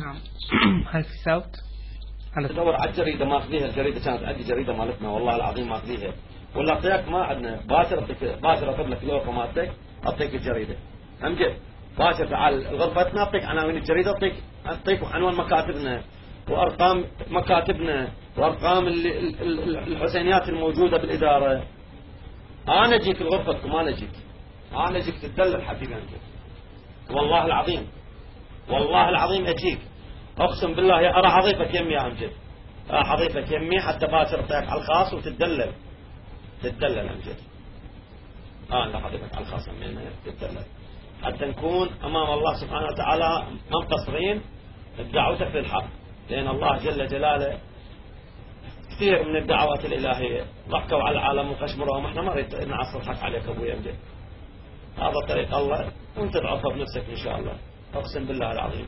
نعم. هل في صوت؟ تدور على الجريدة ما أخذيها، الجريدة كانت عندي جريدة مالتنا والله العظيم ما أخذيها، ولا أعطيك ما عندنا باكر أعطيك باكر أطلب لك لوحة مالتك أعطيك الجريدة أمجد باكر تعال غرفتنا أعطيك عناوين الجريدة، أعطيك أعطيك عنوان مكاتبنا وأرقام مكاتبنا وأرقام الحسينيات الموجودة بالإدارة. أنا أجيك لغرفتكم، أنا أجيك أنا أجيك تتدلل حبيبي أمجد والله العظيم والله العظيم أجيك أقسم بالله يا أرى حضيفك يمي يا أمجد، أرى حضيفك يمي حتى باكر أعطيك على الخاص وتتدلل تتدلل أمجد. آه لا حضيفك على الخاص منها تتدلل حتى نكون أمام الله سبحانه وتعالى منتصرين بدعوتك للحق، لأن الله جل جلاله كثير من الدعوات الإلهية ضحكوا على العالم وخشمرهم، احنا ما نريد نعصر الحق عليك أبوي أمجد، هذا طريق الله وانت تعرفه بنفسك إن شاء الله أقسم بالله العظيم.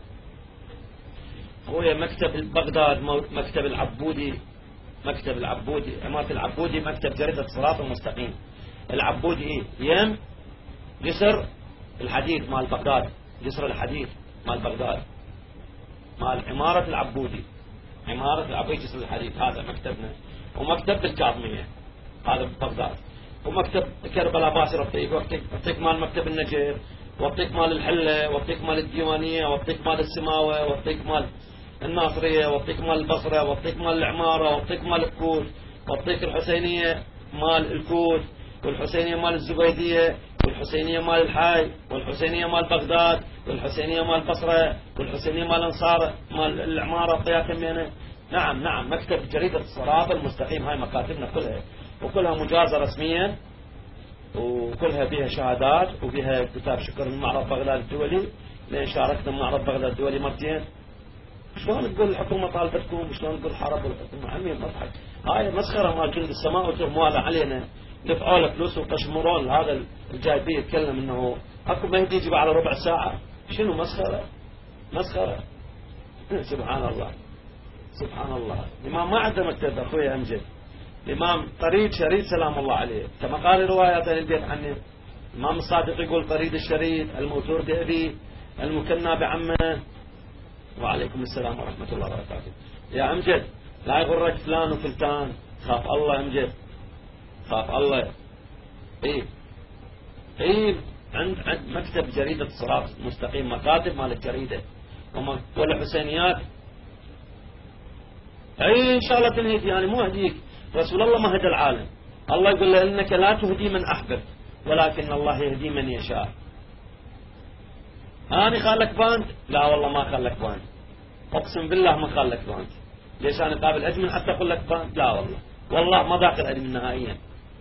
هو مكتب بغداد مكتب العبودي مكتب العبودي عمارة العبودي مكتب جريدة الصراط المستقيم. العبودي إيه؟ يم جسر الحديد مال بغداد، جسر الحديد مال بغداد مال عمارة العبودي، عمارة العبودي جسر الحديد هذا مكتبنا. ومكتب الكاظمية هذا بغداد، ومكتب كربلاء باشر أعطيك أعطيك مال مكتب النجف، واعطيك مال الحلة، واعطيك مال الديوانية، واعطيك مال السماوة، واعطيك مال الناصرية، واعطيك مال البصرة، واعطيك مال العمارة، واعطيك مال الكوت، واعطيك الحسينية مال الكوت، والحسينية مال الزبيدية، والحسينية مال الحي، والحسينية مال بغداد، والحسينية مال البصرة، والحسينية مال الأنصار مال العمارة أعطيها كمينة. نعم نعم مكتب جريدة الصراط المستقيم هاي مكاتبنا كلها، وكلها مجازة رسميا، وكلها بها شهادات وبها كتاب شكر من معرض بغداد الدولي، لأن شاركنا معرض بغداد الدولي مرتين. شلون تقول الحكومة طالبتكم وشلون تقول حرب الحكومة؟ عمي مضحك، هاي مسخرة مال جند السماء وتهموها علينا، دفعوا له فلوس وقشمرون. هذا الجايبي يتكلم انه اكو مهدي يجي على ربع ساعة، شنو مسخرة مسخرة سبحان الله سبحان الله. الإمام ما عنده مكتب أخوي أمجد، الإمام طريد شريد سلام الله عليه كما قال روايات أهل البيت عنه. الإمام الصادق يقول طريد الشريد الموتور بأبي المكنى بعمه. وعليكم السلام ورحمة الله وبركاته. يا أمجد لا يغرك فلان وفلتان، خاف الله أمجد خاف الله. إيه إيه عند عند مكتب جريدة الصراط المستقيم مكاتب مال الجريدة والحسينيات. أي إن شاء الله تنهدي، يعني مو أهديك، رسول الله ما هدى العالم، الله يقول له إنك لا تهدي من أحبب ولكن الله يهدي من يشاء. أنا خالك باند؟ لا والله ما خالك باند، أقسم بالله ما خالك باند. ليش أنا قابل أدمن حتى أقول لك باند؟ لا والله والله ما داخل أدمن نهائيا.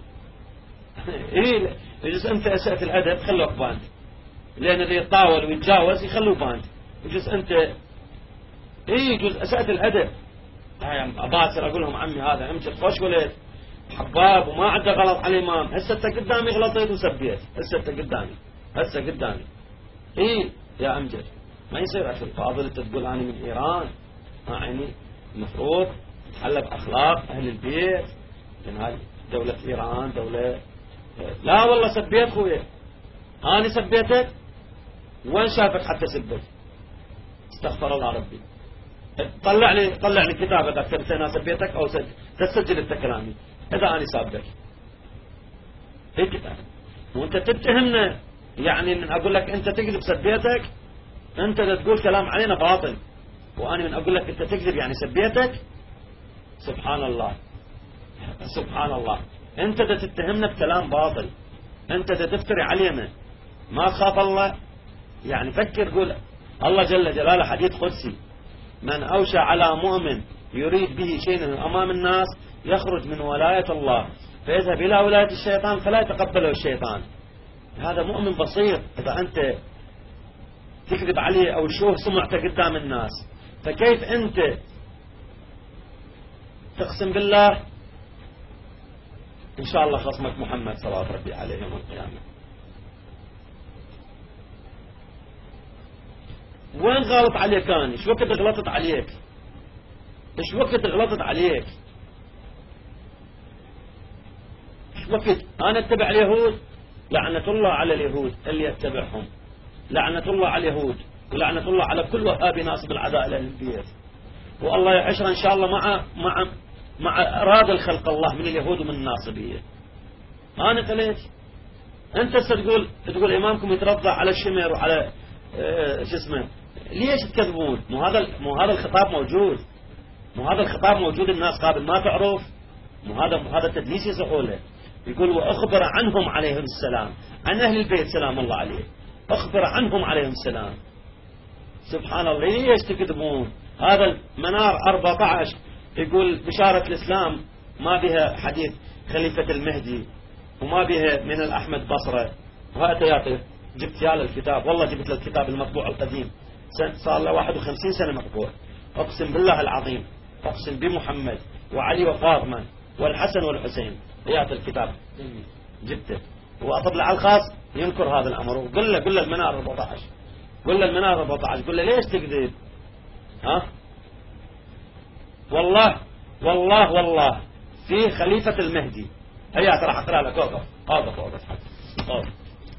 إيه يجوز أنت أسأت الأدب خلوك باند، لأن اللي يتطاول ويتجاوز يخلوه باند. يجوز أنت إيه يجوز أسأت الأدب. أباكر أقول لهم عمي هذا أمجد خوش ولد حباب وما عنده غلط على الإمام، هسه أنت قدامي غلطيت وسبيت، هسه أنت قدامي هسه قدامي إيه يا أمجد ما يصير أخي الفاضل أنت تقول أنا من إيران، ما عيني المفروض تحلى بأخلاق أهل البيت، لأن هذه دولة إيران دولة. لا والله سبيت خويا، أنا سبيتك وين شافك حتى سبت؟ استغفر الله ربي. طلع لي طلع لي كتاب اذا كتبت انا سبيتك او سجل تسجل انت كلامي اذا انا سابك هيك كتاب. وانت تتهمنا يعني من اقول لك انت تكذب سبيتك، انت تقول كلام علينا باطل، وانا من اقول لك انت تكذب يعني سبيتك. سبحان الله سبحان الله، انت تتهمنا بكلام باطل، انت تفتري علينا، ما تخاف الله؟ يعني فكر قول الله جل جلاله حديث قدسي من أوشى على مؤمن يريد به شيئا أمام الناس يخرج من ولاية الله فيذهب إلى ولاية الشيطان فلا يتقبله الشيطان. هذا مؤمن بسيط، إذا أنت تكذب عليه أو شوه سمعته قدام الناس، فكيف أنت تقسم بالله إن شاء الله خصمك محمد صلوات ربي عليه يوم القيامة. وين غلط عليك أنا؟ إيش وقت غلطت عليك؟ إيش وقت غلطت عليك؟ إيش وقت أنا أتبع اليهود؟ لعنة الله على اليهود اللي يتبعهم، لعنة الله على اليهود ولعنة الله على كل وهابي ناصب العداء لأهل البيت، والله يعشر إن شاء الله مع مع مع إرادة الخلق الله من اليهود ومن الناصبية. أنا قلت أنت تقول تقول إمامكم يترضع على الشمر وعلى اه شو اسمه، ليش تكذبون؟ مو هذا مو هذا الخطاب موجود، مو هذا الخطاب موجود، الناس قابل ما تعرف، مو هذا مو هذا التدليس يصحوله. يقول وأخبر عنهم عليهم السلام، عن أهل البيت سلام الله عليه، أخبر عنهم عليهم السلام. سبحان الله، ليش تكذبون؟ هذا المنار أربعة عشر يقول بشارة الإسلام ما بها حديث خليفة المهدي، وما بها من الأحمد بصرة. وهاتياته جبت يا الكتاب، والله جبت له الكتاب المطبوع القديم، صار له واحد وخمسين سنة مطبوع، أقسم بالله العظيم، أقسم بمحمد وعلي وفاطمة والحسن والحسين، هيات الكتاب جبته. وأطلع على الخاص ينكر هذا الأمر، وقل له قل له المنار أربعة عشر، قل له المنار أربعة عشر، قل له ليش تكذب؟ ها والله والله والله في خليفة المهدي، هيا راح أقرأ لك. أوقف أوقف أوقف أوقف.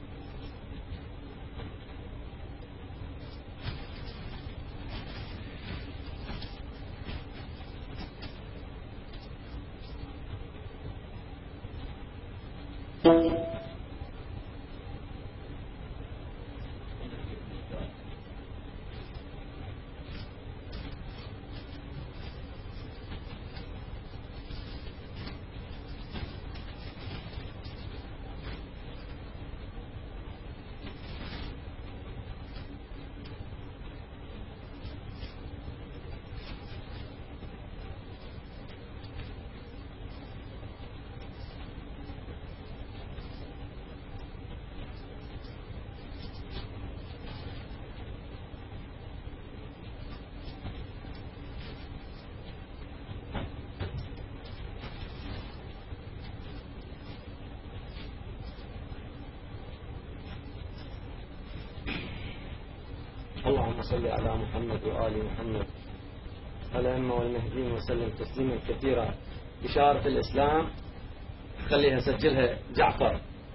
اللهم صل على محمد وآل محمد الأئمة والمهديين وسلم تسليما كثيرا. بشارة الإسلام خليها سجلها جعفر.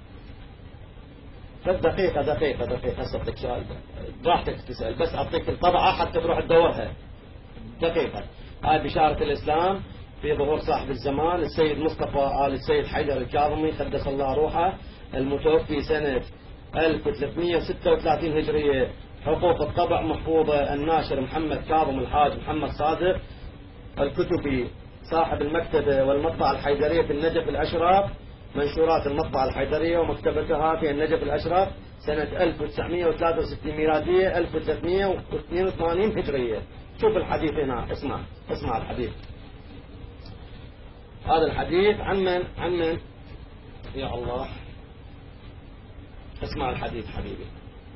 بس دقيقة دقيقة دقيقة أسألك سؤال، براحتك تسأل، بس أعطيك الطبعة حتى تروح تدورها. دقيقة. هاي بشارة الإسلام في ظهور صاحب الزمان السيد مصطفى آل السيد حيدر الكاظمي قدس الله روحه، المتوفي سنة ألف وثلاثمئة وستة وثلاثين هجرية. حقوق الطبع محفوظة، الناشر محمد كاظم الحاج محمد صادق، الكتبي صاحب المكتبة والمطبعة الحيدرية في النجف الأشرف، منشورات المطبعة الحيدرية ومكتبتها في النجف الأشرف سنة ألف وتسعمئة وثلاثة وستين ميلادية ألف وثلاثمئة واثنين وثمانين هجرية. شوف الحديث هنا، اسمع اسمع الحديث. هذا الحديث عن من عن من يا الله، اسمع الحديث حبيبي.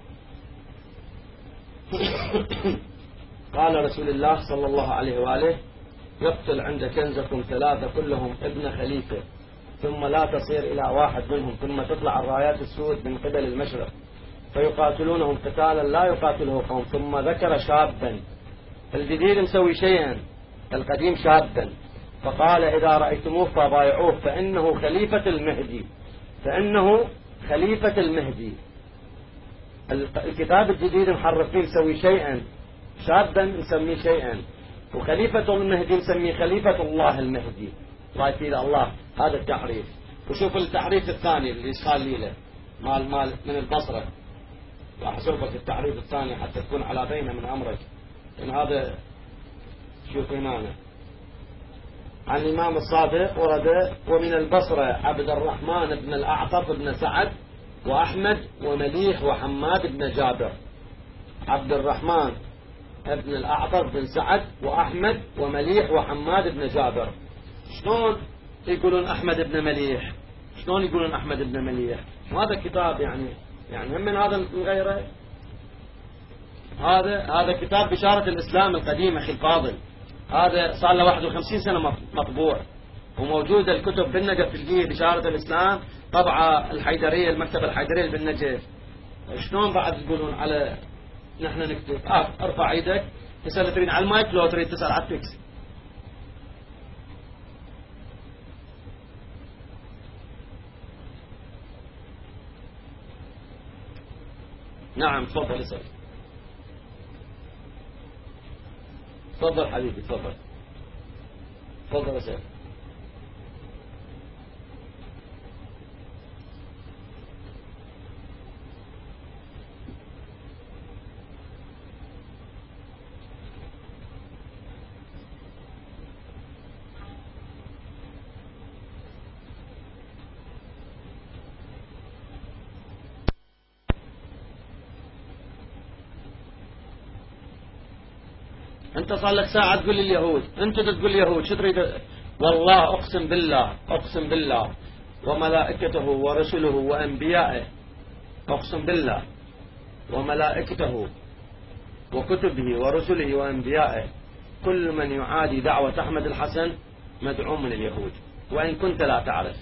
قال رسول الله صلى الله عليه وآله: يقتل عند كنزكم ثلاثة كلهم ابن خليفة، ثم لا تصير إلى واحد منهم، ثم تطلع الرايات السود من قبل المشرق فيقاتلونهم قتالا لا يقاتله قوم. ثم ذكر شابا، الجديد مسوي شيئا، القديم شابا، فقال: إذا رأيتموه فبايعوه فإنه خليفة المهدي، فإنه خليفة المهدي. الكتاب الجديد محرف فيه مسوي شيئا، شابا نسميه شيئا، وخليفة المهدي نسميه خليفة الله المهدي. الله يفيد الله. هذا التحريف. وشوف التحريف الثاني اللي إشخال ليله مال مال من البصرة، راح أشوفك التحريف الثاني حتى تكون على بينه من أمرك إن هذا. شوف هنا عن الإمام الصادق ورد: ومن البصرة عبد الرحمن بن الأعطف بن سعد وأحمد ومليح وحماد بن جابر. عبد الرحمن ابن الأعطف بن سعد وأحمد ومليح وحماد بن جابر. شلون يقولون أحمد بن مليح؟ شلون يقولون أحمد بن مليح؟ وهذا كتاب يعني يعني هم من هذا من غيره. هذا هذا كتاب بشارة الإسلام القديم أخي الفاضل، هذا صار له واحد وخمسين سنة مطبوع، وموجود الكتب بالنجف تلقيه بشارة الإسلام طبعة الحيدرية، المكتبة الحيدرية بالنجف. شلون بعد تقولون على نحن نكتب؟ آه ارفع ايدك تسأل تريد على المايك، لو تريد تسأل على التكس. نعم تفضل اسأل. تفضل حبيبي تفضل تفضل يا سيد. انت صار لك ساعة تقول اليهود، انت تقول اليهود شو تريد؟ والله اقسم بالله اقسم بالله وملائكته ورسله وانبيائه، اقسم بالله وملائكته وكتبه ورسله وانبيائه، كل من يعادي دعوة احمد الحسن مدعو من اليهود، وان كنت لا تعرف.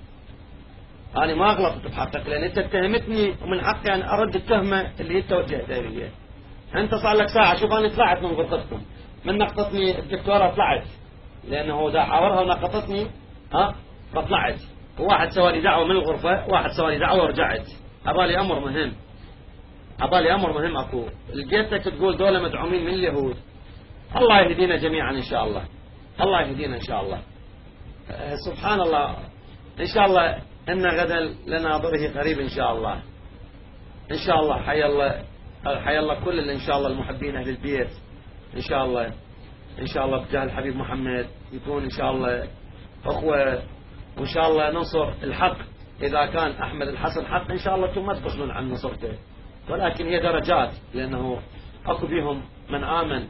انا ما غلطت بحقك لان انت اتهمتني ومن حقي ان ارد التهمة اللي انت وجهتها لي. انت صار لك ساعة، شوف انا طلعت من غرفتكم، من نقطتني الدكتورة طلعت لانه دا حاورها ونقطتني ها فطلعت، وواحد سوالي دعوة من الغرفة، واحد سوالي دعوة ورجعت. عبالي امر مهم، عبالي امر مهم اكو. لقيتك تقول دولة مدعومين من اليهود. الله يهدينا جميعا ان شاء الله، الله يهدينا ان شاء الله. أه سبحان الله. ان شاء الله ان غدا لناظره قريب ان شاء الله، ان شاء الله. حي الله حي الله كل اللي ان شاء الله المحبين اهل البيت ان شاء الله، ان شاء الله بجاه الحبيب محمد يكون ان شاء الله اخوه، وان شاء الله ننصر الحق. اذا كان احمد الحسن حق ان شاء الله انتم ما تبخلون عن نصرته، ولكن هي درجات، لانه اكو بيهم من امن.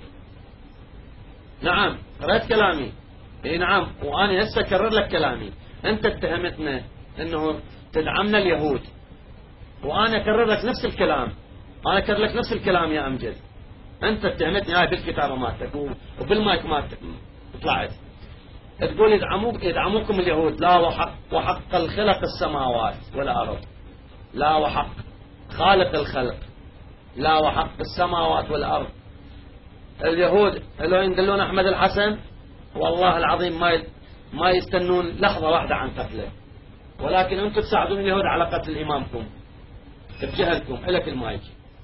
نعم قرأت كلامي، اي نعم، وانا هسه اكرر لك كلامي. انت اتهمتنا انه تدعمنا اليهود، وانا اكرر لك نفس الكلام، انا اكرر لك نفس الكلام يا امجد. انت اتهمتني هاي بالكتابه مالتك وبالمايك مالتك طلعت تقول يدعموك يدعموكم اليهود. لا، وحق وحق الخلق السماوات والارض، لا وحق خالق الخلق، لا وحق السماوات والارض. اليهود لو يندلون احمد الحسن والله العظيم ما ما يستنون لحظه واحده عن قتله، ولكن انتم تساعدون اليهود على قتل امامكم بجهلكم. الك المايك.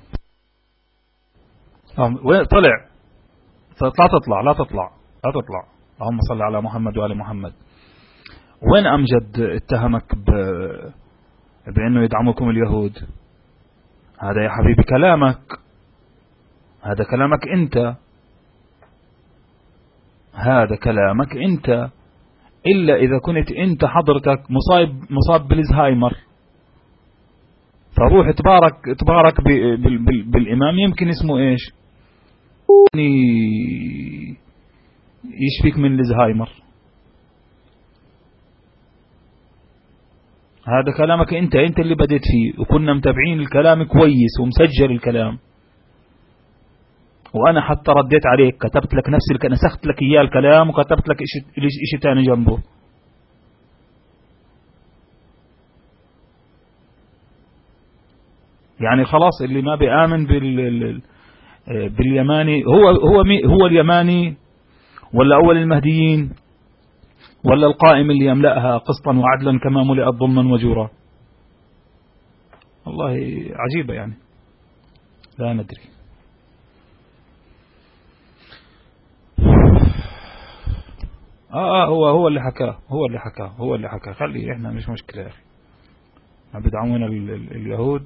وين طلع؟ لا تطلع لا تطلع لا تطلع. اللهم صل على محمد وآل محمد. وين أمجد اتهمك ب... بأنه يدعمكم اليهود؟ هذا يا حبيبي كلامك، هذا كلامك أنت، هذا كلامك أنت، إلا إذا كنت أنت حضرتك مصاب مصاب بالزهايمر، فروح تبارك تبارك بالإمام يمكن اسمه إيش يشفيك من الزهايمر. هذا كلامك انت انت اللي بديت فيه، وكنا متابعين الكلام كويس ومسجل الكلام، وانا حتى رديت عليك، كتبت لك نفس الك... نسخت لك اياه الكلام وكتبت لك شيء شيء ثاني جنبه. يعني خلاص اللي ما بيآمن بال باليماني هو هو هو اليماني، ولا أول المهديين، ولا القائم اللي يملأها قسطا وعدلا كما ملئت ظلما وجورا. والله عجيبة يعني، لا ندري. آه, آه هو هو اللي حكاه هو اللي حكاه هو اللي حكاه خلي إحنا مش مشكلة يا أخي. ما بدعمونا اليهود.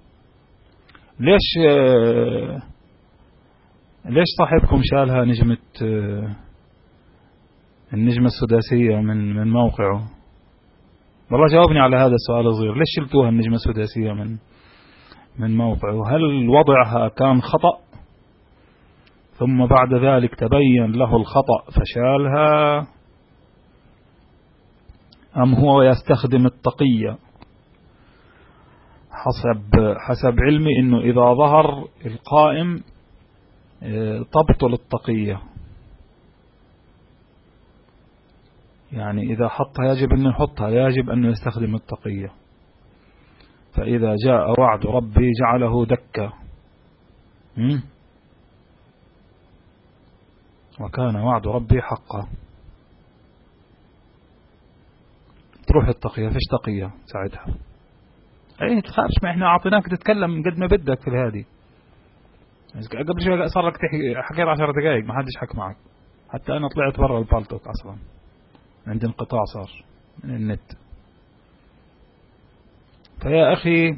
ليش آه ليش صاحبكم شالها نجمة آه النجمة السداسية من من موقعه؟ والله جاوبني على هذا السؤال الصغير، ليش شلتوها النجمة السداسية من من موقعه؟ هل وضعها كان خطأ ثم بعد ذلك تبين له الخطأ فشالها، أم هو يستخدم التقية؟ حسب حسب علمي إنه إذا ظهر القائم تبطل التقية، يعني إذا حطها يجب أن يحطها، يجب أن يستخدم التقية. فإذا جاء وعد ربي جعله دكا، وكان وعد ربي حقا. تروح التقية، فيش تقية ساعتها. ايه تخافش، ما احنا اعطيناك تتكلم قد ما بدك في هذه. قبل شوي صار لك تحكي حكيت عشر دقائق ما حدش حكى معك، حتى أنا طلعت برا البالتوك أصلا، عندي انقطاع صار من النت. فيا أخي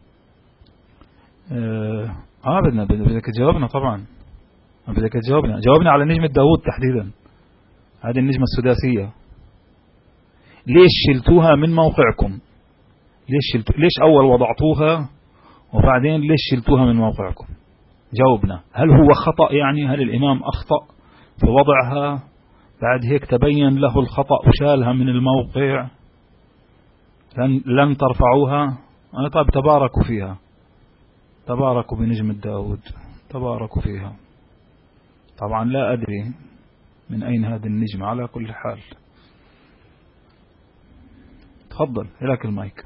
آه, آه بدنا بدك تجاوبنا طبعا، بدك تجاوبنا جاوبنا على نجمة داود تحديدا، هذه النجمة السداسية ليش شلتوها من موقعكم؟ ليش شلتو ليش أول وضعتوها وبعدين ليش شلتوها من موقعكم؟ جاوبنا. هل هو خطأ يعني؟ هل الإمام أخطأ في وضعها بعد هيك تبين له الخطأ وشالها من الموقع؟ لن, لن ترفعوها؟ أنا طيب تباركوا فيها، تباركوا بنجمة داود، تباركوا فيها. طبعا لا أدري من أين هذه النجمة، على كل حال تفضل إليك المايك.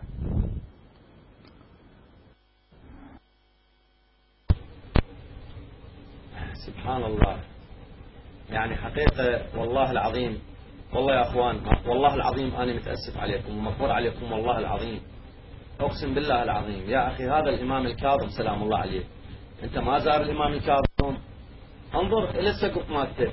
سبحان الله، يعني حقيقة والله العظيم، والله يا أخوان والله العظيم أنا متأسف عليكم ومغفور عليكم والله العظيم، أقسم بالله العظيم. يا أخي هذا الإمام الكاظم سلام الله عليه، أنت ما زار الإمام الكاظم؟ انظر إلى السقف مالته،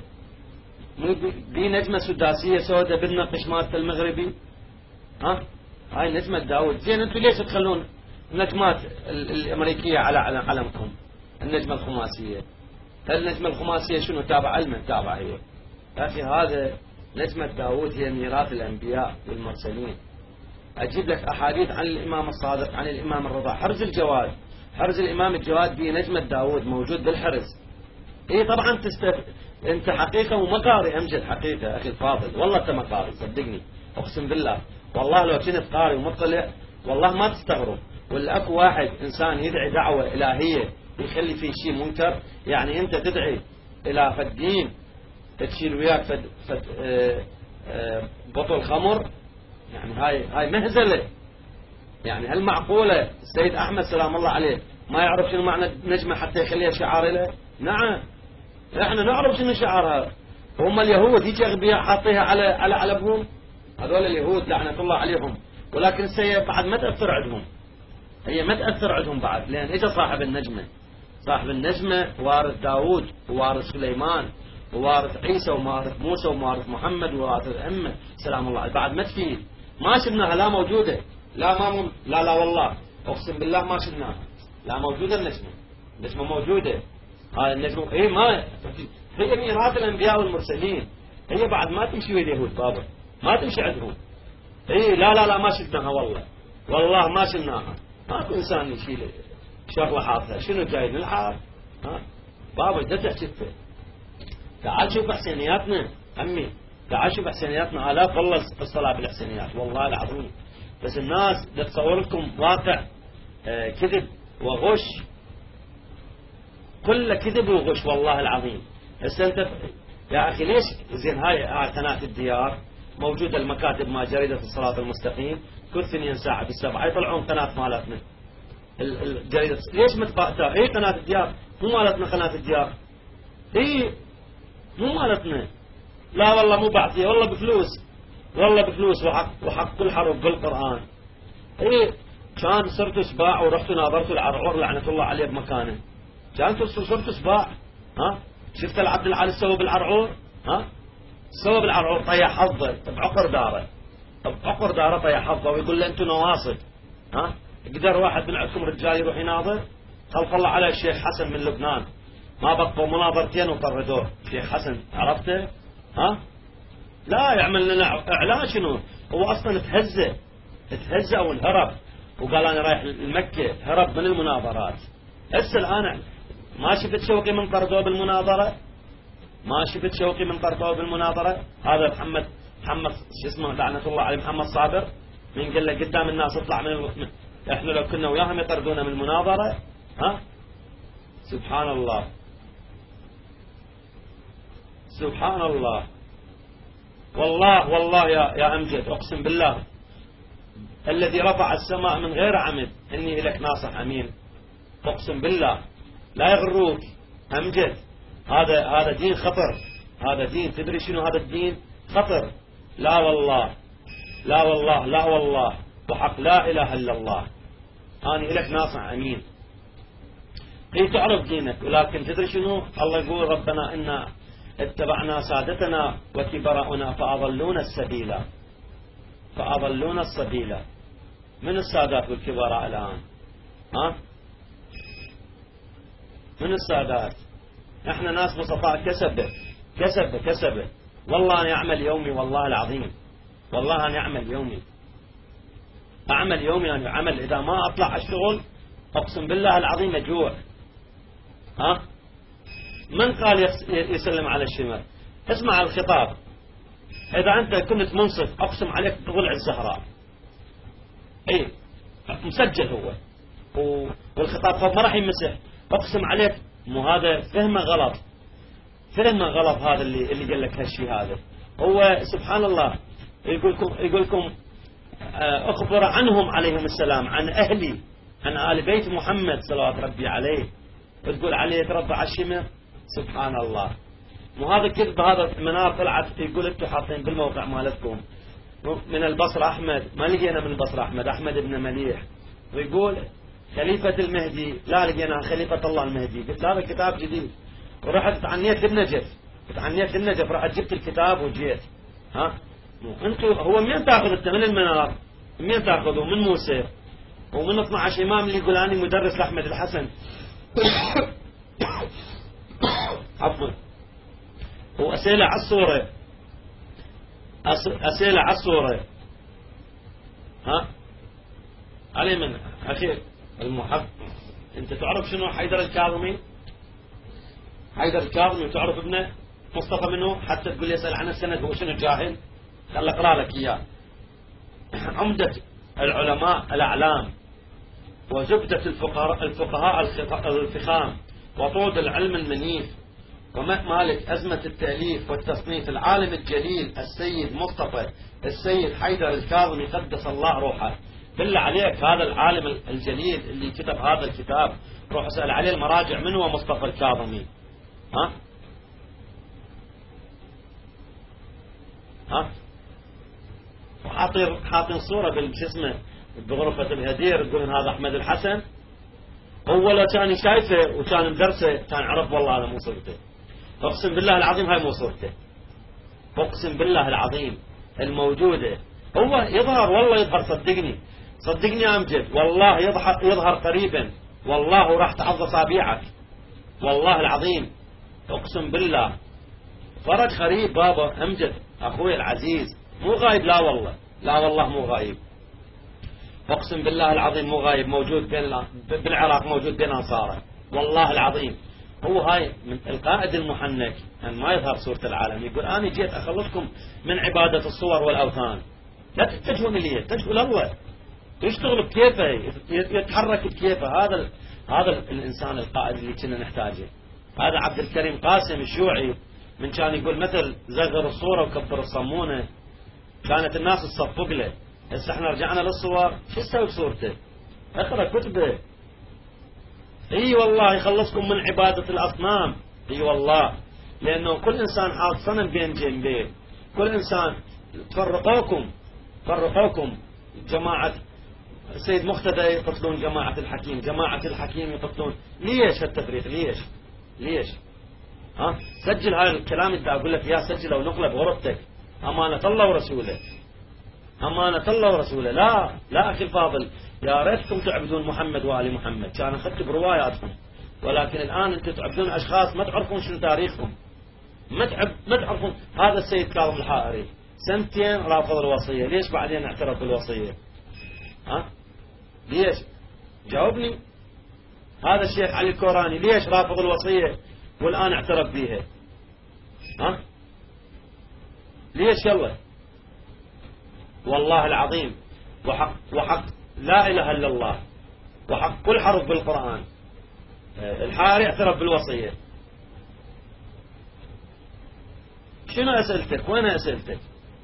دي نجمة سداسية سوداء بالنقش مالته المغربي، ها هاي نجمة داود. زين أنتم ليش تخلون النجمات الأمريكية على علمكم؟ النجمة الخماسية، النجمة الخماسية شنو تابع علمه؟ تابع هي. يا أخي هذا نجمة داود هي ميراث الأنبياء والمرسلين. أجيب لك أحاديث عن الإمام الصادق، عن الإمام الرضا، حرز الجواد، حرز الإمام الجواد به نجمة داود موجود بالحرز. إيه طبعا تستف... أنت حقيقة ومقاري أمجد، حقيقة أخي الفاضل والله أنت مقاري صدقني أقسم بالله، والله لو كنت قاري ومطلع والله ما تستغرب. ولا أكو واحد إنسان يدعي دعوة إلهية يخلي فيه شيء منكر، يعني أنت تدعي إلى فدين تشيل وياك فد, فد آه آه بطل خمر، يعني هاي هاي مهزلة. يعني هل معقولة السيد أحمد سلام الله عليه ما يعرف شنو معنى نجمة حتى يخليها شعار له؟ نعم احنا نعرف شنو شعارها. هم اليهود هيك أغبياء حاطيها على على علبهم، هذول اليهود لعنة الله عليهم. ولكن السيد بعد ما تأثر عندهم، هي ما تأثر عندهم بعد، لأن إجا صاحب النجمة، صاحب النجمة وارث داود ووارث سليمان ووارث عيسى ووارث موسى ووارث محمد ووارث الأمة سلام الله عليه. بعد ما تفيد ما شفناها، لا موجودة، لا ما مم... لا لا والله أقسم بالله ما شفناها، لا موجودة النجمة، النجمة موجودة. هاي النجمة هي ما هي ميراث الأنبياء والمرسلين، هي بعد ما تمشي ويا اليهود بابا، ما تمشي عندهم. هي لا لا لا ما شفناها والله، والله ما شفناها. ماكو إنسان يشيل شغلة حاطها، شنو جاي نلعب؟ ها بابا انت تحكي، تعال شوف حسينياتنا عمي، تعال شوف حسينياتنا، آلاف والله الصلاة بالحسينيات والله العظيم. بس الناس تتصور لكم واقع آه كذب وغش، كله كذب وغش والله العظيم. هسه انت يا اخي ليش زين هاي قناة الديار موجودة المكاتب مع جريدة الصراط المستقيم كل ثنين ساعة بالسبعة يطلعون قناة مالتنا الجريدة، ليش متقاطع؟ هي قناة الديار مو مالتنا، قناة الديار هي مو مالتنا. لا والله مو بعطية، والله بفلوس، والله بفلوس وحق, وحق كل حرف بالقرآن. ايه كان صرت سباع ورحت ناظرت العرعور لعنة الله عليه بمكانه، كان صرت سباع. ها شفت العبد العالي سوى بالعرعور؟ ها سوى بالعرعور طيح حظه بعقر داره، بعقر داره طيح حظه ويقول له انتم نواصب. ها قدر واحد من عندكم رجال يروح يناظر؟ خلف الله على الشيخ حسن من لبنان، ما بقوا مناظرتين وطردوه الشيخ حسن، عرفته؟ ها لا يعمل لنا اعلان شنو؟ هو اصلا تهزأ تهزأ وانهرب وقال انا رايح لمكة، هرب من المناظرات. هسه الان ما شفت شوقي من طردوه بالمناظرة؟ ما شفت شوقي من طردوه بالمناظرة؟ هذا محمد محمد شو اسمه لعنة الله عليه محمد صابر، من قال له قدام الناس اطلع من الم... احنا لو كنا وياهم يطردونا من المناظرة. ها سبحان الله سبحان الله. والله والله يا يا أمجد أقسم بالله الذي رفع السماء من غير عمد إني لك ناصح أمين، أقسم بالله لا يغروك أمجد. هذا هذا دين خطر، هذا دين تدري شنو هذا الدين خطر. لا والله لا والله لا والله وحق لا إله إلا الله أنا لك ناصح أمين. اي تعرف دينك، ولكن تدري شنو الله يقول ربنا إنا اتبعنا سادتنا وكبراءنا فأضلونا السبيل فأضلونا السبيل. من السادات والكبراء الآن؟ ها؟ من السادات؟ احنا ناس بسطاء كسبة كسبة كسبة. والله أنا أعمل يومي، والله العظيم والله أنا أعمل يومي أعمل يومي يعني عمل إذا ما أطلع الشغل أقسم بالله العظيم أجوع. ها؟ من قال يسلم على الشمال؟ اسمع الخطاب. إذا أنت كنت منصف أقسم عليك بضلع الزهراء. إيه مسجل هو، والخطاب ما راح يمسح. أقسم عليك مو هذا فهمه غلط، فهمه غلط هذا اللي اللي قال لك هالشيء هذا. هو سبحان الله يقولكم يقولكم أخبر عنهم عليهم السلام، عن أهلي، عن آل بيت محمد صلوات ربي عليه، وتقول عليه يتربى على الشمر. سبحان الله. مو هذا كذب، هذا منار طلعت يقول انتم حاطين بالموقع مالتكم من البصرة أحمد، ما لقينا من البصرة أحمد، أحمد بن مليح، ويقول خليفة المهدي، لا لقينا خليفة الله المهدي. قلت هذا كتاب جديد، ورحت تعنيت للنجف تعنيت للنجف رحت جبت الكتاب وجيت. ها انتم هو مين تاخذ انت من المنار؟ مين تاخذه؟ من موسى ومن اثني عشر إمام اللي يقول أنا مدرس لأحمد الحسن. عفوا. وأسئلة على الصورة أسئلة على الصورة. ها علي من أخي المحب، أنت تعرف شنو حيدر الكاظمي؟ حيدر الكاظمي تعرف ابنه مصطفى منه؟ حتى تقول لي اسأل عن السند هو شنو جاهل؟ خل أقرأ لك إياه. عمدة العلماء الأعلام وزبدة الفقهاء الفقهاء الفخام وطود العلم المنيف ومالك أزمة التأليف والتصنيف العالم الجليل السيد مصطفى السيد حيدر الكاظمي قدس الله روحه. بالله عليك هذا العالم الجليل اللي كتب هذا الكتاب روح اسأل عليه المراجع، من هو مصطفى الكاظمي؟ ها ها وحاطين حاطين صورة بالجسمه بغرفة الهدير تقولون هذا أحمد الحسن. هو لو كان شايفه وكان مدرسه كان عرف والله هذا مو صورته. أقسم بالله العظيم هاي مو صورته، أقسم بالله العظيم الموجودة. هو يظهر والله يظهر، صدقني صدقني يا أمجد والله يظهر يظهر قريبا، والله راح تعض أصابعك والله العظيم. أقسم بالله فرج خريب بابا أمجد أخوي العزيز، مو غايب، لا والله لا والله مو غايب، أقسم بالله العظيم مو غايب، موجود بين بالعراق، موجود بين أنصاره والله العظيم. هو هاي من القائد المحنك أن ما يظهر صورة العالم، يقول أنا جيت أخلصكم من عبادة الصور والأوثان، لا تتجهون لي، اتجهوا لله، يشتغل بكيفه، يتحرك بكيفه. هذا هذا الإنسان القائد اللي كنا نحتاجه. هذا عبد الكريم قاسم الشيوعي من كان يقول مثل زغر الصورة وكبر الصمونة، كانت الناس تصفق له. هسه احنا رجعنا للصور، شو تسوي بصورته؟ اقرأ كتبه. اي والله يخلصكم من عبادة الأصنام، اي والله، لأنه كل إنسان حاط صنم بين جنبيه، كل إنسان تفرقوكم فرقوكم جماعة السيد مقتدى يقتلون جماعة الحكيم، جماعة الحكيم يقتلون. ليش هالتفريق؟ ليش ليش ها؟ سجل هاي الكلام اللي أقول لك يا سجله ونقله بغرفتك. أمانة الله ورسوله، أمانة الله ورسوله. لا لا أخي الفاضل، يا ريتكم تعبدون محمد وآل محمد، كان أخذت برواياتكم، ولكن الآن أنتم تعبدون أشخاص ما تعرفون شنو تاريخهم، ما تعب ما تعرفون. هذا السيد كاظم الحائري سنتين رافض الوصية، ليش بعدين اعترف بالوصية؟ ها ليش؟ جاوبني. هذا الشيخ علي الكوراني ليش رافض الوصية والآن اعترف بيها؟ ها ليش؟ يلا والله العظيم وحق وحق لا إله إلا الله وحق كل حرف بالقرآن الحائري اعترف بالوصية. شنو أسئلتك؟ وين أسئلتك؟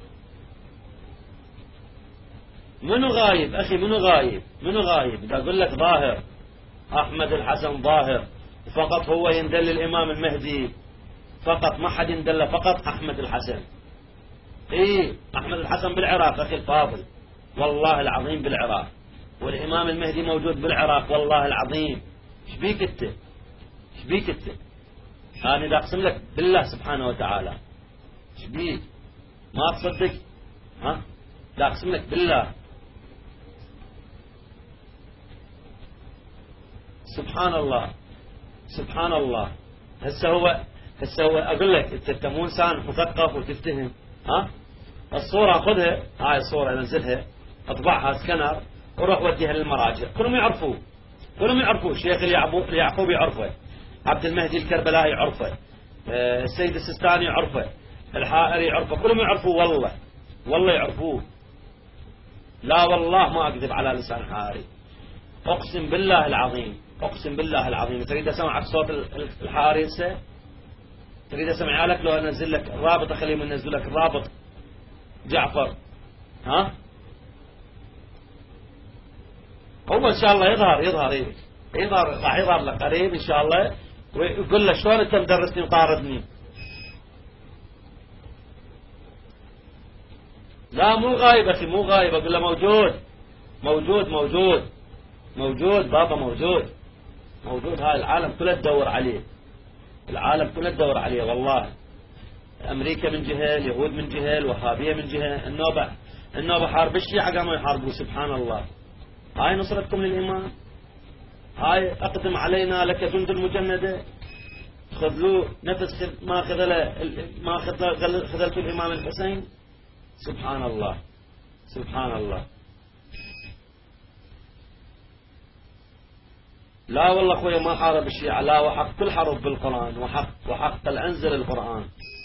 منو غايب أخي؟ منو غايب؟ منو غايب؟ إذا أقول لك ظاهر أحمد الحسن ظاهر فقط، هو يندل الإمام المهدي فقط، ما حد يندل، فقط أحمد الحسن. إيه أحمد الحسن بالعراق أخي الفاضل، والله العظيم بالعراق، والإمام المهدي موجود بالعراق والله العظيم. إيش بيك أنت؟ شبيك انت؟ أنا دا أقسم لك بالله سبحانه وتعالى شبيك ما تصدق؟ ها دا أقسم لك بالله سبحان الله سبحان الله. هسه هو هسه هو أقول لك أنت مو إنسان مثقف وتفتهم. ها الصورة خذها، هاي الصورة نزلها اطبعها سكنر وروح وديها للمراجع كلهم يعرفوه، كلهم يعرفوه. الشيخ اليعقوب يعرفه، عبد المهدي الكربلائي يعرفه، السيد السيستاني يعرفه، الحائري يعرفه، كلهم يعرفوه والله والله يعرفوه. لا والله ما أكذب على لسان حائري، أقسم بالله العظيم أقسم بالله العظيم. تريد أسمعك صوت الحائري هسه؟ تريد أسمع لك لو أنزل لك الرابط؟ أخليهم ينزل لك الرابط جعفر. ها هو إن شاء الله يظهر يظهر إيه يظهر راح يظهر لك قريب إن شاء الله، ويقول له شلون أنت مدرسني وطاردني. لا مو غايب أخي مو غايب، أقول له موجود موجود موجود موجود بابا موجود موجود. هاي العالم كله تدور عليه، العالم كله تدور عليه والله. أمريكا من جهة، اليهود من جهة، الوهابية من جهة، النوبة النوبة حارب الشيعة قاموا يحاربوا. سبحان الله. هاي نصرتكم للإمام، هاي أقدم علينا لك جند المجندة. خذلوا نفس ما خذل ما خذلت الإمام الحسين. سبحان الله سبحان الله. لا والله أخويا ما حارب الشيعة، لا وحق كل حرب بالقرآن، وحق وحق الأنزل القرآن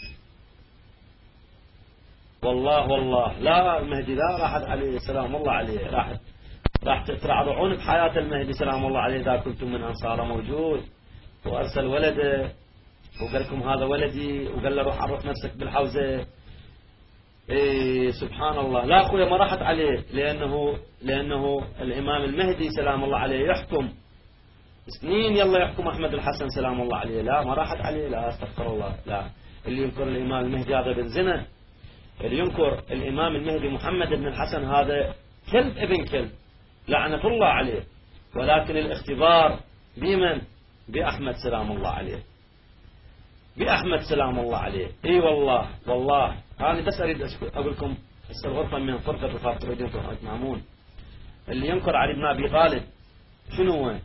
والله والله. لا المهدي لا راحت عليه سلام الله عليه، راحت راح تترعرعون بحياة المهدي سلام الله عليه إذا كنتم من أنصاره. موجود وأرسل ولده وقال لكم هذا ولدي، وقال له روح عرف نفسك بالحوزة. إيه سبحان الله. لا أخويا ما راحت عليه، لأنه لأنه الإمام المهدي سلام الله عليه يحكم سنين، يلا يحكم أحمد الحسن سلام الله عليه. لا ما راحت عليه، لا استغفر الله. لا اللي ينكر الإمام المهدي هذا ابن زنا، اللي ينكر الإمام المهدي محمد بن الحسن هذا كلب ابن كلب لعنة الله عليه. ولكن الاختبار بمن؟ بأحمد سلام الله عليه، بأحمد سلام الله عليه. اي والله والله. أنا بس أريد أقول لكم هسه الغرفة من فرقة الخاف تريدون تسمعون. اللي ينكر علي بن أبي طالب شنو هو؟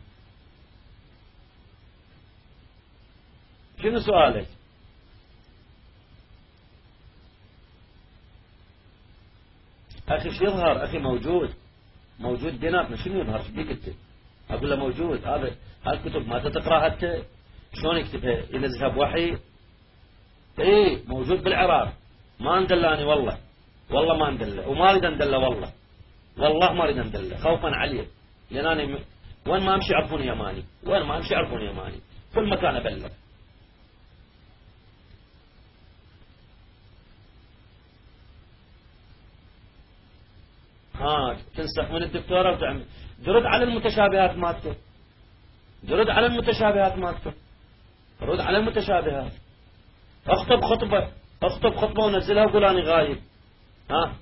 شنو سؤالك؟ أخي شو يظهر؟ أخي موجود موجود بيناتنا. شنو يظهر؟ شو بيك انت؟ أقول له موجود. هذا هالكتب ما تقراها انت؟ شلون يكتبها؟ ينزلها بوحي؟ ايه موجود بالعراق. ما اندلاني والله والله ما اندله، وما اريد اندله والله والله ما اريد اندله خوفا عليه. لان انا م... وين ما امشي يعرفوني يماني، وين ما امشي يعرفوني يماني، كل مكان ابلغ. ها تنسخ من الدكتورة وتعمل درد على المتشابهات مالته، درد على المتشابهات مالته، رد على المتشابهات. اخطب خطبة اخطب خطبة ونزلها وقول أنا غايب. ها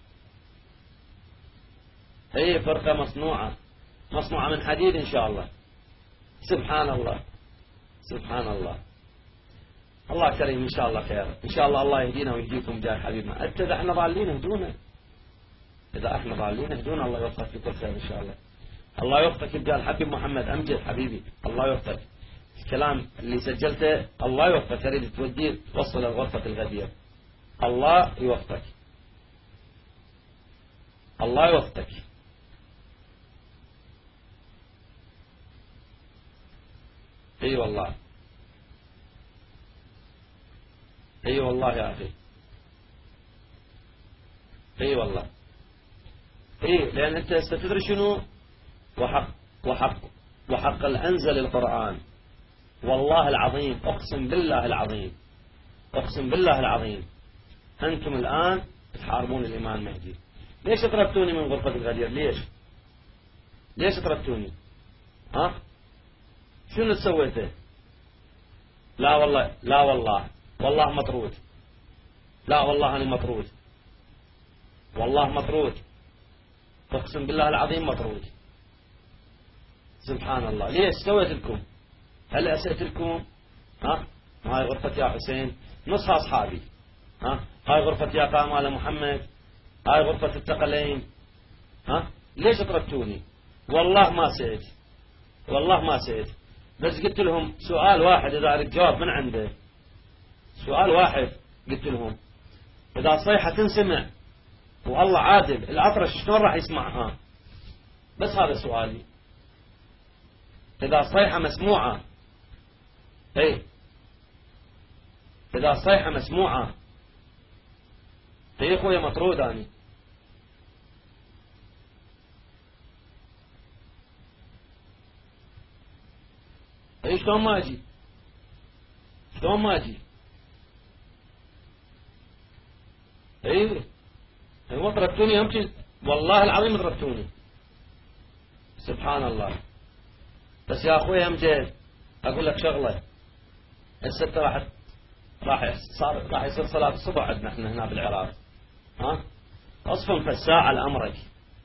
هي فرقة مصنوعة مصنوعة من حديد إن شاء الله. سبحان الله سبحان الله. الله كريم إن شاء الله خير إن شاء الله. الله يهدينا ويهديكم جاه حبيبنا. أنت إذا احنا ضالين اهدونا، إذا احنا ضالين اهدونا. الله يوفقك في كل خير إن شاء الله. الله يوفقك بجاه الحبيب محمد أمجد حبيبي. الله يوفقك. الكلام اللي سجلته الله يوفقك. تريد توديه توصل الغرفة الغدير. الله يوفقك الله يوفقك. اي والله اي والله يا اخي اي والله اي. لان انت ستدري شنو وحق وحق وحق الانزل القرآن. والله العظيم اقسم بالله العظيم اقسم بالله العظيم انتم الان تحاربون الامام المهدي. ليش طردتوني من غرفة الغدير؟ ليش ليش طردتوني؟ ها شنو سويته؟ لا والله لا والله والله مطرود. لا والله أنا مطرود والله مطرود. اقسم بالله العظيم مطرود. سبحان الله. ليش سويت لكم؟ هل أسأت لكم؟ ها هاي غرفة يا حسين نصها أصحابي، ها هاي غرفة يا قام على محمد، هاي غرفة الثقلين، ها ليش تركتوني؟ والله ما سأت، والله ما سأت، بس قلت لهم سؤال واحد إذا أريد جواب من عنده، سؤال واحد قلت لهم إذا صيحة تنسمع والله عادل الأطرش شلون راح يسمعها؟ بس هذا سؤالي. إذا صيحة مسموعة، اي إذا صيحة مسموعة، اي أخويا مطرود أني. اي شلون ما أجي؟ شلون ما أجي؟ اي ايوه ضربتوني يمكن والله العظيم ضربتوني سبحان الله. بس يا اخوي امجد اقول لك شغله، الستة راح راح صار راح يصير صلاة الصبح عندنا احنا هنا بالعراق، ها اصفن في الساعة لامرك.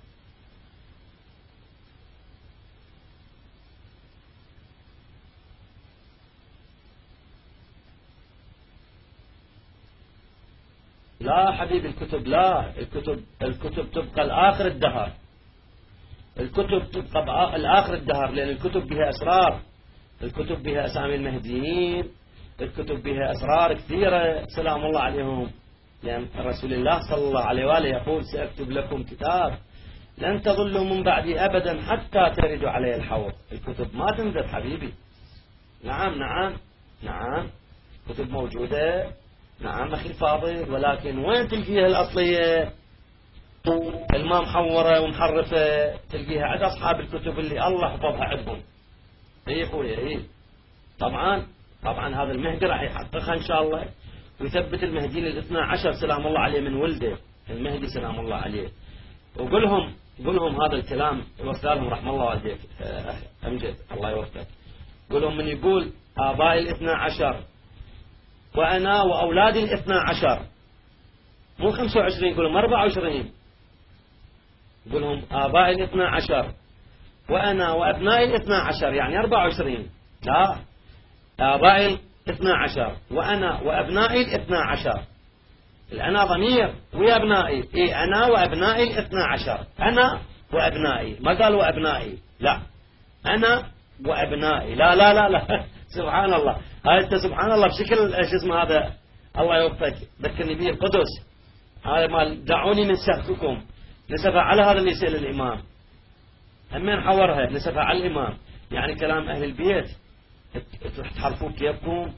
لا حبيبي الكتب لا، الكتب الكتب تبقى لآخر الدهر، الكتب تبقى لآخر الدهر، لأن الكتب بها أسرار، الكتب بها أسامي المهديين، الكتب بها أسرار كثيرة سلام الله عليهم، لأن رسول الله صلى الله عليه وآله يقول سأكتب لكم كتاب لن تضلوا من بعدي أبدا حتى تردوا عليه الحوض. الكتب ما تنزل حبيبي. نعم نعم نعم كتب موجودة، نعم أخي الفاضل، ولكن وين تلقيها الأصلية؟ الماء محورة ومحرفة تلقيها عند أصحاب الكتب اللي الله حفظها عندهم. اي اخويا اي طبعا طبعا هذا المهدي راح يحققها ان شاء الله، ويثبت المهديين الاثنى عشر سلام الله عليه من ولده المهدي سلام الله عليه. وقولهم قولهم هذا الكلام يوصلهم رحم الله والديك امجد الله يوفقك. قولهم من يقول آبائي الاثنى عشر وأنا وأولادي الاثنى عشر، مو خمسة وعشرين، قولهم أربعة وعشرين، قولهم آبائي الاثنى عشر وأنا وأبنائي الاثنى عشر، يعني أربعة وعشرين. لا آبائي الاثنى عشر وأنا وأبنائي الاثنى عشر، الأنا ضمير ويا أبنائي، إيه أنا وأبنائي الاثنى عشر، أنا وأبنائي، ما قال وأبنائي، لا أنا وأبنائي، لا لا لا لا سبحان الله. هاي أنت سبحان الله بشكل شو اسمه هذا الله يوفقك ذكرني به القدس، هذا مال دعوني من سهككم نسبة على هذا اللي يسأل الإمام، همين حورها نسبة على الإمام، يعني كلام أهل البيت تحرفون كيفكم.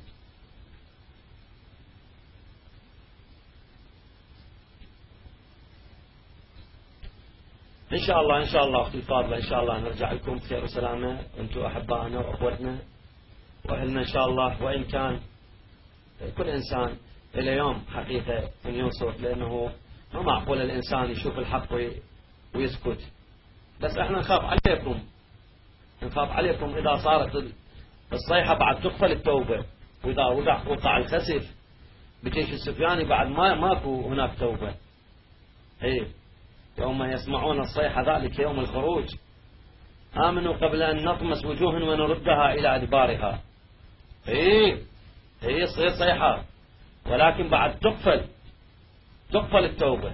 إن شاء الله إن شاء الله أختي الفاضلة إن شاء الله نرجع لكم بخير وسلامة، أنتم أحبائنا وأخوتنا وأهلنا إن شاء الله. وإن كان كل إنسان إلى يوم حقيقة أن يوصف، لأنه ما معقول الإنسان يشوف الحق ويسكت، بس احنا نخاف عليكم نخاف عليكم إذا صارت الصيحة بعد تقفل التوبة، وإذا وقع وقع الخسف بجيش السفياني بعد ما ماكو هناك توبة. إيه يوم يسمعون الصيحة ذلك يوم الخروج آمنوا قبل أن نطمس وجوه ونردها إلى أدبارها. إيه إيه تصير صيحة، ولكن بعد تقفل تقفل التوبة.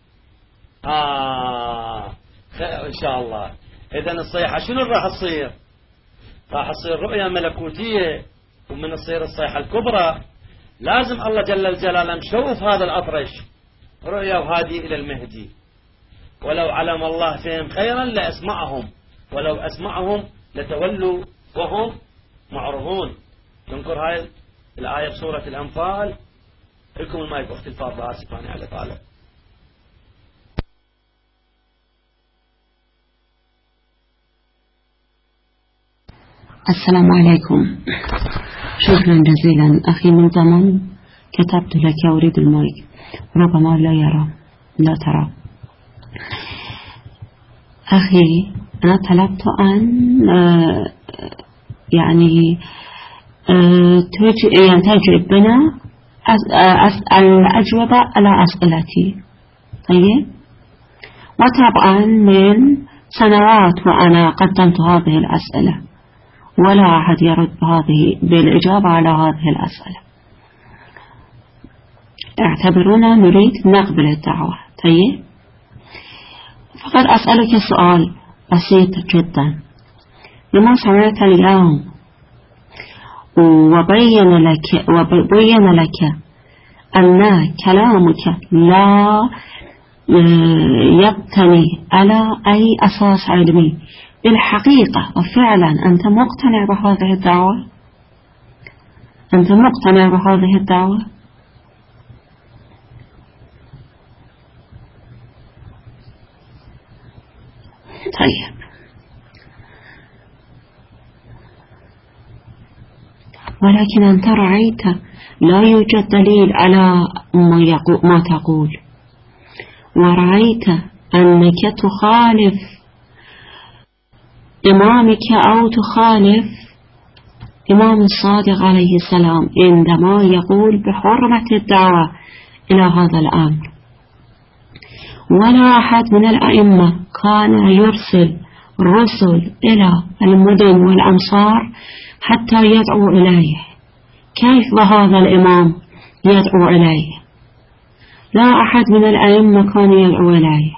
آه إن شاء الله. إذن الصيحة شنو راح تصير؟ راح تصير رؤية ملكوتية، ومن تصير الصيحة الكبرى لازم الله جل جلاله مشوف هذا الأطرش رؤية وهادي إلى المهدي. ولو علم الله فيهم خيرا لأسمعهم، ولو أسمعهم لتولوا وهم معرضون. ننكر هاي الآية بسورة الأنفال. لكم المايك أختي الفاضلة، آسفاني على طالب. السلام عليكم. شكرا جزيلا أخي من زمن كتبت لك أريد المايك، ربما لا يرى لا ترى. أخي أنا طلبت أن يعني يعني تجيبنا الأجوبة على أسئلتي. طيب، وطبعا من سنوات وأنا قدمت هذه الأسئلة، ولا أحد يرد بهذه بالإجابة على هذه الأسئلة. اعتبرونا نريد نقبل الدعوة. طيب فقط أسألك سؤال بسيط جدا. لما سمعت اليوم وبين لك وبين لك أن كلامك لا يبتني على أي أساس علمي، بالحقيقة وفعلا أنت مقتنع بهذه الدعوة؟ أنت مقتنع بهذه الدعوة؟ طيب ولكن أنت رأيت لا يوجد دليل على ما, ما تقول، ورأيت أنك تخالف إمامك أو تخالف إمام الصادق عليه السلام عندما يقول بحرمة الدعوة إلى هذا الأمر. ولا أحد من الأئمة كان يرسل الرسل إلى المدن والأمصار حتى يدعو إليه. كيف وهذا الإمام يدعو إليه؟ لا أحد من الأئمة كان يدعو إليه.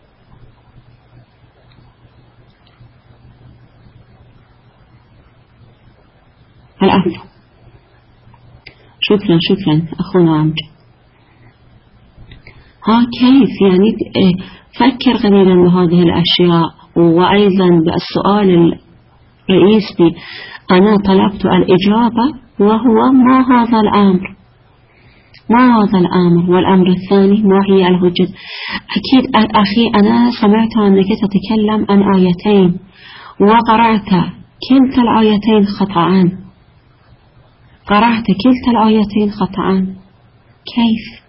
العفو. شكرا شكرا أخونا أمجد. ها كيف يعني فكر قليلا بهذه الأشياء. وأيضا بالسؤال الرئيسي أنا طلبت الإجابة وهو ما هذا الأمر، ما هذا الأمر، والأمر الثاني ما هي الحجة. أكيد أخي أنا سمعت أنك تتكلم عن آيتين وقرأت كلتا الآيتين خطأ، قرأت كلتا الآيتين خطأ. كيف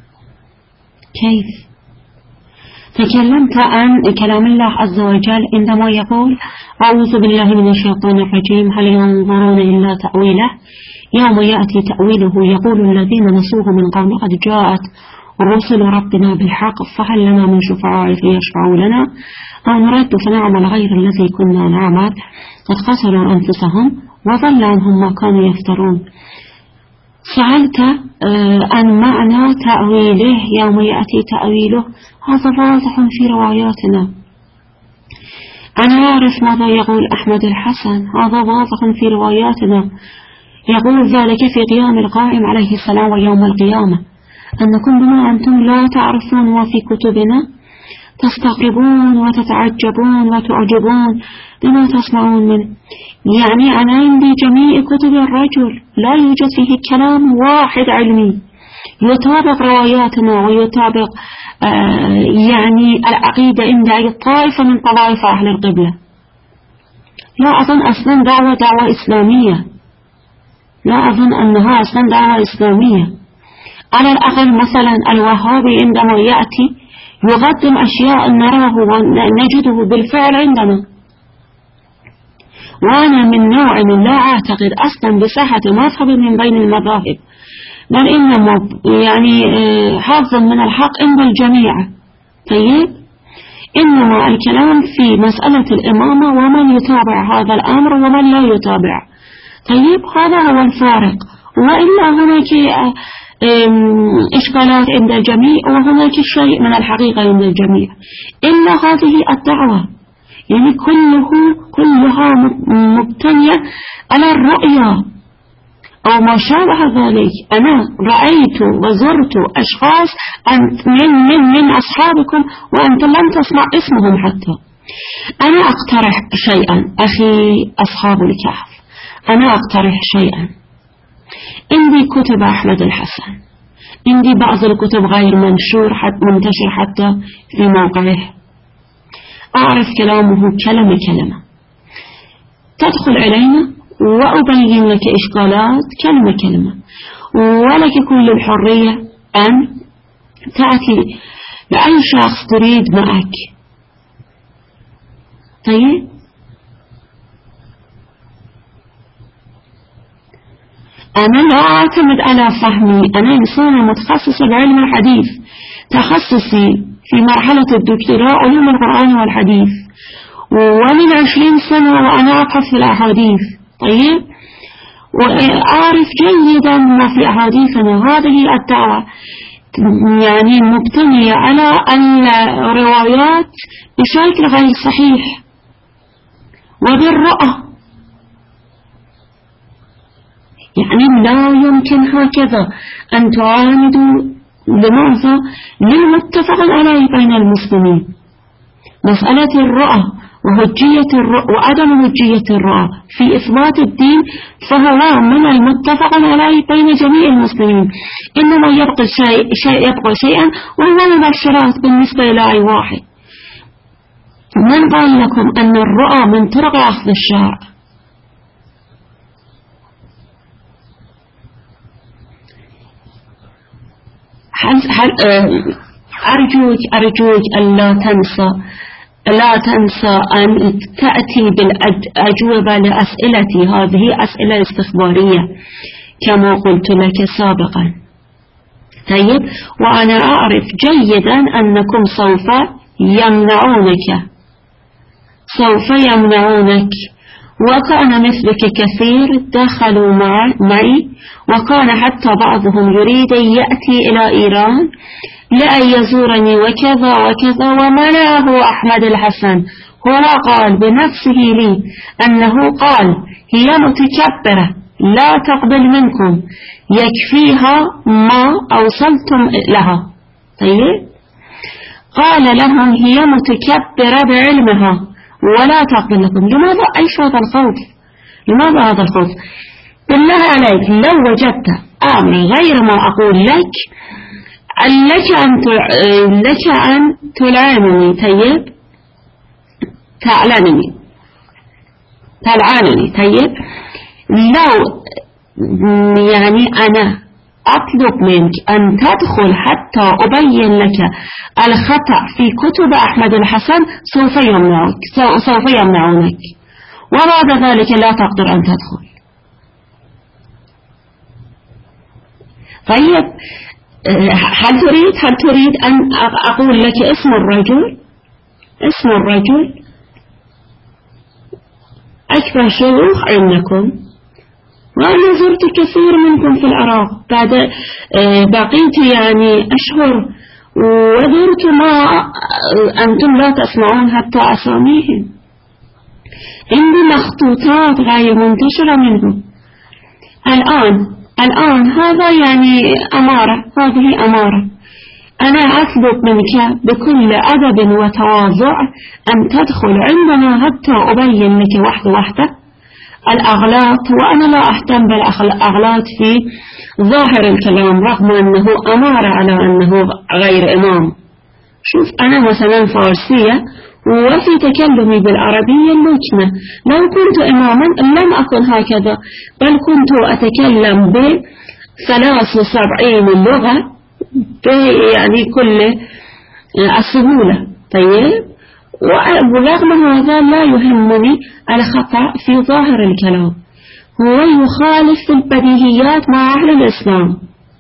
كيف تكلمت عن كلام الله عز وجل عندما يقول أعوذ بالله من الشيطان الرجيم هل ينظرون إلا تأويله يوم يأتي تأويله يقول الذين نسوه من قبل قد جاءت رسل ربنا بالحق فهل لنا من شفعاء فيشفعوا لنا أو نرد فنعمل غير الذي كنا نعمل قد خسروا أنفسهم وضل عنهم ما كانوا يفترون. سألت عن معنى تأويله يوم يأتي تأويله، هذا واضح في رواياتنا. أنا أعرف ماذا يقول أحمد الحسن، هذا واضح في رواياتنا. يقول ذلك في قيام القائم عليه السلام ويوم القيامة أنكم بما أنتم لا تعرفون وفي كتبنا تستغربون وتتعجبون وتعجبون بما تسمعون منه. يعني أنا عندي جميع كتب الرجل لا يوجد فيه كلام واحد علمي يطابق رواياتنا ويطابق آه يعني العقيدة عند أي طائفة من طوائف أهل القبلة. لا أظن أصلا دعوة دعوة إسلامية، لا أظن أنها أصلا دعوة إسلامية. على الأقل مثلا الوهابي عندما يأتي يقدم أشياء نراه ونجده بالفعل عندنا. وأنا من نوع من لا أعتقد أصلا بصحة مذهب من بين المذاهب، بل إنما يعني حظا من الحق عند الجميع. طيب إنما الكلام في مسألة الإمامة ومن يتابع هذا الأمر ومن لا يتابع. طيب هذا هو الفارق. وإلا هناك إشكالات عند الجميع وهناك شيء من الحقيقة عند الجميع. إلا هذه الدعوة يعني كله كلها مبتنية على الرؤية أو ما شابه ذلك. أنا رأيت وزرت أشخاص من, من, من أصحابكم وأنت لم تسمع اسمهم حتى. أنا أقترح شيئا أخي أصحاب الكهف، أنا أقترح شيئا. عندي كتب أحمد الحسن، عندي بعض الكتب غير منشور حتى منتشر حتى في موقعه، أعرف كلامه كلمة كلمة. تدخل علينا وأبين لك إشكالات كلمة كلمة، ولك كل الحرية أن تأتي بأي شخص تريد معك. طيب أنا لا أعتمد على فهمي، أنا إنسانة متخصصة بعلم الحديث، تخصصي في مرحلة الدكتوراه علوم القرآن والحديث، ومن عشرين سنة وأنا أبحث في الأحاديث. طيب، وأعرف جيدا ما في أحاديثنا. هذه الدعوة يعني مبتنية على الروايات بشكل غير صحيح وبالرؤى، يعني لا يمكن هكذا أن تعاندوا. لماذا؟ للمتفق عليه بين المسلمين مسألة الرؤى وهجية الرؤى وعدم هجية الرؤى في إثبات الدين، فهو من المتفق عليه بين جميع المسلمين. إنما يبقى شيء, شيء يبقى شيئا وهو المبشرات بالنسبة إلى أي واحد. من قال لكم أن الرؤى من طرق أخذ الشرع؟ أرجوك أرجوك ألا تنسى لا تنسى أن تأتي بالأجوبة لأسئلتي. هذه أسئلة استخبارية كما قلت لك سابقا. طيب، وأنا أعرف جيدا أنكم سوف يمنعونك سوف يمنعونك وكان مثلك كثير دخلوا معي، وكان حتى بعضهم يريد أن يأتي إلى إيران لأن يزورني وكذا وكذا، ومنعه أحمد الحسن. هو قال بنفسه لي أنه قال هي متكبرة لا تقبل منكم، يكفيها ما أوصلتم لها. طيب، قال لهم هي متكبرة بعلمها ولا تقبل لكم. لماذا أيش هذا الخوف؟ لماذا هذا الخوف؟ بالله عليك لو وجدت أمر غير ما أقول لك لك أن لك أن تلعنني. طيب، تعلنني تلعنني. طيب، لو يعني أنا أطلب منك أن تدخل حتى أبين لك الخطأ في كتب أحمد الحسن سوف يمنعك سوف يمنعونك، وبعد ذلك لا تقدر أن تدخل. طيب، هل تريد هل تريد أن أقول لك اسم الرجل اسم الرجل أكبر شيوخ عندكم، وأنا زرت كثير منكم في العراق، بعد بقيت يعني أشهر وزرت ما أنتم لا تسمعون حتى أساميهم. عندي مخطوطات غير منتشرة منهم. الآن الآن هذا يعني أمارة، هذه أمارة. أنا أطلب منك بكل أدب وتواضع أن تدخل عندنا حتى أبين لك واحدة واحدة الأغلاط، وأنا لا أهتم بالأغلاط في ظاهر الكلام رغم أنه أمارة على أنه غير إمام. شوف، أنا مثلا فارسية وفي تكلمي بالعربية اللجنة، لو كنت إماما لم أكن هكذا، بل كنت أتكلم بثلاث وسبعين اللغة يعني كل السهولة. طيب، ورغم هذا لا يهمني الخطأ في ظاهر الكلام، هو يخالف في البديهيات مع أهل الإسلام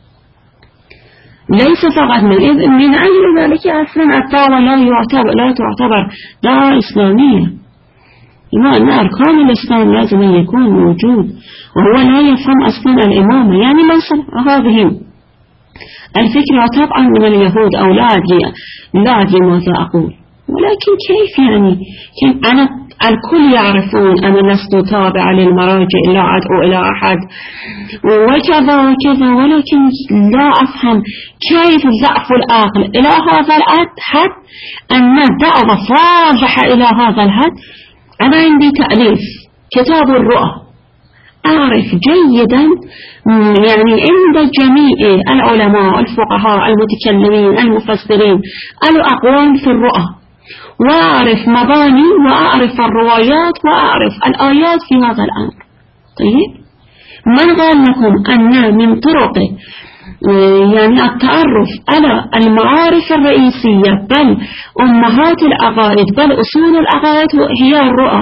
ليس فقط من من أجل ذلك أصلا الدعوة لا يعتبر لا تعتبر دعوة إسلامية، لما أن أركان الإسلام لازم يكون موجود، وهو لا يفهم أصلا الإمامة. يعني مثلا هذه الفكرة طبعا من اليهود أو لا أدري لا أدري ماذا أقول، ولكن كيف يعني كيف أنا الكل يعرفون أنا لست تابع للمراجع لا أدعو إلى أحد وكذا وكذا، ولكن لا أفهم كيف ضعف العقل إلى هذا الحد أن الدعوة فاضحة إلى هذا الحد. أنا عندي تأليف كتاب الرؤى، أعرف جيدا يعني عند جميع العلماء الفقهاء المتكلمين المفسرين الأقوال في الرؤى، وأعرف مباني وأعرف الروايات وأعرف الآيات في هذا الأمر. طيب، من قال لكم أن من طرق يعني التعرف على المعارف الرئيسية بل أمهات العقائد بل أصول العقائد هي الرؤى؟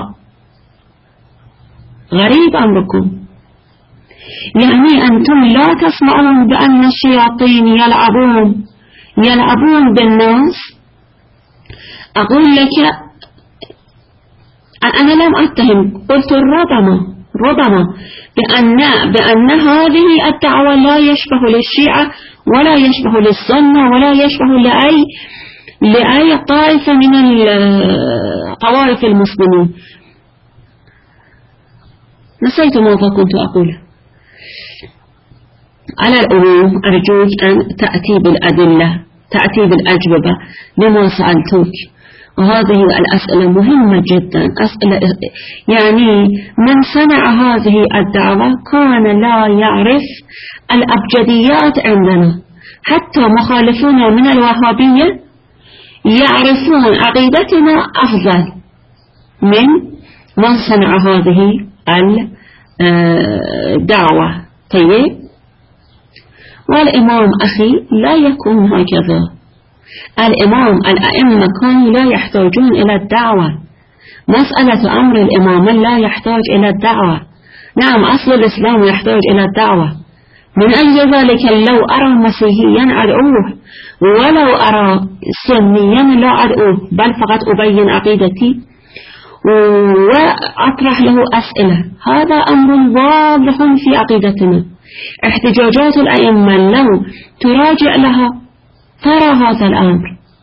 غريب أمركم. يعني أنتم لا تسمعون بأن الشياطين يلعبون يلعبون بالناس. أقول لك أنا لم أتهم، قلت ربما ربما بأن, بأن هذه الدعوة لا يشبه للشيعة ولا يشبه للسنة ولا يشبه لأي لأي طائفة من الطوائف المسلمين. نسيت ماذا كنت أقول. على العموم أرجوك أن تأتي بالأدلة، تأتي بالأجوبة لما سألتك، وهذه الأسئلة مهمة جدا. أسئلة يعني من صنع هذه الدعوة كان لا يعرف الأبجديات عندنا، حتى مخالفون من الوهابية يعرفون عقيدتنا أفضل من من صنع هذه الدعوة. طيب، والإمام أخي لا يكون هكذا. الإمام الأئمة كانوا لا يحتاجون إلى الدعوة. مسألة أمر الإمام لا يحتاج إلى الدعوة. نعم، أصل الإسلام يحتاج إلى الدعوة. من أجل ذلك لو أرى مسيحيا أدعوه، ولو أرى سنيا لا أدعوه، بل فقط أبين عقيدتي وأطرح له أسئلة. هذا أمر واضح في عقيدتنا. احتجاجات الأئمة لو تراجع لها ترى هذا الأمر.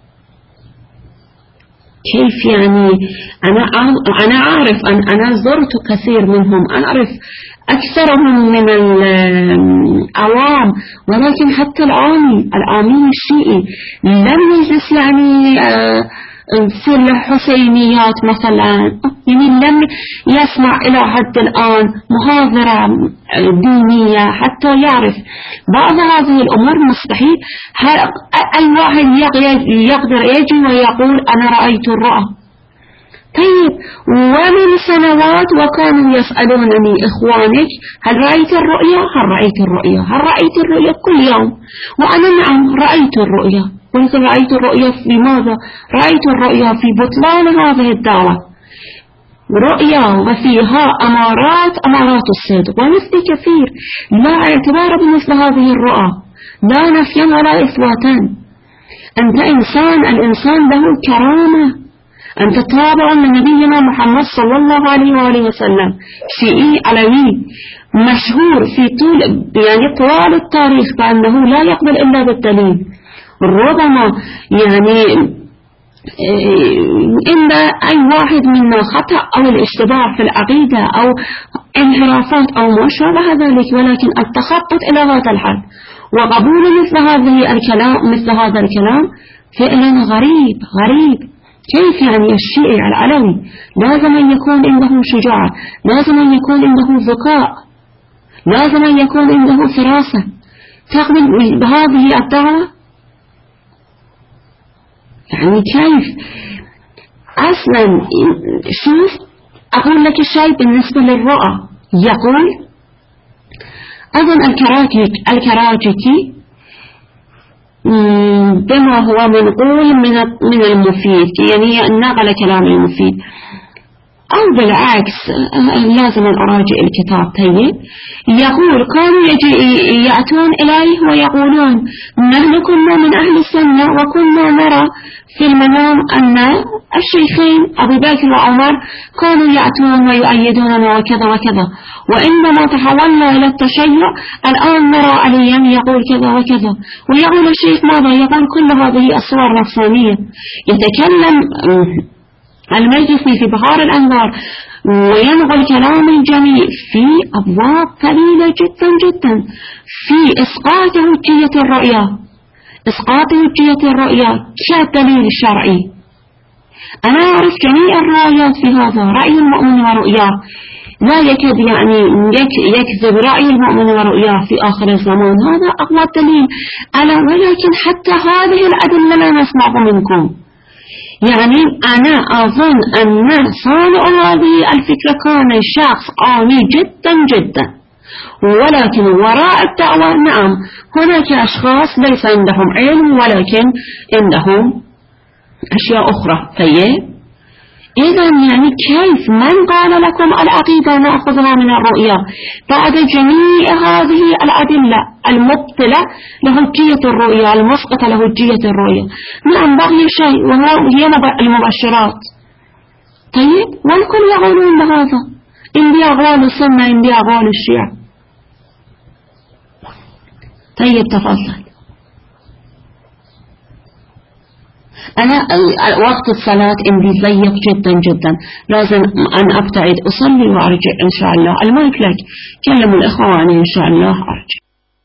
كيف يعني؟ أنا أنا أعرف أن أنا زرت كثير منهم، أنا أعرف أكثرهم من العوام، ولكن حتى العامي العامي الشيعي لم يجلس يعني في الحسينيات مثلا، يعني لم يسمع إلى حد الآن محاضرة دينية حتى يعرف بعض هذه الأمور. مستحيل أي واحد يقدر يجي ويقول أنا رأيت الرؤى. طيب، ومن سنوات وكانوا يسألونني إخوانك هل رأيت الرؤيا؟ هل رأيت الرؤيا؟ هل رأيت الرؤيا؟ كل يوم. وأنا نعم رأيت الرؤيا. ولكن رأيت الرؤيا في ماذا؟ رأيت الرؤيا في بطلان هذه الدعوة، رؤيا وفيها أمارات أمارات الصدق ومثل كثير. لا اعتبار بمثل هذه الرؤى، لا نفيا ولا إثباتا. أنت إنسان، الإنسان له كرامة. أنت تابع لنبينا محمد صلى الله عليه وآله وسلم، شيعي علوي مشهور في طول يعني طوال التاريخ بأنه لا يقبل إلا بالدليل. ربما يعني إن أي واحد منا خطأ أو الاشتباه في العقيدة أو انحرافات أو ما شابه ذلك، ولكن التخطط إلى هذا الحد وقبول مثل هذه الكلام مثل هذا الكلام فعلا غريب غريب. كيف يعني الشيعي العلوي لازم أن يكون عنده شجاعة، لازم أن يكون عنده ذكاء، لازم أن يكون عنده فراسة تقبل بهذه الدعوة؟ يعني كيف؟ أصلا شوف، أقول لك الشيء بالنسبة للرؤى. يقول أظن الكراكي الكراكي بما هو منقول من من المفيد، يعني نقل كلام المفيد، أو بالعكس لازم أراجع الكتاب. طيب، يقول كانوا يجي يأتون إليه ويقولون نحن كنا من أهل السنة وكنا نرى في المنام أن الشيخين أبو بكر وعمر كانوا يأتون ويؤيدوننا وكذا وكذا، وإنما تحولنا إلى التشيع الآن نرى عليا يقول كذا وكذا. ويقول الشيخ ماذا؟ يقول كل هذه أصوار نفسانية. يتكلم المجلسي في بحار الأنوار وينقل كلام الجميع في أبواب قليلة جدا جدا في إسقاط حجية الرؤيا، إسقاط حجية الرؤيا كدليل شرعي. أنا أعرف جميع الروايات في هذا، رأي المؤمن ورؤياه لا يكاد يعني يكذب رأي المؤمن ورؤياه في آخر الزمان، هذا أقوى دليل على. ولكن حتى هذه الأدلة لا نسمع منكم. يعني أنا أظن أن صانع هذه الفكرة كان شخص عامي جدا جدا، ولكن وراء الدعوة نعم هناك أشخاص ليس عندهم علم ولكن عندهم أشياء أخرى. طيب، إذن يعني كيف من قال لكم العقيدة نأخذها من الرؤيا بعد جميع هذه الأدلة المبطلة لحجية الرؤيا، المسقطة لحجية الرؤيا؟ نعم بقي شيء وهي المبشرات. طيب، والكل يقولون بهذا. این بی أقوال السنة این بی أقوال الشيعة. طيب تفضل. أنا وقت الصلاة عندي ضيق جدا جدا، لازم أن أبتعد أصلي وأرجع إن شاء الله. المايك لك، كلموا الإخوان إن شاء الله أرجع.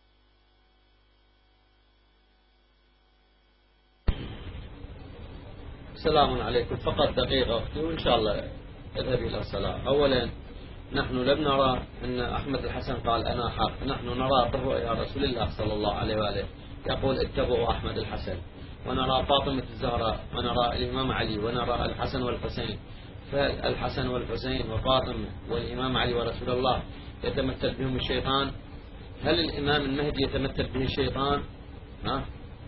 السلام عليكم. فقط دقيقة أختي وإن شاء الله اذهبي إلى الصلاة. أولا نحن لم نرى أن أحمد الحسن قال أنا حق، نحن نرى بالرؤيا رسول الله صلى الله عليه وآله يقول اتبعوا أحمد الحسن، ونرى فاطمة الزهراء، ونرى الإمام علي، ونرى الحسن والحسين. فالحسن والحسين وفاطمة والإمام علي ورسول الله يتمثل بهم الشيطان؟ هل الإمام المهدي يتمثل به الشيطان؟ ها؟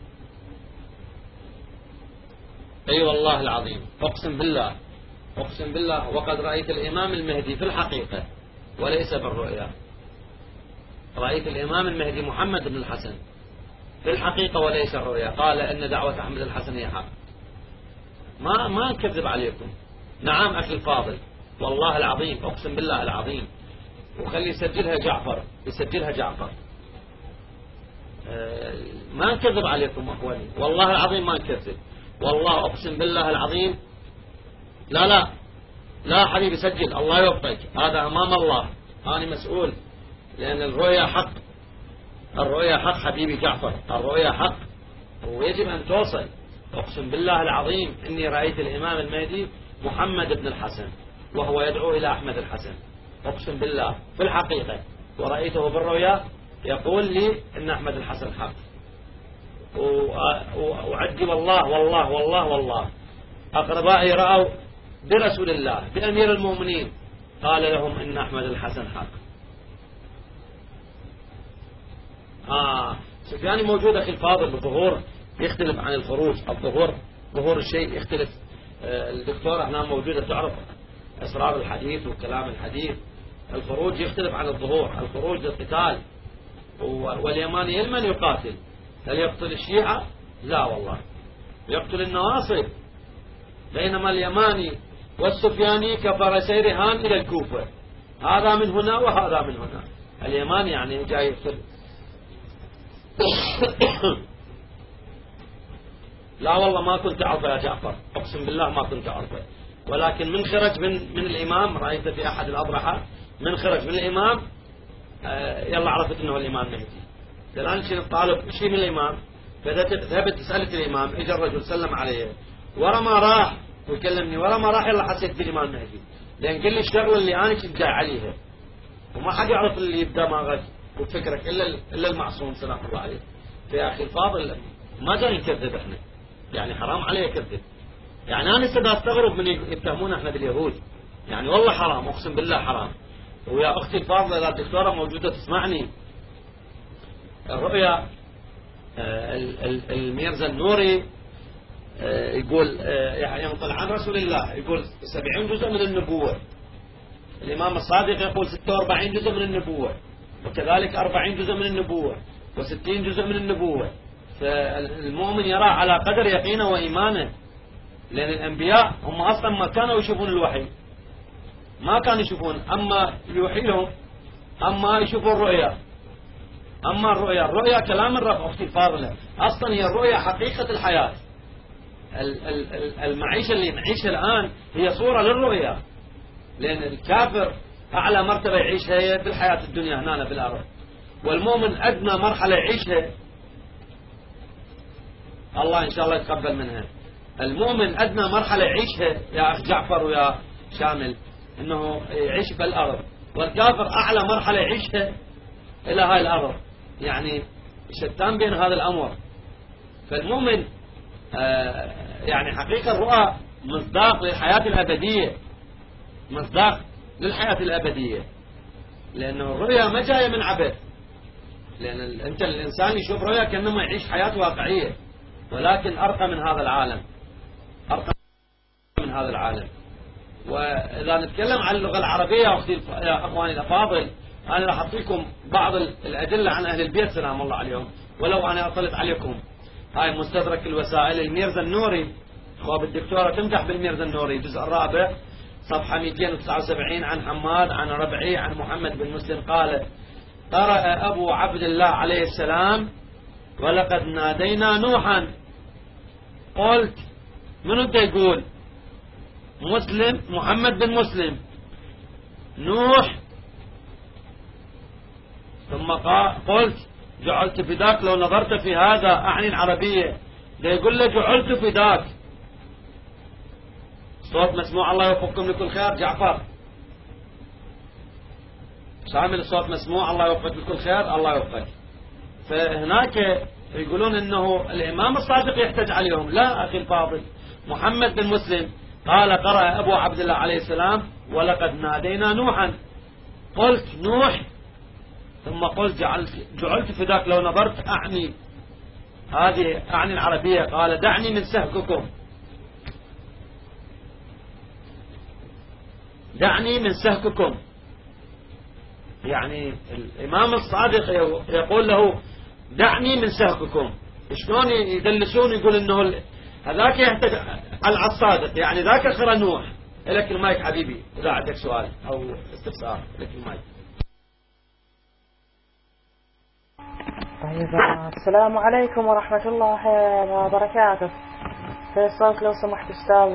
أي أيوة والله العظيم، أقسم بالله أقسم بالله وقد رأيت الإمام المهدي في الحقيقة وليس بالرؤيا. رأيت الإمام المهدي محمد بن الحسن في الحقيقة وليس الرؤيا. قال إن دعوة أحمد الحسن هي حق. ما ما نكذب عليكم. نعم أخي الفاضل، والله العظيم أقسم بالله العظيم، وخلي يسجلها جعفر، يسجلها جعفر. أه ما نكذب عليكم أخواني، والله العظيم ما نكذب، والله أقسم بالله العظيم. لا لا لا حبيبي سجل، الله يوفقك، هذا أمام الله، أنا مسؤول، لأن الرؤيا حق، الرؤيا حق حبيبي جعفر، الرؤيا حق ويجب أن توصل. أقسم بالله العظيم إني رأيت الإمام المهدي محمد بن الحسن وهو يدعو إلى أحمد الحسن، أقسم بالله في الحقيقة، ورأيته بالرؤيا يقول لي إن أحمد الحسن حق. وعدي والله والله والله والله أقربائي رأوا برسول الله بأمير المؤمنين قال لهم إن أحمد الحسن حق. آه سفياني موجود أخي الفاضل. الظهور يختلف عن الخروج، الظهور ظهور الشيء يختلف. آه الدكتورة هنا موجودة تعرف أسرار الحديث وكلام الحديث. الخروج يختلف عن الظهور، الخروج للقتال، واليماني لمن يقاتل؟ هل يقتل الشيعة؟ لا والله، يقتل النواصب. بينما اليماني والسفياني كفرسي رهان إلى الكوفة، هذا من هنا وهذا من هنا. اليماني يعني جاي يقتل. لا والله ما كنت أعرفه يا جعفر، أقسم بالله ما كنت أعرفه، ولكن من خرج من من الإمام، رأيت في أحد الأضرحة من خرج من الإمام آه يلا عرفت أنه الإمام مهدي. الآن شيء الطالب شيء من الإمام، فذهبت سألت الإمام، إجا الرجل سلم عليه، ورا ما راح ويكلمني، ورا ما راح يلا حسيت بالإمام المهدي، لأن قل لي الشغلة اللي أنا كنت جاي عليها، وما حد يعرف اللي بدماغك وفكرك إلا إلا المعصوم سلام الله عليه. فيا أخي الفاضل ما جاي نكذب إحنا، يعني حرام عليه يكذب. يعني أنا سدا أستغرب من يتهمون إحنا باليهود، يعني والله حرام، أقسم بالله حرام. ويا أختي الفاضلة إذا الدكتورة موجودة تسمعني، الرؤيا الميرزا النوري يقول يعني ينقل عن رسول الله يقول سبعين جزء من النبوة، الإمام الصادق يقول ستة وأربعين جزء من النبوة، وكذلك أربعين جزء من النبوة، وستين جزء من النبوة. فالمؤمن يرى على قدر يقينه وإيمانه، لأن الأنبياء هم أصلا ما كانوا يشوفون الوحي، ما كانوا يشوفون، أما يوحي لهم، أما يشوفون الرؤيا. أما الرؤيا، الرؤيا كلام الرب أختي الفاضلة، أصلا هي الرؤيا حقيقة الحياة. المعيشة اللي نعيشها الآن هي صورة للرؤيا، لأن الكافر أعلى مرتبة يعيشها هي بالحياة الدنيا هنا في الأرض، والمؤمن أدنى مرحلة يعيشها الله إن شاء الله يتقبل منها. المؤمن أدنى مرحلة يعيشها يا أخ جعفر ويا شامل إنه يعيش بالأرض، والكافر أعلى مرحلة يعيشها إلى هاي الأرض، يعني شتان بين هذا الأمر. فالمؤمن آه يعني حقيقة الرؤى مصداق للحياة الأبدية، مصداق للحياة الأبدية، لأنه الرؤيا ما جاية من عبث، لأن أنت الإنسان يشوف رؤيا كأنما يعيش حياة واقعية، ولكن أرقى من هذا العالم، أرقى من هذا العالم. وإذا نتكلم عن اللغة العربية يا أختي يا أخواني الأفاضل، أنا راح أعطيكم بعض الأدلة عن أهل البيت سلام الله عليهم، ولو أنا أطلت عليكم. هاي مستدرك الوسائل الميرزا النوري، خواب الدكتورة تمدح بالميرزا النوري الجزء الرابع صفحة مئتين وتسعة وسبعين عن حماد عن ربعي عن محمد بن مسلم قال قرأ أبو عبد الله عليه السلام ولقد نادينا نوحا. قلت من بده يقول؟ مسلم محمد بن مسلم نوح. ثم قلت جعلت فداك لو نظرت في هذا أعني العربية. يقول له جعلت فداك. صوت مسموع الله يوفقكم لكل خير. جعفر شامل الصوت مسموع الله يوفقك لكل خير. الله يوفقك. فهناك يقولون انه الامام الصادق يحتج عليهم. لا اخي الفاضل، محمد بن مسلم قال قرأ ابو عبد الله عليه السلام ولقد نادينا نوحا. قلت نوح ثم قلت جعلت, جعلت فداك لو نظرت اعني هذه اعني العربية. قال دعني من سهككم، دعني من سهككم. يعني الامام الصادق يقول له دعني من سهككم. شلون يدلسون يقول انه هذاك يحتاج على الصادق، يعني ذاك اخر نوح. لك المايك حبيبي اذا عندك سؤال او استفسار. لك المايك. طيب السلام عليكم ورحمة الله وبركاته. في صوت لو سمحت استاذ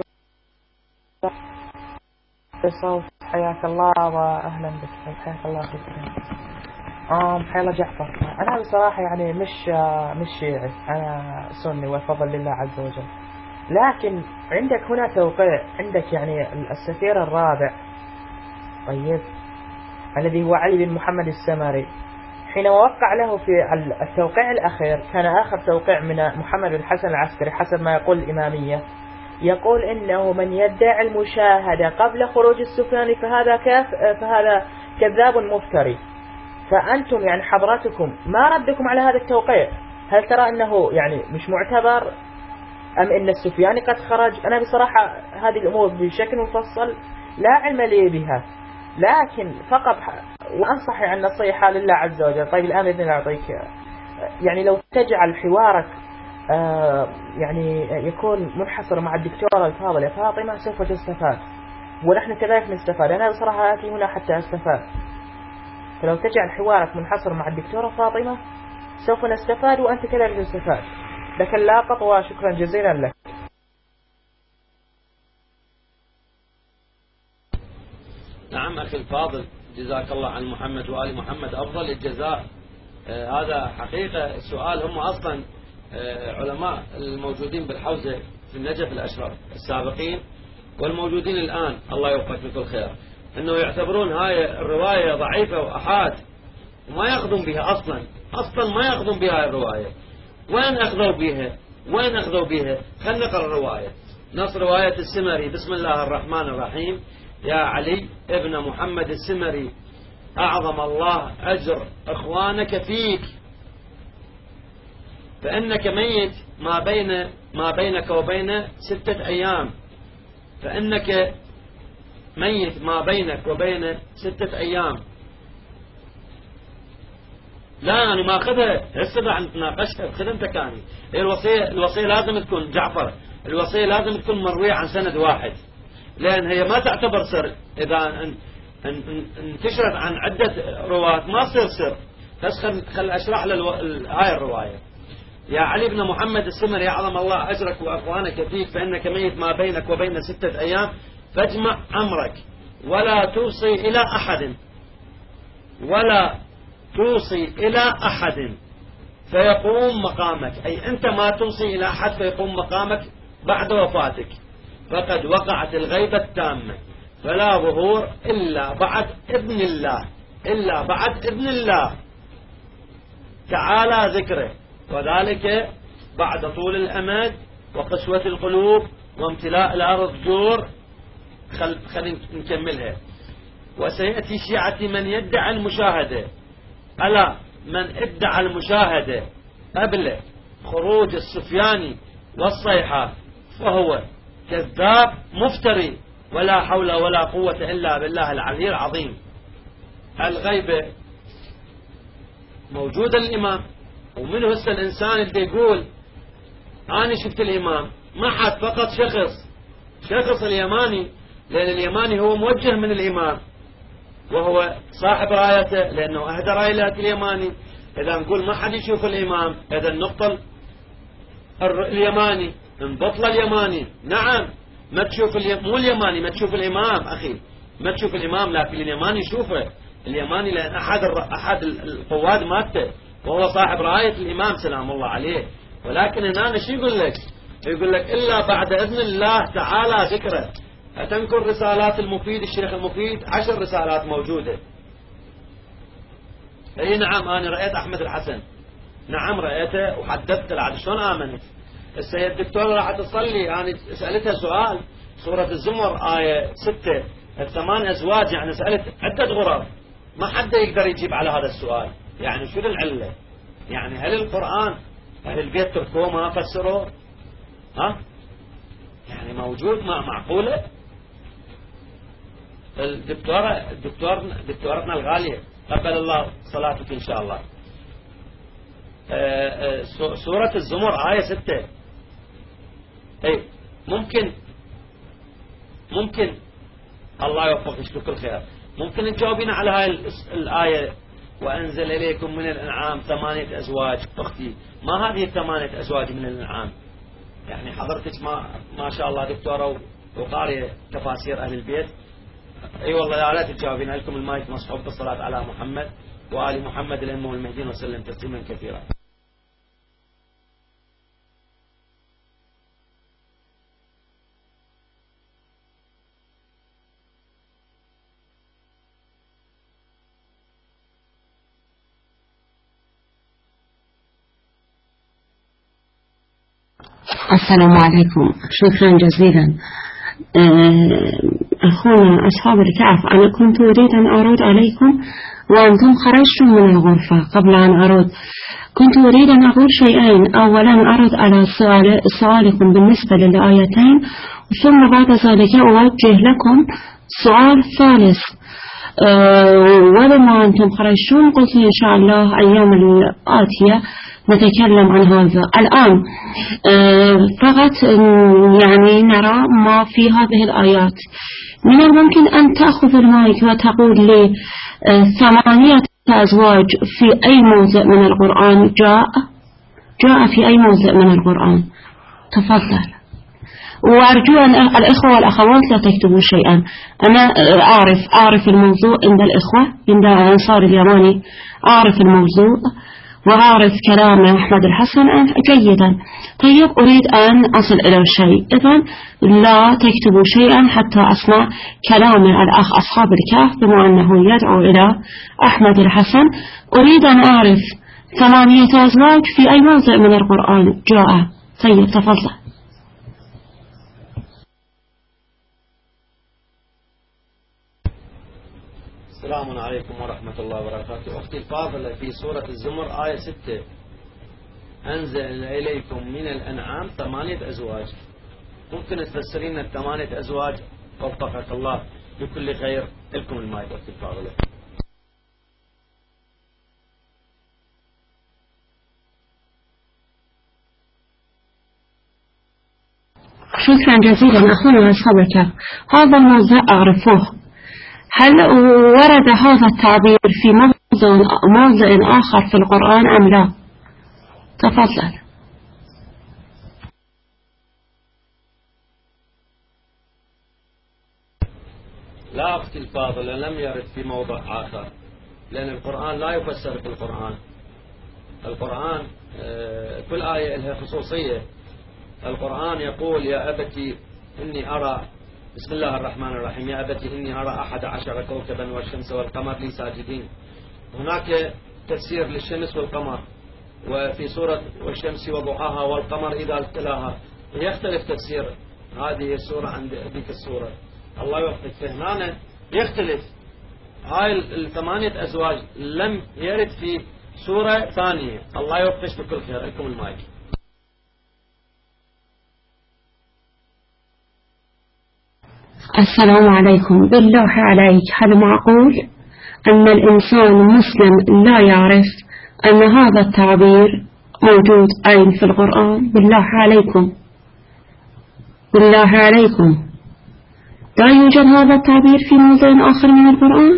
في صوت. حياك الله واهلا بك. حياك الله فيك. اه حيا الله جعفر. انا بصراحة يعني مش مش شيعي، انا سني والفضل لله عز وجل. لكن عندك هنا توقيع، عندك يعني السفير الرابع طيب الذي هو علي بن محمد السمري، حين وقع له في التوقيع الأخير كان آخر توقيع من محمد بن الحسن العسكري حسب ما يقول الإمامية، يقول إنه من يدعي المشاهدة قبل خروج السفياني فهذا كاف فهذا كذاب مفتري. فأنتم يعني حضراتكم ما ردكم على هذا التوقيع؟ هل ترى أنه يعني مش معتبر أم إن السفياني قد خرج؟ أنا بصراحة هذه الأمور بشكل مفصل لا علم لي بها، لكن فقط وأنصح عن نصيحة لله عز وجل. طيب الآن بإذن الله أعطيك، يعني لو تجعل حوارك آه يعني يكون منحصر مع الدكتورة الفاضلة فاطمة سوف تستفاد، ونحن كذلك نستفاد. أنا بصراحة آتي هنا حتى أستفاد، فلو تجعل حوارك منحصر مع الدكتورة فاطمة سوف نستفاد وأنت كذلك تستفاد. لك اللاقط وشكرا جزيلا لك. نعم أخي الفاضل، جزاك الله عن محمد وآل محمد أفضل الجزاء. آه هذا حقيقة سؤال هم أصلا آه علماء الموجودين بالحوزة في النجف الأشرف السابقين والموجودين الآن الله يوفقك بكل خير، أنه يعتبرون هاي الرواية ضعيفة وأحاد وما يأخذون بها أصلا أصلا ما يأخذون بها الرواية. وين أخذوا بها؟ وين أخذوا بها؟ خلنا نقرأ الرواية. نص رواية السمري. بسم الله الرحمن الرحيم. يا علي ابن محمد السمري أعظم الله أجر إخوانك فيك، فإنك ميت ما بين ما بينك وبين ستة أيام فإنك ميت ما بينك وبين ستة أيام. لا أنا ما أخذها هسه بعد نتناقشها بخذ أنت كاني. الوصية الوصية لازم تكون جعفر الوصية لازم تكون مروية عن سند واحد، لأن هي ما تعتبر سر. إذا انتشرت عن عدة رواة ما تصير سر. بس خل, خل أشرح هاي الرواية. يا علي بن محمد السمري يعظم الله أجرك وأخوانك فيك، فإنك ميت ما بينك وبين ستة أيام فاجمع أمرك ولا توصي إلى أحد ولا توصي إلى أحد فيقوم مقامك، أي أنت ما توصي إلى أحد فيقوم مقامك بعد وفاتك، فقد وقعت الغيبة التامة فلا ظهور إلا بعد إذن الله إلا بعد إذن الله تعالى ذكره، وذلك بعد طول الأمد وقسوة القلوب وامتلاء الأرض جور. خل خلينا نكملها. وسيأتي شيعة من يدعي المشاهدة. ألا من ادعى المشاهدة قبل خروج السفياني والصيحة فهو كذاب مفتري ولا حول ولا قوة إلا بالله العلي العظيم. الغيبة موجود الإمام، ومنه هسه الإنسان اللي يقول أنا شفت الإمام، ما حد فقط شخص شخص اليماني لأن اليماني هو موجه من الإمام وهو صاحب رايته، لأنه أهدى راية اليماني. إذا نقول ما حد يشوف الإمام، إذا نبطل اليماني، نبطل اليماني. نعم ما تشوف اليم... مو اليماني، ما تشوف الإمام أخي، ما تشوف الإمام، لكن اليماني يشوفه. اليماني لأن أحد الر... أحد القواد مالته وهو صاحب راية الإمام سلام الله عليه. ولكن هنا شو يقول لك؟ يقول لك إلا بعد إذن الله تعالى ذكره. أتنكر رسالات المفيد الشيخ المفيد، عشر رسالات موجودة. أي نعم أنا رأيت أحمد الحسن، نعم رأيته وحددت العدد. شلون آمنت؟ السيد الدكتور راح تصلي، أنا سألتها سؤال سورة الزمر آية ستة الثمان أزواج، يعني سألت عدة غرف، ما حد يقدر يجيب على هذا السؤال. يعني شو العلة؟ يعني هل القرآن أهل البيت تركوه ما فسروه؟ ها؟ يعني موجود مع معقولة؟ الدكتورة الدكتور دكتورتنا الغالية قبل الله صلاتك إن شاء الله، سورة الزمر آية ستة. أي ممكن ممكن الله يوفقك بكل خير، ممكن تجاوبين على هاي الآية وأنزل إليكم من الأنعام ثمانية أزواج. أختي ما هذه الثمانية أزواج من الأنعام؟ يعني حضرتك ما ما شاء الله دكتورة وقارئة تفاسير أهل البيت. أي أيوة والله لا تجاوبين، لكم المايك مصحوب بالصلاة على محمد وآل محمد الأئمة والمهديين وسلم تسليما كثيرا. السلام عليكم، شكرا جزيلا. أخونا أصحاب الكهف، أنا كنت أريد أن أرد عليكم وأنتم خرجتم من الغرفة. قبل أن أرد كنت أريد أن أقول شيئين. أولا أرد على سؤال سؤالكم بالنسبة للآيتين، ثم بعد ذلك أوجه لكم سؤال ثالث. أه ولما أنتم خرجتم قلت إن شاء الله أيام الآتية نتكلم عن هذا. الآن أه فقط يعني نرى ما في هذه الآيات. من الممكن أن تأخذ المايك وتقول لي أه ثمانية أزواج في أي موضع من القرآن جاء جاء في أي موضع من القرآن؟ تفضل. وأرجو أن الإخوة والأخوات لا تكتبوا شيئا. أنا أعرف أعرف الموضوع عند الإخوة عند أنصار اليماني، أعرف الموضوع وأعرف كلام أحمد الحسن جيدا. طيب أريد أن أصل إلى شيء، إذن لا تكتبوا شيئا حتى أسمع كلام الأخ أصحاب الكهف بما أنه يدعو إلى أحمد الحسن. أريد أن أعرف ثمانية أزواج في أي موضع من القرآن جاء. طيب تفضل. السلام عليكم ورحمة الله وبركاته. أختي الفاضلة، في سورة الزمر آية ستة أنزل إليكم من الأنعام ثمانية أزواج. ممكن تفسرين الثمانية أزواج؟ وفقك الله بكل خير. لكم المايك أختي الفاضلة. شكرا جزيلا أخونا أصحاب الكهف، هذا الموضوع أعرفه. هل ورد هذا التعبير في موضع, موضع آخر في القرآن أم لا؟ تفضل. لا أختي الفاضلة، لم يرد في موضع آخر، لأن القرآن لا يفسر في القرآن. القرآن كل آية لها خصوصية. القرآن يقول يا أبتي إني أرى، بسم الله الرحمن الرحيم، يا أبتي إني أرى أحد عشر كوكبا والشمس والقمر لي ساجدين. هناك تفسير للشمس والقمر، وفي سورة والشمس وضحاها والقمر إذا تلاها يختلف تفسير هذه السورة عن ذيك السورة. الله يوفقك. فهنا يختلف. هاي الثمانية أزواج لم يرد في سورة ثانية. الله يوفقك بكل خير. لكم المايك. السلام عليكم. بالله عليك، هل معقول أن الإنسان المسلم لا يعرف أن هذا التعبير موجود أين في القرآن؟ بالله عليكم بالله عليكم لا يوجد هذا التعبير في موضع آخر من القرآن؟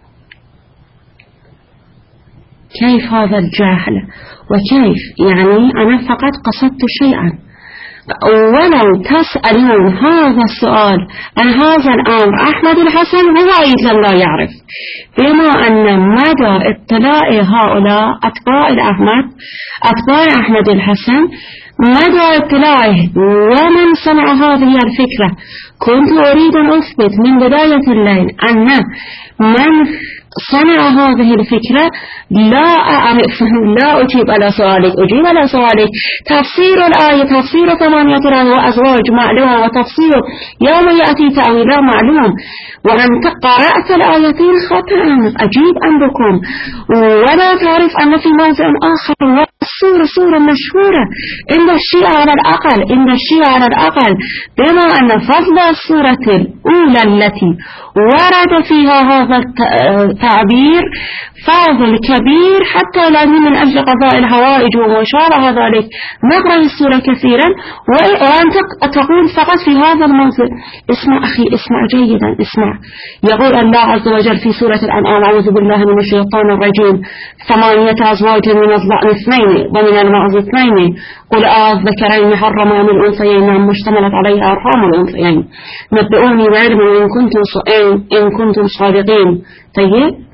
كيف هذا الجهل؟ وكيف يعني أنا فقط قصدت شيئا، ولو تسألون هذا السؤال عن هذا الأمر أحمد الحسن هو أيضا لا يعرف، بما أن مدى اطلاع هؤلاء أتباع الأحمد أتباع أحمد الحسن مدى اطلاعه ومن صنع هذه الفكرة. كنت أريد أن أثبت من بداية الليل أن من صنع هذه الفكرة لا أعرف، لا أجيب على سؤالك أجيب على سؤالك. تفسير الآية تفسير ثمانية أزواج معلوم، وتفسير يوم يأتي تأويله معلوم، وأنت قرأت الآيتين خطأ أجيب أمركم، ولا تعرف أن في موضع آخر والسورة سورة مشهورة عند الشيعة على الأقل عند الشيعة على الأقل بما أن فضل السورة الأولى التي ورد فيها هذا التعبير فاضل كبير، حتى لا من أجل قضاء الحوائج وما شابه ذلك نقرأ السورة كثيرا، وأنت تقول فقط في هذا الموضوع. اسمع أخي اسمع جيدا اسمع. يقول الله عز وجل في سورة الأنعام أعوذ بالله من الشيطان الرجيم ثمانية أزواج من الضأن اثنين ومن المعز اثنين قل أذكرين حرم أم الأنثيين أم اشتملت عليه أرحام الأنثيين نبئوني بعلم إن كنتم إن كنتم صادقين. طيب،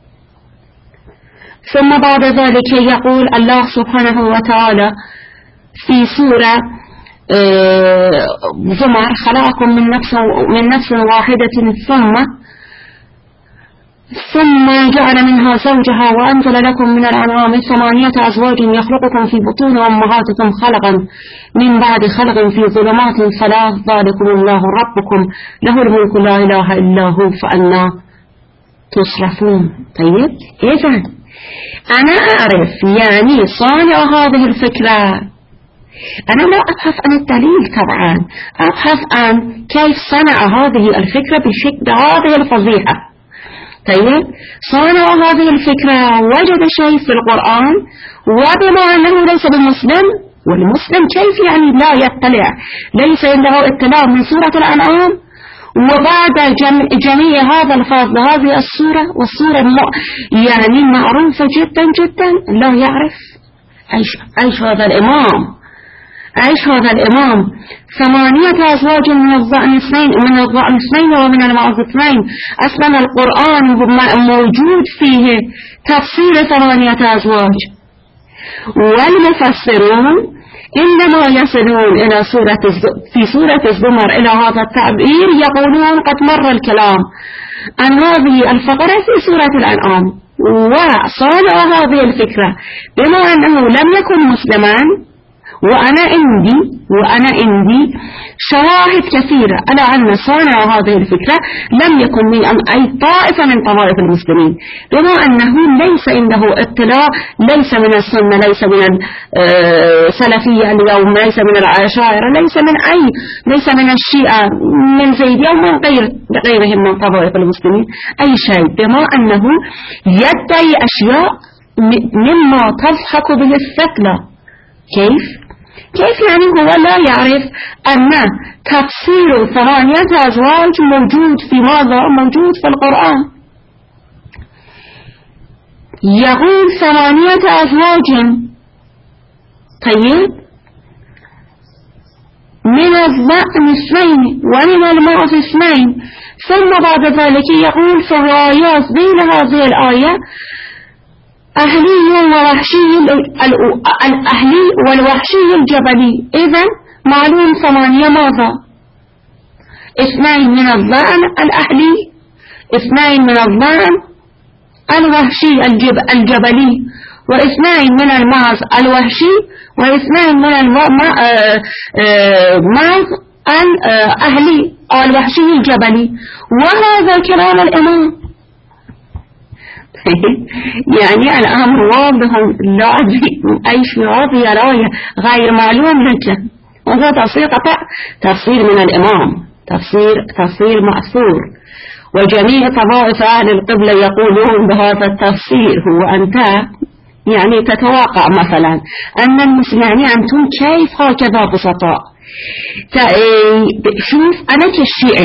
ثم بعد ذلك يقول الله سبحانه وتعالى في سورة زمر خلقكم من نفس من نفس واحدة ثم ثم جعل منها زوجها وأنزل لكم من الأنعام ثمانية أزواج يخلقكم في بطون أمهاتكم خلقا من بعد خلق في ظلمات ثلاث ذلكم الله ربكم له الملك لا إله إلا هو فأنا تصرفون. طيب، إذن أنا أعرف يعني صانع هذه الفكرة. أنا لا أبحث عن الدليل طبعا، أبحث عن كيف صنع هذه الفكرة بشكل هذه الفضيحة. طيب، صانع هذه الفكرة وجد شيء في القرآن، وبما أنه ليس بمسلم، والمسلم كيف يعني لا يطلع، ليس عنده اطلاع من سورة الأنعام، وبعد جميع هذا الفضل هذه السورة والسورة يعني معروفة جدا جدا لا يعرف. أيش, أيش هذا الإمام أيش هذا الإمام ثمانية أزواج من الضأن اثنين من الضأن اثنين ومن المعز اثنين. أصلا القرآن موجود فيه تفسير ثمانية أزواج، والمفسرون إنما يصلون إلى سورة في سورة الزمر إلى هذا التعبير يقولون قد مر الكلام عن هذه الفقرة في سورة الأنعام، وصانع هذه الفكرة بما أنه لم يكن مسلما. وأنا عندي وأنا عندي شواهد كثيرة على أن صانع هذه الفكرة لم يكن من أي طائفة من طوائف المسلمين، بما أنه ليس عنده اطلاع، ليس من السنة، ليس من السلفية اليوم، ليس من العشائر، ليس من أي ليس من الشيعة من زيدية ومن غير غيرهم من طوائف المسلمين أي شيء، بما أنه يدعي أشياء مما تضحك به الثقلة. كيف؟ كيف يعني هو لا يعرف أن تفسير ثمانية أزواج موجود في ماذا؟ موجود في القرآن. يقول ثمانية أزواج طيب من الضأن اثنين ومن المعز اثنين، ثم بعد ذلك يقول في الآيات بين هذه الآية أهلي ووحشي الأهلي والوحشي الجبلي. إذن معلوم ثمانية ماذا؟ اثنين من الضأن الأهلي، اثنين من الضأن الوحشي الجب الجبلي، واثنين من المعز الوحشي، واثنين من المعز الأهلي الوحشي الجبلي. وهذا كلام الإمام. يعني الأمر واضح لا أدري أي شعور يا راية غير معلوم لك. وهذا تفسير قطع تفسير من الإمام، تفسير تفسير مأثور، وجميع طوائف أهل القبلة يقولون بهذا التفسير. هو أنت يعني تتوقع مثلا أن المسلمين أنتم كيف هكذا بسطاء؟ شوف أنا كالشيعي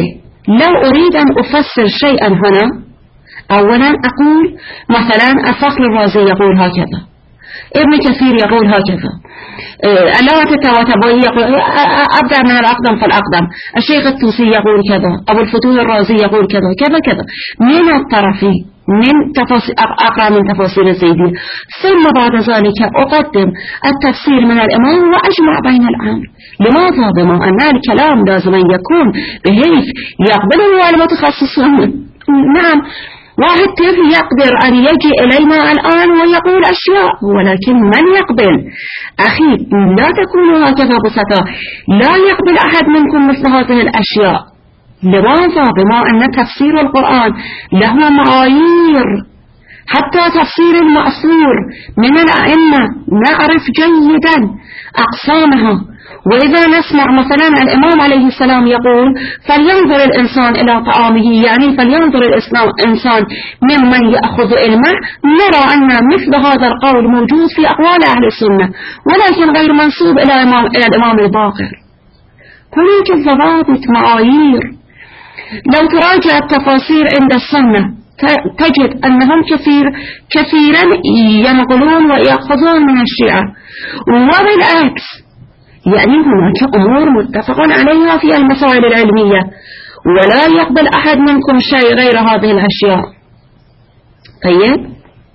لو أريد أن أفسر شيئا هنا، أولا أقول مثلا الفخر الرازي يقول هكذا، ابن كثير يقول هكذا، علامة الطباطبائي يقول، أبدأ من الأقدم فالأقدم، الشيخ الطوسي يقول كذا، أبو الفتوح الرازي يقول كذا كذا كذا، من الطرفين، من تفاصيل أقرأ من تفاصيل الزيدية، ثم بعد ذلك أقدم التفسير من الإمام وأجمع بين الأمر. لماذا؟ بما أن الكلام لازم أن يكون بحيث يقبله المتخصصون. نعم، واحد كيف يقدر أن يجي إلينا الآن ويقول أشياء، ولكن من يقبل؟ أخي لا تكونوا هكذا بسطاء، لا يقبل أحد منكم مثل هذه الأشياء. لماذا؟ بما أن تفسير القرآن له معايير، حتى تفسير المأثور من الأئمة نعرف جيدا أقسامها. وإذا نسمع مثلا الإمام عليه السلام يقول فلينظر الإنسان إلى طعامه، يعني فلينظر الإنسان ممن يأخذ علمه، نرى أن مثل هذا القول موجود في أقوال أهل السنة ولكن غير منسوب إلى الإمام, إلى الإمام الباقر. هناك ضوابط معايير. لو تراجع التفاسير عند السنة تجد أنهم كثير كثيرا ينقلون ويأخذون من الشيعة، وبالعكس يعني هناك أمور متفق عليها في المسائل العلمية، ولا يقبل أحد منكم شيء غير هذه الأشياء. طيب،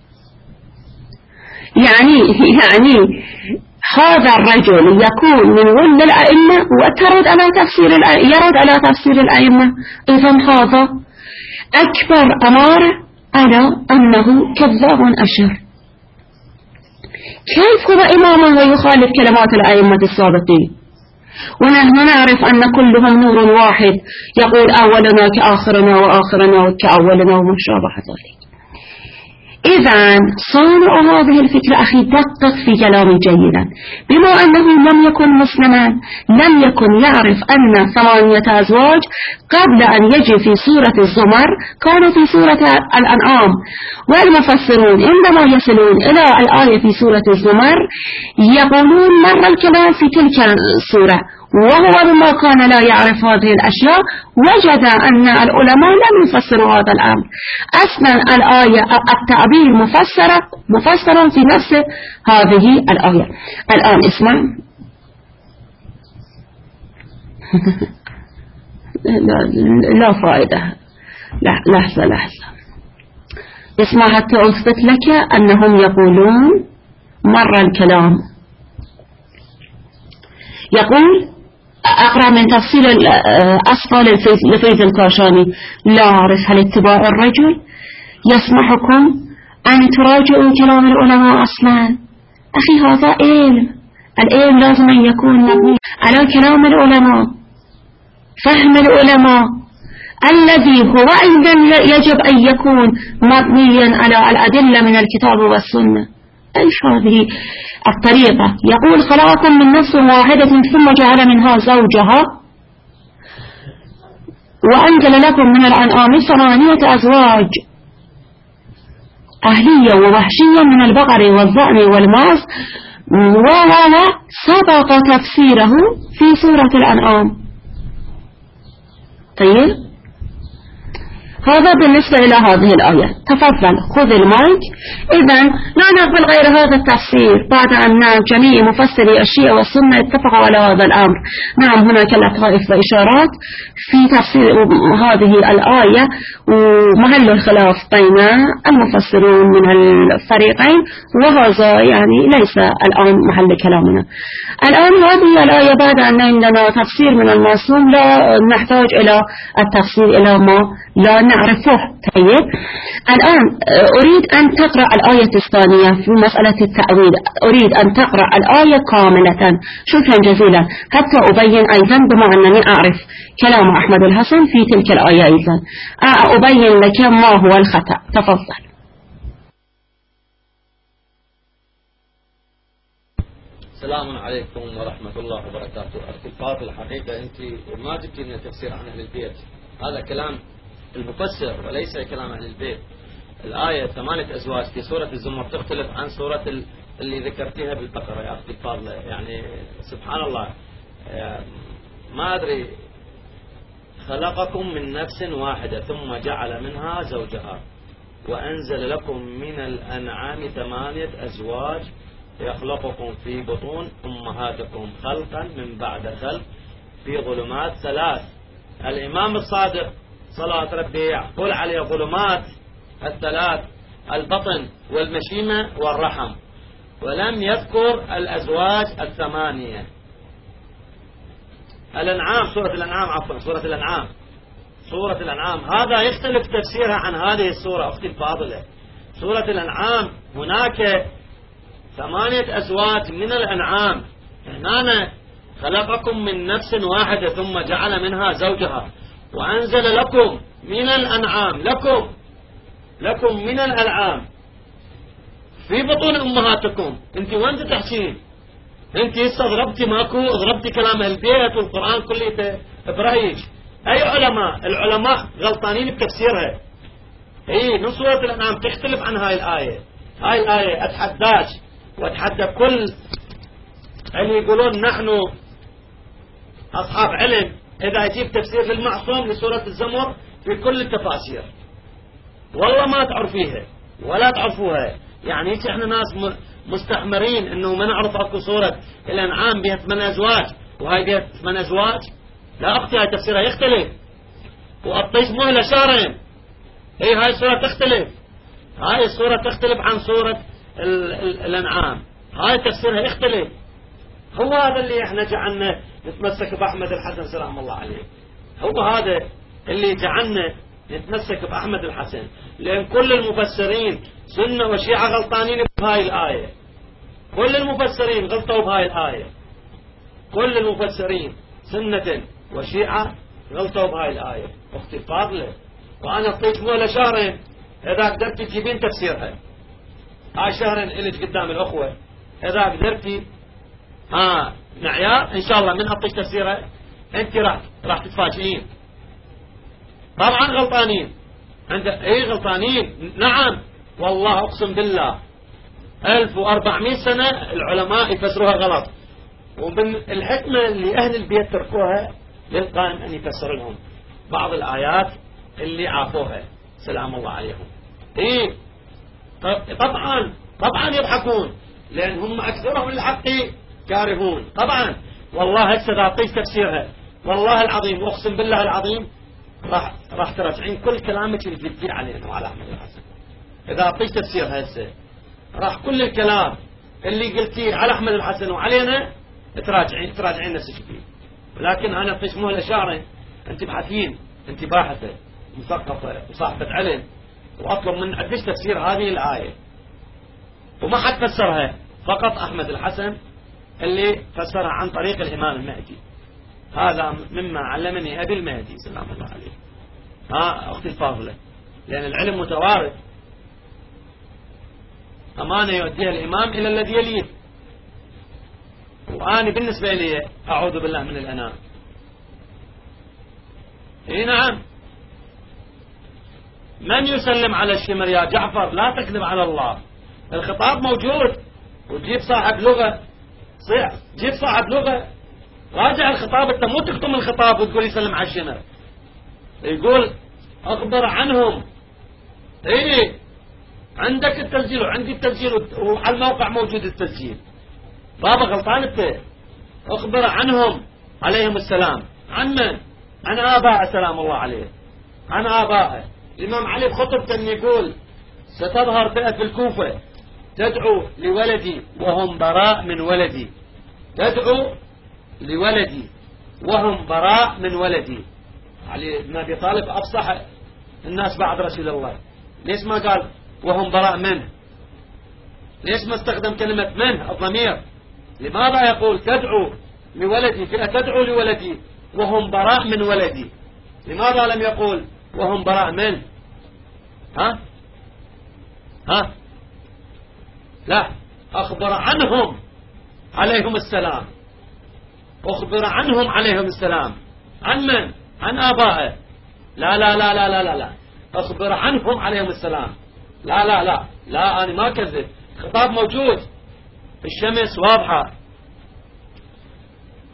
يعني يعني هذا الرجل يكون من ولد الأئمة وترد على تفسير يرد على تفسير الأئمة، إذن هذا أكبر أمارة على أنه كذاب أشر. كيف هو إماما ويخالف كلمات الأئمة السابقين ونحن نعرف أن كلهم نور واحد يقول أولنا كآخرنا وآخرنا كأولنا وما شابه ذلك؟ إذن صانع هذه الفكرة أخي دقق في كلامي جيدا. بما أنه لم يكن مسلما، لم يكن يعرف أن ثمانية أزواج قبل أن يجي في سورة الزمر كانوا في سورة الأنعام، والمفسرون عندما يصلون إلى الآية في سورة الزمر يقولون مر الكلام في تلك السورة، وهو بما كان لا يعرف هذه الأشياء وجد أن العلماء لم يفسروا هذا الأمر. أصلا الآية التعبير مفسرة مفسرا في نفس هذه الآية. الآن اسمع لا, لا فائدة، لحظة لحظة اسمع حتى أثبت لك أنهم يقولون مر الكلام. يقول أقرأ من تفصيل أسفل لفيض الكاشاني: لا أعرف هل اتباع الرجل يسمحكم أن تراجعوا كلام العلماء أصلا. أخي هذا علم، العلم لازم أن يكون مبني على كلام العلماء، فهم العلماء الذي هو أيضا يجب أن يكون مبنيا على الأدلة من الكتاب والسنة. أيش هذه الطريقة؟ يقول خلقكم من نفس واحدة ثم جعل منها زوجها وأنزل لكم من الأنعام ثمانية أزواج أهلية ووحشية من البقر والضأن والماعز، وهذا سبق تفسيره في سورة الأنعام. طيب، هذا بالنسبة إلى هذه الآية. تفضل خذ المايك. إذن لا نقبل غير هذا التفسير بعد أن جميع مفسري الشيعة والسنة اتفقوا على هذا الأمر. نعم هناك لطائف وإشارات في تفسير هذه الآية، ومحل الخلاف بين المفسرون من الفريقين، وهذا يعني ليس الآن محل كلامنا. الآن هذه الآية بعد أن عندنا تفسير من المعصوم لا نحتاج إلى التفسير إلى ما لا نعرفه. طيب، الآن أريد أن تقرأ الآية الثانية في مسألة التأويل، أريد أن تقرأ الآية كاملة. شكرا جزيلا، حتى أبين أيضا بما أنني أعرف كلام أحمد الحسن في تلك الآية أيضا أبين لك ما هو الخطأ. تفضل. السلام عليكم ورحمة الله وبركاته. أختي الفاضل، الحقيقة أنت ما جبت لنا تفسير عن أهل البيت، هذا كلام المفسر وليس كلام أهل البيت. الآية ثمانية أزواج في سورة الزمر تختلف عن سورة اللي ذكرتيها بالبقرة يا أختي الفاضلة. يعني سبحان الله، ما أدري خلقكم من نفس واحدة ثم جعل منها زوجها وأنزل لكم من الأنعام ثمانية أزواج يخلقكم في بطون أمهاتكم خلقا من بعد خلق في ظلمات ثلاث. الإمام الصادق صلاة ربي يقول عليه ظلمات الثلاث: البطن والمشيمة والرحم، ولم يذكر الأزواج الثمانية. الأنعام، سورة الأنعام عفوا سورة الأنعام سورة الأنعام هذا يختلف تفسيرها عن هذه السورة أختي الفاضلة. سورة الأنعام هناك ثمانية أزواج من الأنعام، هنا خلقكم من نفس واحدة ثم جعل منها زوجها وأنزل لكم من الأنعام لكم لكم من الأنعام في بطون أمهاتكم. أنت وين تحكين؟ أنت هسه ضربتي ماكو ضربتي كلام البيت والقرآن كله برأيك. أي علماء؟ العلماء غلطانين بتفسيرها. إيه من سورة الأنعام تختلف عن هاي الآية. هاي الآية أتحداش وأتحدى كل اللي يقولون نحن أصحاب علم إذا يجيب تفسير للمعصوم لسورة الزمر في كل التفاسير والله ما تعرفيها ولا تعرفوها. يعني هيك احنا ناس مستحمرين انه ما نعرف اكو سورة الأنعام بها ثمان ازواج وهاي بها ثمان ازواج. لا اختي هاي تفسيرها يختلف وأطيش مهلة شهرين. هي هاي السورة تختلف، هاي السورة تختلف عن سورة ال ال الأنعام، هاي تفسيرها يختلف. هو هذا اللي احنا جعلنا نتمسك بأحمد الحسن سلام الله عليه، هو هذا اللي جعلنا نتمسك بأحمد الحسن، لأن كل المفسرين سنة وشيعة غلطانين بهاي الآية. كل المفسرين غلطوا بهاي الآية، كل المفسرين سنة وشيعة غلطوا بهاي الآية. أختي الفاضلة وأنا أعطيك مولى شهرين إذا قدرتي تجيبين تفسيرها. هاي شهرين إليك قدام الأخوة إذا قدرتي ها معيار إن شاء الله من أعطيك تفسيرها أنت راح راح تتفاجئين. طبعا غلطانين عند اي غلطانين نعم والله اقسم بالله ألف وأربعمائة سنة العلماء يفسروها غلط، ومن الحكمة اللي اهل البيت تركوها للقائم ان يفسر لهم بعض الايات اللي عافوها سلام الله عليهم. ايه طبعا طبعا يضحكون لان هم اكثرهم الحق كارهون. طبعا والله هسه اذا اعطيك تفسيرها والله العظيم واقسم بالله العظيم راح راح ترجعين كل كلامك اللي قلتيه علينا وعلى احمد الحسن. اذا اعطيك تفسير هسه راح كل الكلام اللي قلتيه على احمد الحسن وعلينا تراجعين تراجعين نفسك فيه. لكن انا اعطيك مهله شهرين انت ابحثين، انت باحثه مثقفه وصاحبه علم، واطلب من عندك تفسير هذه الايه. وما حد فسرها، فقط احمد الحسن اللي فسرها عن طريق الامام المهدي. هذا مما علمني أبي المهدي سلام الله عليه. ها أختي الفاضلة، لأن العلم متوارث، أمانة يؤديها الإمام إلى الذي يليه. وأنا بالنسبة لي أعوذ بالله من الأنام. إيه نعم، من يسلم على الشمر يا جعفر؟ لا تكذب على الله، الخطاب موجود. وتجيب صاحب لغة، جيب صاحب لغة راجع الخطاب، انت مو تكتم الخطاب وتقول يسلم على الشمر. يقول اخبر عنهم. ايه عندك التسجيل وعندي التسجيل وعلى الموقع موجود التسجيل. بابا غلطان انت. اخبر عنهم عليهم السلام. عن من؟ عن آباء سلام الله عليه، عن آباء. الإمام علي بخطبته يقول ستظهر فئة في الكوفة تدعو لولدي وهم براء من ولدي، تدعو لولدي وهم براء من ولدي. علي بن أبي طالب أفصح الناس بعد رسول الله، ليش ما قال وهم براء منه؟ ليش ما استخدم كلمة من الضمير؟ لماذا يقول تدعو لولدي، فئة تدعو لولدي وهم براء من ولدي؟ لماذا لم يقول وهم براء منه؟ ها ها لا، أخبر عنهم عليهم السلام، أخبر عنهم عليهم السلام. عن من؟ عن آبائه. لا لا لا لا لا لا لا أخبر عنهم عليهم السلام. لا لا لا لا أنا ما كذب، خطاب موجود، الشمس واضحة.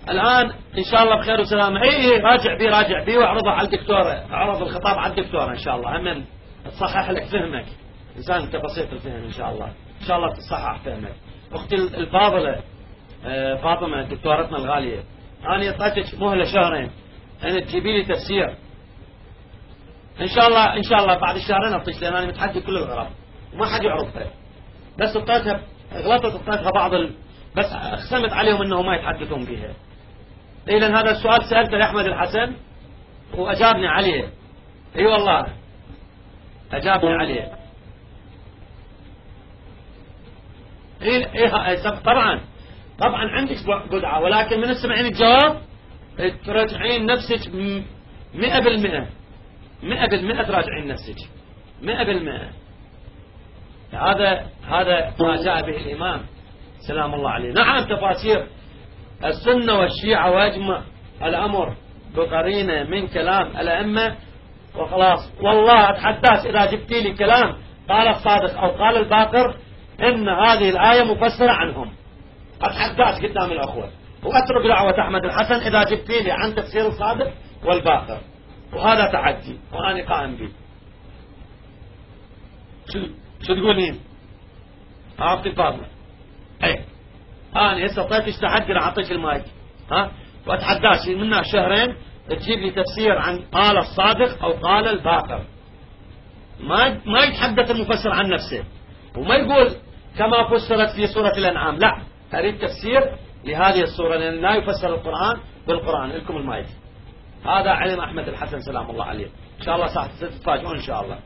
الآن إن شاء الله بخير وسلامة. إيه راجع بي راجع بي واعرضه على الدكتورة، اعرض الخطاب على الدكتورة إن شاء الله، هم تصحح لك فهمك، إنسان أنت بسيط الفهم إن شاء الله، إن شاء الله تصحح فهمك. أختي الفاضلة فاطمة دكتورتنا الغالية، أنا أعطيتك مهلة شهرين أن تجيبي لي تفسير إن شاء الله، إن شاء الله بعد الشهرين أعطيك، لأن أنا متحدي كل الغرب وما حد يعرفها، بس اعطيتها غلطت اعطيتها بعض ال... بس أقسمت عليهم أنه ما يتحدثون بها. إذن هذا السؤال سألته لأحمد الحسن وأجابني عليه. أي أيوة والله أجابني عليه. إيه إيه طبعا طبعا عندك بدعة، ولكن من تسمعين الجواب تراجعين نفسك مئة بالمئة مئة بالمئة تراجعين نفسك مئة بالمئة. هذا هذا ما جاء به الإمام سلام الله عليه. نعم تفاسير السنة والشيعة واجمع الأمر بقرينة من كلام الأئمة وخلاص. والله أتحدث إذا جبت لي كلام قال الصادق أو قال الباقر إن هذه الآية مفسرة عنهم، أتحدث قدام الأخوة وأترك دعوة أحمد الحسن إذا جبت لي عن تفسير الصادق والباقر، وهذا تحدي وأنا قائم به. شو شو تقولين؟ عرفتي الفاضلة؟ أي أنا هسه طيتش تحدي راح أعطيك المايك، ها وأتحداش منها شهرين تجيب لي تفسير عن قال الصادق أو قال الباقر. ما ما يتحدث المفسر عن نفسه وما يقول كما فسرت في سورة الأنعام، لا أريد تفسير لهذه السورة لأن لا يفسر القرآن بالقرآن. لكم المايك. هذا علم أحمد الحسن سلام الله عليه. إن شاء الله صح تتفاجئون إن شاء الله.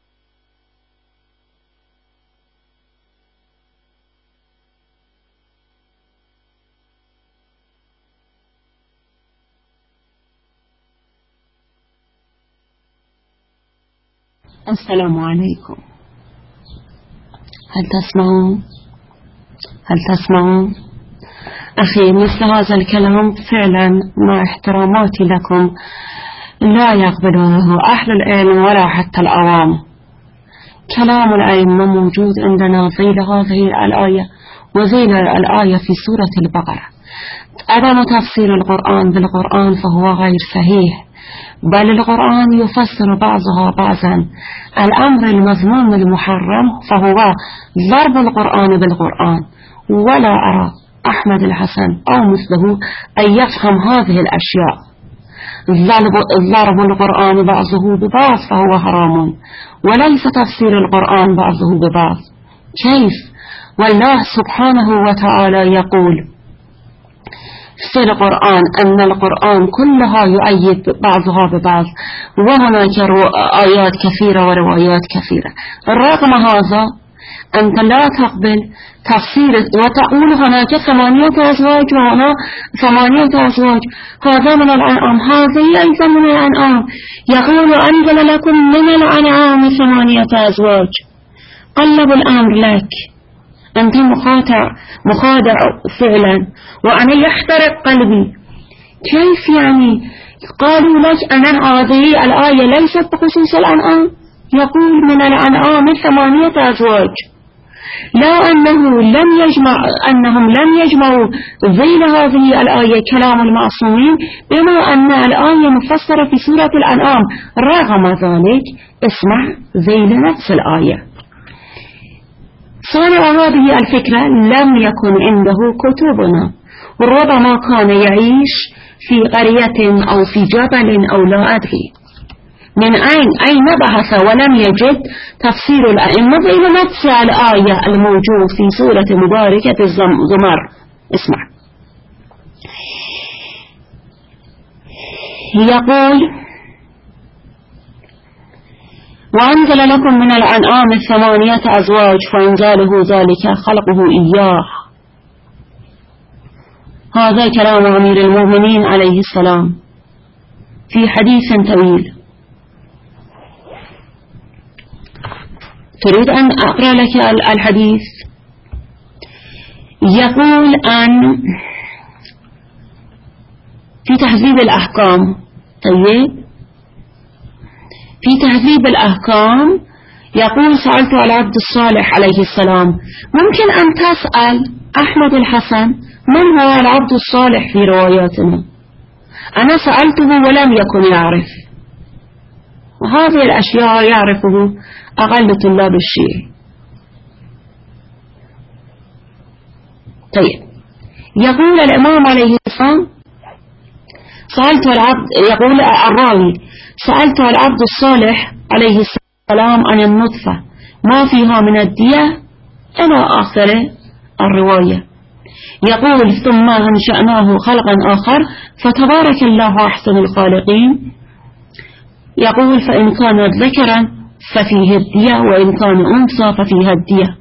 السلام عليكم. هل تسمعون؟ هل تسمعون؟ أخي مثل هذا الكلام فعلا مع احتراماتي لكم لا يقبله أهل العلم ولا حتى العوام. كلام الأئمة موجود عندنا ذيل هذه الآية وذيل الآية في سورة البقرة. عدم تفسير القرآن بالقرآن فهو غير صحيح، بل القرآن يفسر بعضها بعضا. الأمر المذموم المحرم فهو ضرب القرآن بالقرآن، ولا أرى أحمد الحسن أو مثله أن يفهم هذه الأشياء. ضرب القرآن بعضه ببعض فهو حرام، وليس تفسير القرآن بعضه ببعض. كيف؟ والله سبحانه وتعالى يقول في القرآن أن القرآن كلها يؤيد بعضها ببعض، وهناك آيات كثيرة وروايات كثيرة. رغم هذا أنت لا تقبل تفسير وتقول هناك ثمانية أزواج وهنا ثمانية أزواج، هذا من الأنعام هذه أيضا من الأنعام. يقول أنزل لكم من الأنعام ثمانية أزواج. قلب الأمر لك، أنت مخادع مخادع فعلا، وأنا يحترق قلبي. كيف يعني؟ قالوا لك أن هذه الآية ليست بخصوص الأنعام، يقول من الأنعام ثمانية أزواج، لا أنه لم يجمع أنهم لم يجمعوا ذيل هذه الآية كلام المعصومين بما أن الآية مفسرة في سورة الأنعام. رغم ذلك اسمع ذيل نفس الآية. صانع هذه الفكرة لم يكن عنده كتبنا، وربما كان يعيش في قرية أو في جبل أو لا أدري من أين أين بحث ولم يجد تفسير الأئمة بين نفس الآية الموجود في سورة مباركة الزمر. اسمع، يقول وأنزل لكم من الأنعام ثمانية أزواج فإنزاله ذلك خلقه إياه. هذا كلام أمير المؤمنين عليه السلام في حديث طويل. تريد أن أقرأ لك الحديث؟ يقول أن في تهذيب الأحكام، طيب في تهذيب الأحكام يقول سألت على عبد الصالح عليه السلام. ممكن أن تسأل أحمد الحسن من هو العبد الصالح في رواياتنا؟ أنا سألته ولم يكن يعرف، وهذه الأشياء يعرفه أقل طلاب الشيعة. طيب، يقول الإمام عليه السلام سألت العبد، يقول الراوي سألت العبد الصالح عليه السلام عن النطفة ما فيها من الدية إلى آخر الرواية. يقول ثم أنشأناه خلقا آخر فتبارك الله أحسن الخالقين. يقول فإن كان ذكرا ففيه الدية وإن كان أنثى ففيها الدية.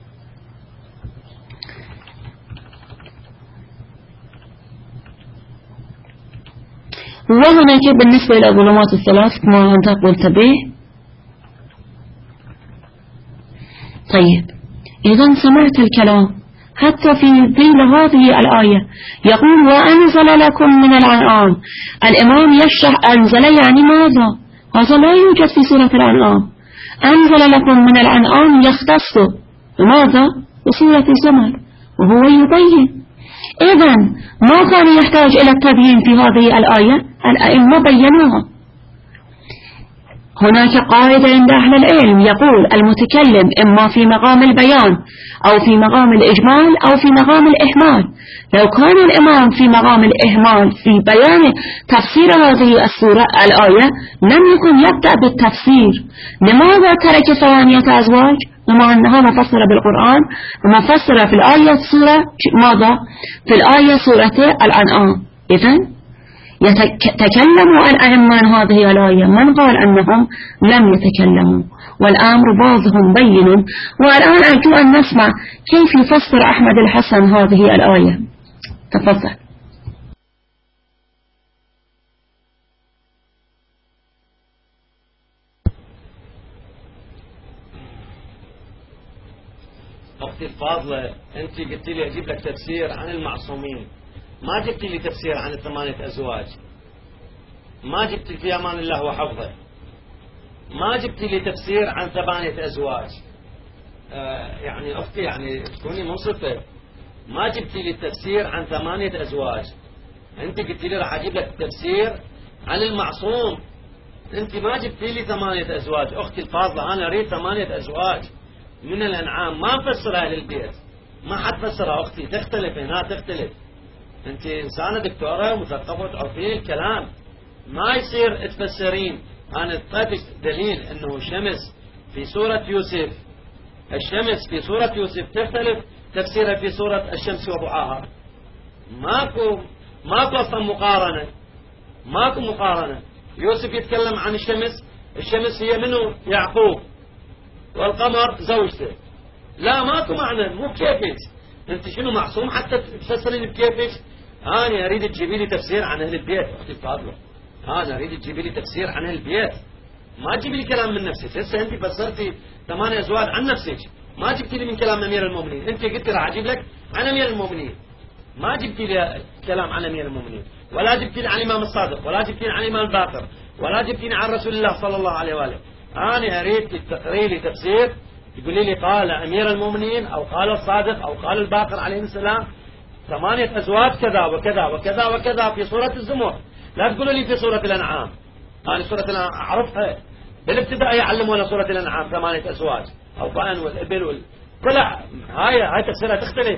وهناك بالنسبة إلى الظلمات الثلاث ما أنت قلت به. طيب، إذا سمعت الكلام حتى في ذيل هذه الآية يقول وأنزل لكم من الأنعام. الإمام يشرح أنزل يعني ماذا؟ هذا لا يوجد في سورة الأنعام. أنزل لكم من الأنعام يختص بماذا؟ بسورة الزمر، وهو يبين. إذن ما كان يحتاج إلى التبيين في هذه الآية، الأئمة بينوها. هناك قاعدة عند أهل العلم يقول المتكلم إما في مقام البيان أو في مقام الإجمال أو في مقام الإهمال. لو كان الإمام في مقام الإهمال في بيان تفسير هذه السورة الآية لم يكن يبدأ بالتفسير. لماذا ترك ثمانية أزواج؟ وما أنها مفسرة بالقرآن ومفسرة في الآية سورة ماذا؟ في الآية سورة الأنعام. إذن يتكلموا الأئمة عن هذه الآية، من قال أنهم لم يتكلموا؟ والأمر واضح بين. والآن أرجو أن نسمع كيف يفسر أحمد الحسن هذه الآية. تفضل. أختي الفاضلة، أنت قلت لي أجيب لك تفسير عن المعصومين، ما جبت لي تفسير عن الثمانية أزواج، ما جبت لي في أمان الله وحفظه، ما جبت لي تفسير عن ثمانية أزواج. آه يعني أختي يعني تكوني منصفة، ما جبت لي التفسير عن ثمانية أزواج. أنت قلت لي راح أجيب لك تفسير عن المعصوم، أنت ما جبت لي ثمانية أزواج. أختي الفاضلة، أنا أريد ثمانية أزواج من الأنعام، ما نفسرها للبيت، ما حد فسرها. أختي تختلف هنا، تختلف. أنت إنسانة دكتورة ومثقفة وتعرفين الكلام، ما يصير تفسرين. أنا أعطيتك دليل أنه الشمس في سورة يوسف، الشمس في سورة يوسف تختلف تفسيرها في سورة الشمس وضحاها. ماكو ماكو أصلا مقارنة، ماكو مقارنة. يوسف يتكلم عن الشمس، الشمس هي منه؟ يعقوب، والقمر زوجته. لا ماكو معنى، مو بكيفك. انت شنو معصوم حتى تفسرين بكيفك؟ انا اريد تجيبي لي تفسير عن اهل البيت. اختي الفاضله، انا اريد تجيبي لي تفسير عن اهل البيت، ما تجيبي لي كلام من نفسك. هسه انت فسرتي ثمانية ازواج عن نفسك، ما جبتي لي من كلام امير المؤمنين. انت قلت راح اجيب لك عن امير المؤمنين، ما جبتي لي كلام عن امير المؤمنين، ولا جبتي لي عن الامام الصادق، ولا جبتي لي عن الامام الباقر، ولا جبتي لي عن رسول الله صلى الله عليه واله. انا اريد تقري لي تفسير يقولي لي قال أمير المؤمنين أو قال الصادق أو قال الباقر عليه السلام ثمانية أزواج كذا وكذا وكذا وكذا في سورة الزمر. لا تقولوا لي في سورة الأنعام. أنا سورة الأنعام أعرفها بالابتداء، يعلمونا سورة الأنعام ثمانية أزواج أو ضأن والإبل وال... كلها هاي هاي تفسيرها تختلف.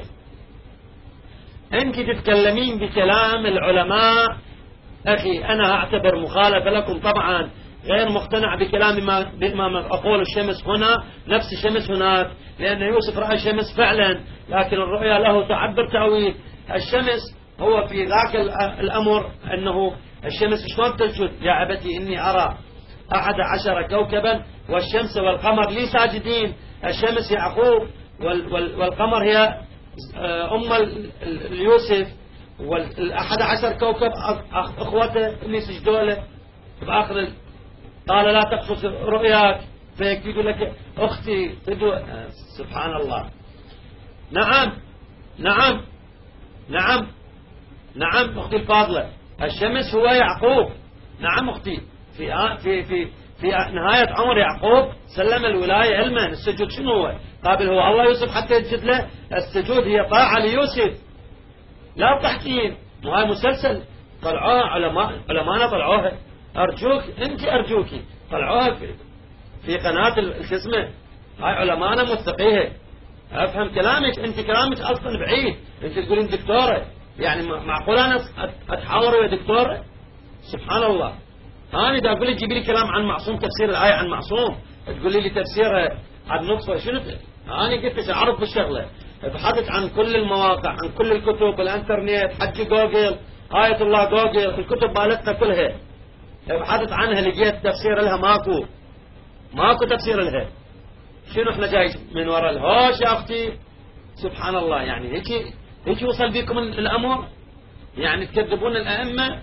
أنت تتكلمين بكلام العلماء. أخي أنا أعتبر مخالفة لكم طبعا، غير مقتنع بكلام ما بما أقول الشمس هنا نفس الشمس هناك، لأن يوسف رأى الشمس فعلا، لكن الرؤيا له تعبر تأويل. الشمس هو في ذاك الأمر أنه الشمس شلون تسجد؟ يا أبتي إني أرى أحد عشر كوكبا والشمس والقمر لي ساجدين. الشمس يعقوب والقمر هي أم اليوسف، والأحد عشر كوكب أخوته اللي سجدوا له. بآخر قال لا تقصص رؤياك فيكيد لك أختي تدو. سبحان الله. نعم نعم نعم نعم أختي الفاضلة، الشمس هو يعقوب. نعم أختي، في في في في نهاية عمر يعقوب سلم الولاية علما. السجود شنو هو؟ قابل هو الله يوسف حتى يسجد له. السجود هي طاعة ليوسف. لا تحكيم، وهاي مسلسل طلعوها علماء علماءنا طلعوها. أرجوك أنت أرجوك طلعوها في, في قناة الكسمة. هاي علماءنا موثقيها. أفهم كلامك، أنت كلامك أصلا بعيد. أنت تقولين دكتورة، يعني معقول أنا أتحاور ويا دكتورة؟ سبحان الله. أنا إذا أقول لك جيبي لي كلام عن معصوم، تفسير الآية عن معصوم، تقولي لي تفسيرها عن نطفة، شنو؟ أنا قلت لك أعرف بالشغلة، بحثت عن كل المواقع، عن كل الكتب، الانترنت، حج جوجل، آية الله جوجل، الكتب مالتنا كلها بحثت عنها، لقيت تفسير لها ماكو، ماكو تفسير لها. شنو احنا جاي من وراء الهوش يا اختي؟ سبحان الله. يعني هيك هيك وصل بكم الامر، يعني تكذبون الائمه.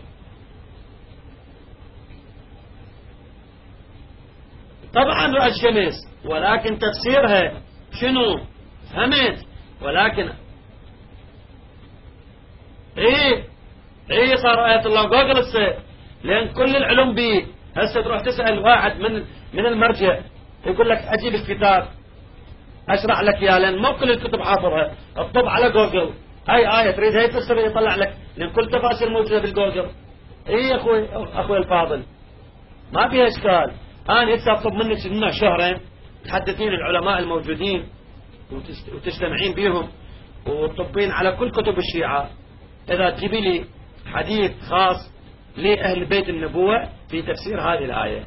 طبعا رأس شمس، ولكن تفسيرها شنو؟ فهمت؟ ولكن ايه ايه صار آية الله جوجل هسه، لان كل العلوم بيه. هسه تروح تسأل واحد من من المرجع يقول لك اجيب الكتاب اشرح لك اياه، لان مو كل الكتب حافظها. اطلب على جوجل اي آية تريد هي تفسر يطلع لك، لان كل تفاسير موجودة بالجوجل. ايه يا اخوي اخوي الفاضل، ما فيها اشكال. انا هسه اطلب منك لنا شهرين تحدثين العلماء الموجودين وتجتمعين بيهم وتطبين على كل كتب الشيعة، اذا تجيبي لي حديث خاص لأهل بيت النبوة في تفسير هذه الآية.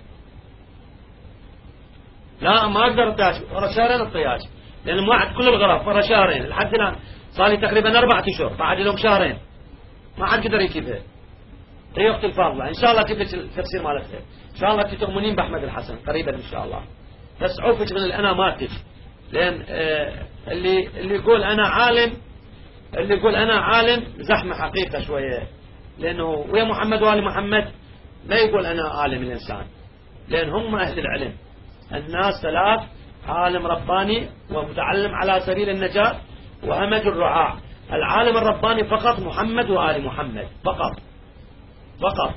لا ما اقدر اطياش ورا شهرين اطياش، لان موعد كل الغرف ورا شهرين. لحد الان صار لي تقريبا اربعة اشهر، بعد لهم شهرين ما حد قدر يجيبها. هي اختي الفاضله، ان شاء الله اجيب لك التفسير مالتها. ان شاء الله تؤمنين باحمد الحسن قريبا ان شاء الله، بس عوفك من الاناماتك، لان آه اللي اللي يقول انا عالم، اللي يقول انا عالم زحمه حقيقه شويه، لانه ويا محمد وال محمد لا يقول انا عالم الانسان، لان هم اهل العلم. الناس ثلاث: عالم رباني ومتعلم على سبيل النجاة وهمج الرعاع. العالم الرباني فقط محمد وآل محمد فقط فقط.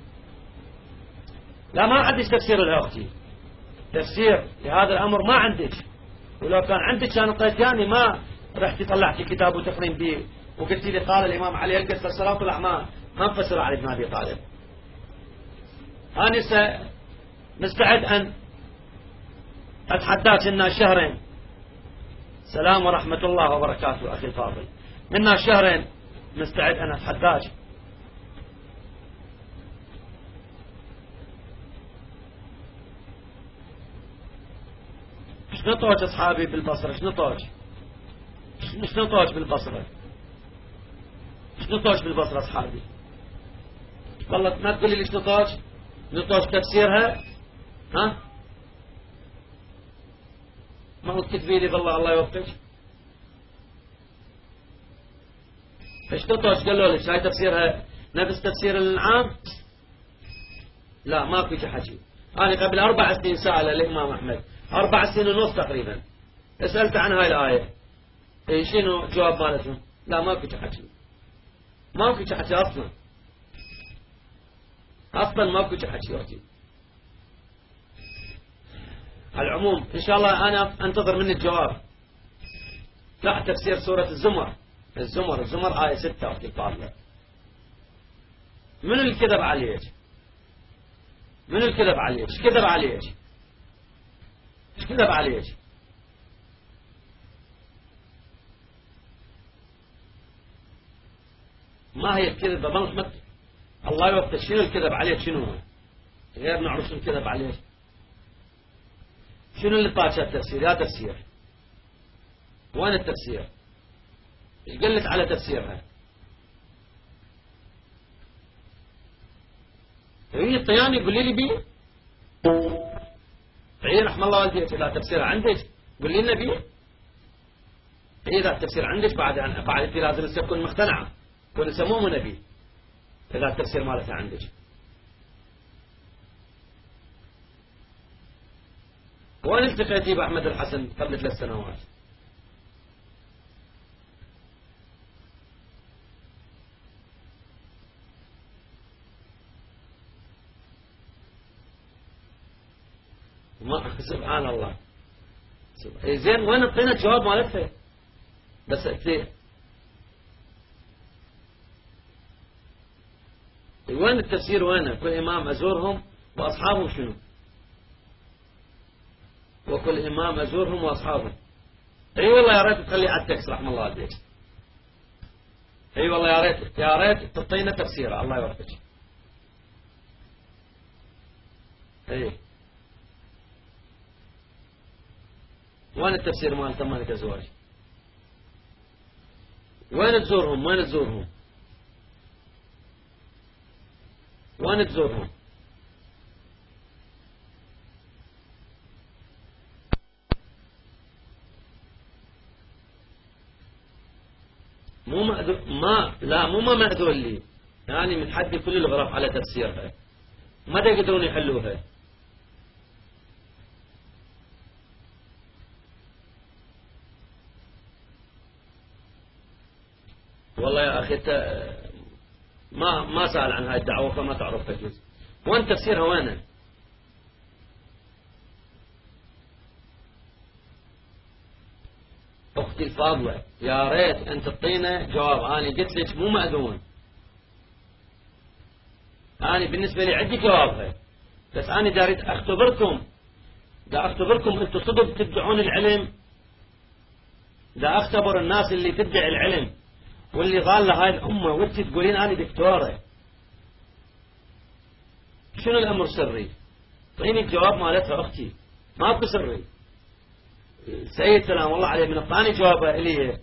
لا ما عندك تفسير لها أختي، تفسير لهذا الأمر ما عندك، ولو كان عندك كان قيتياني ما رحتي طلعتي كتاب وتقرين به وقلتي لي قال الإمام علي القصة الصلاة والأعمال ما نفسر علي بن أبي طالب. أنا مستعد أن أتحداك إنها شهرين. سلام ورحمة الله وبركاته أخي الفاضل. إنها شهرين مستعد أن أتحداك. شنو طوج أصحابي بالبصرة؟ شنو طوج؟ شنو طوج بالبصرة؟ شنو طوج بالبصرة أصحابي؟ والله ما تقولي لي شنو طوج؟ شنو طوج تفسيرها؟ ها؟ ما هو تكتبي لي بالله الله يوفقك. ايش تطوش قالوا لك هاي تفسيرها نفس تفسير الانعام؟ لا ما في حكي. انا قبل اربع سنين سأل الامام احمد، اربع سنين ونص تقريبا سألت عن هاي الايه، اي شنو جواب مالتهم؟ لا ما في حكي، ما في حكي اصلا، اصلا ما في حكي وقتي. على العموم إن شاء الله أنا أنتظر منك جواب. لا تفسير سورة الزمر، الزمر الزمر آية ستة وقت الطالة. من الكذب عليك؟ من الكذب عليك؟ ايش كذب عليك؟ ايش كذب عليك؟ ما هي الكذب؟ الله يوفقك. شنو الكذب عليك؟ شنو غير نعرف شنو الكذب عليك؟ شنو اللي طاشت التفسير؟ يا تفسير وين التفسير؟ ايش قال لك على تفسيرها؟ هي الطياني قولي لي بيه. هي رحم الله والديك اذا تفسيرها عندك قولي لنا بيه. هي اذا التفسير عندك بعد بعد انت لازم تكون مقتنعه، تكون سموم نبي اذا التفسير مالتها عندك. وين التقيتي بأحمد الحسن قبل ثلاث سنوات؟ ما سبحان الله. سبحان. زين وين اعطينا الجواب مالتها؟ بس انت وين التفسير؟ وين كل إمام أزورهم وأصحابهم شنو؟ وكل إمام أزورهم وأصحابهم. أي والله يا ريت تخلي على التكس رحم الله عليك. أي والله يا ريت يا ريت تعطينا تفسيره الله يوفقك. أي وين التفسير مال ثمانية أزواج؟ وين تزورهم؟ وين تزورهم؟ وين تزورهم؟ مو مأذو... ما لا مو ما مأذون لي، يعني متحدي كل الغرف على تفسيرها، ما يقدرون يحلوها. والله يا أخي انت ما ما سأل عن هاي الدعوة فما تعرف تجوز. وين تفسيرها؟ وين؟ أختي الفاضلة يا ريت أن تعطينا جواب. أنا قلت لك مو مأذون، أنا بالنسبة لي عندي جوابها، بس أنا داريت أختبركم، دا أختبركم أنتم صدق تدعون العلم، دا أختبر الناس اللي تدعي العلم واللي ضالة هاي الأمة، وانت تقولين أنا دكتورة. شنو الأمر سري؟ طيني الجواب مالتها أختي، ماكو سري. سيد سلام الله عليه من الطاني جوابه إليه،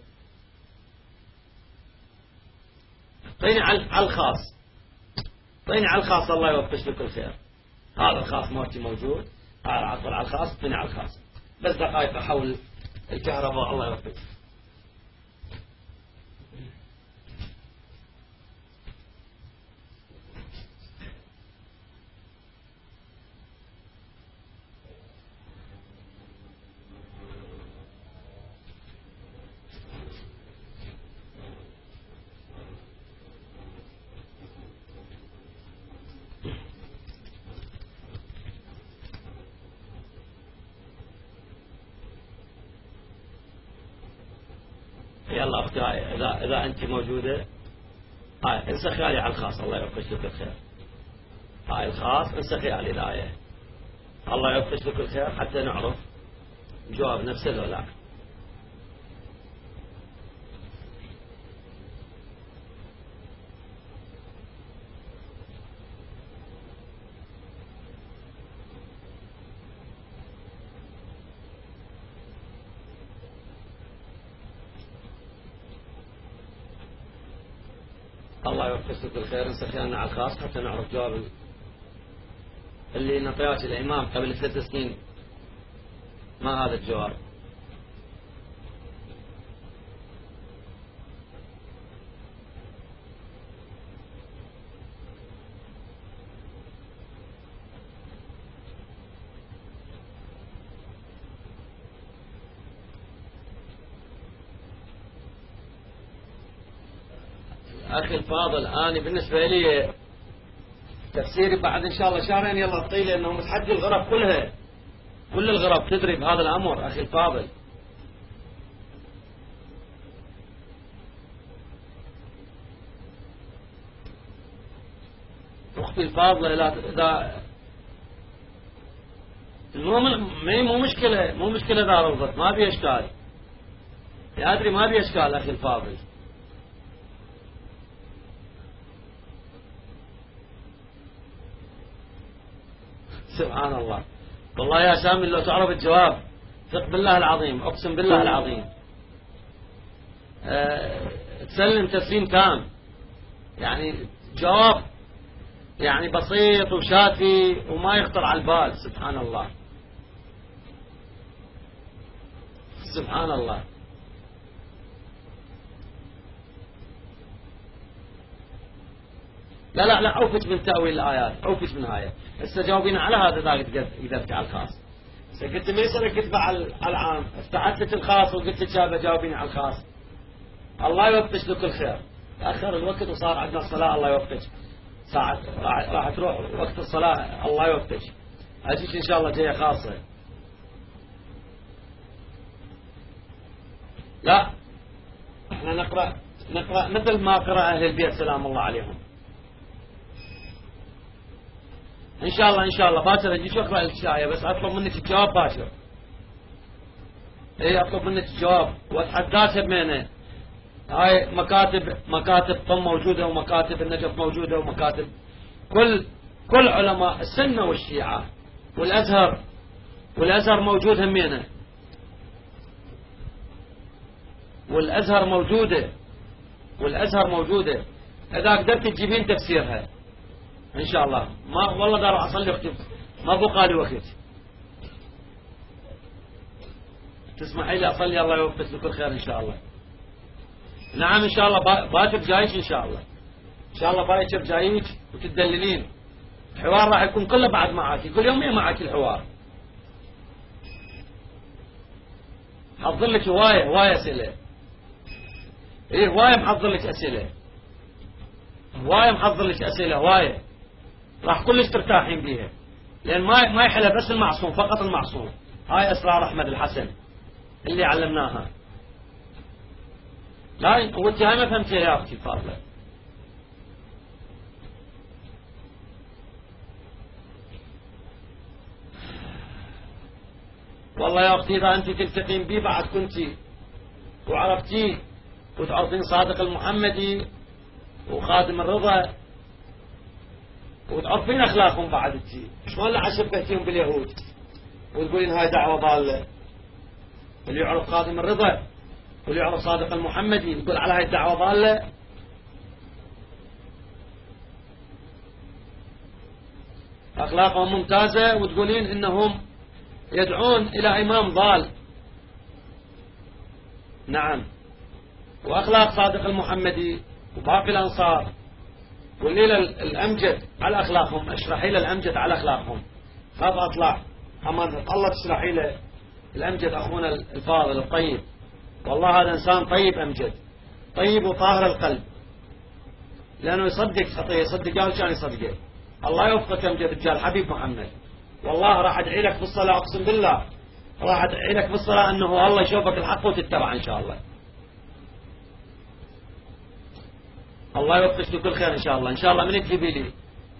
طيني على الخاص، طيني على الخاص الله يوفقك لكل خير. هذا الخاص مالتي موجود، هذا عطل على الخاص، طيني على الخاص. بس دقائق أحول الكهرباء الله يوفقك. يلا أختي إذا إذا أنت موجودة هاي انسخي علي على الخاص الله يوفقك لك الخير. هاي الخاص انسخي علي الآية الله يوفقك لك الخير حتى نعرف جواب نفسه لو لا. الله يوفقك لك الخير انسخي لنا على الخاص حتى نعرف جواب اللي نطياش الإمام قبل ثلاث سنين. ما هذا الجواب؟ أخي الفاضل أنا بالنسبة لي تفسيري بعد إن شاء الله شهرين يلا طيل، لأنه متحدي الغرف كلها، كل الغرف تدري بهذا الأمر. أخي الفاضل أختي الفاضلة إذا مو مو مشكلة مو مشكلة إذا رفضت ما في إشكال، أدري ما في إشكال. أخي الفاضل سبحان الله والله يا سامي لو تعرف الجواب ثق بالله العظيم، أقسم بالله العظيم أه تسلم تسليم تام، يعني جواب يعني بسيط وشافي وما يخطر على البال. سبحان الله سبحان الله. لا لا لا عوفت من تأويل الآيات، عوفت من آية. هسه جاوبينا على هذا ذاك قدرت على الخاص. قلت ما يصير كتبه على العام، افتحت لك الخاص وقلت لك شابه جاوبيني على الخاص. الله يوفقك لكل خير. تأخر الوقت وصار عندنا الصلاة الله يوفقك. ساعة راح, راح تروح وقت الصلاة الله يوفقك. أجيك إن شاء الله جاية خاصة. لا احنا نقرأ نقرأ مثل ما قرأ أهل البيت سلام الله عليهم. إن شاء الله إن شاء الله باكر أجيك أقرأ الشاية، بس أطلب منك الجواب باكر. إيه أطلب منك الجواب وأتحداك بمينه. هاي مكاتب مكاتب طم موجودة، ومكاتب النجف موجودة، ومكاتب كل كل علماء السنة والشيعة والأزهر، والأزهر موجود همينه، والأزهر موجودة والأزهر موجودة. إذا قدرت تجيبين تفسيرها إن شاء الله. ما والله دار أصلي أختي ما بقى لي وقت. تسمحي لي أصلي، الله يوفقك لكل خير إن شاء الله. نعم إن شاء الله باكر جايش إن شاء الله. إن شاء الله باكر جايش وتدللين. الحوار راح يكون كله بعد معاك، كل يوم معك الحوار. حضر لك هواية هواية أسئلة. إيه هواية محضر لك أسئلة، هواية محضر لك أسئلة هواية راح كلش ترتاحين بيها، لأن ما ما يحلى بس المعصوم، فقط المعصوم. هاي أسرار أحمد الحسن اللي علمناها. لا وانت هاي ما فهمتيها يا أختي فاضلة. والله يا أختي إذا أنت تلتقين بي بعد كنتي وعرفتيه وتعرفين صادق المحمدي وخادم الرضا وتعرفين أخلاقهم بعد تجي، شلون لا شبهتيهم باليهود وتقولين هاي دعوة ضالة. اللي يعرف خادم الرضا واللي يعرف صادق المحمدي يقول على هاي الدعوة ضالة. أخلاقهم ممتازة وتقولين إنهم يدعون إلى إمام ضال. نعم. وأخلاق صادق المحمدي وباقي الأنصار والليلة الأمجد على أخلاقهم. اشرحي له الأمجد على أخلاقهم. خاف أطلع أمانة الله تشرحي له الأمجد أخونا الفاضل الطيب. والله هذا إنسان طيب أمجد، طيب وطاهر القلب، لأنه يصدق خطية، يصدق قال كان يصدقه. الله يوفقك أمجد رجال حبيب محمد. والله راح أدعي لك بالصلاة، أقسم بالله راح أدعي لك بالصلاة أنه الله يشوفك الحق وتتبع إن شاء الله. الله يوفقك لكل خير إن شاء الله. إن شاء الله من تجيبي لي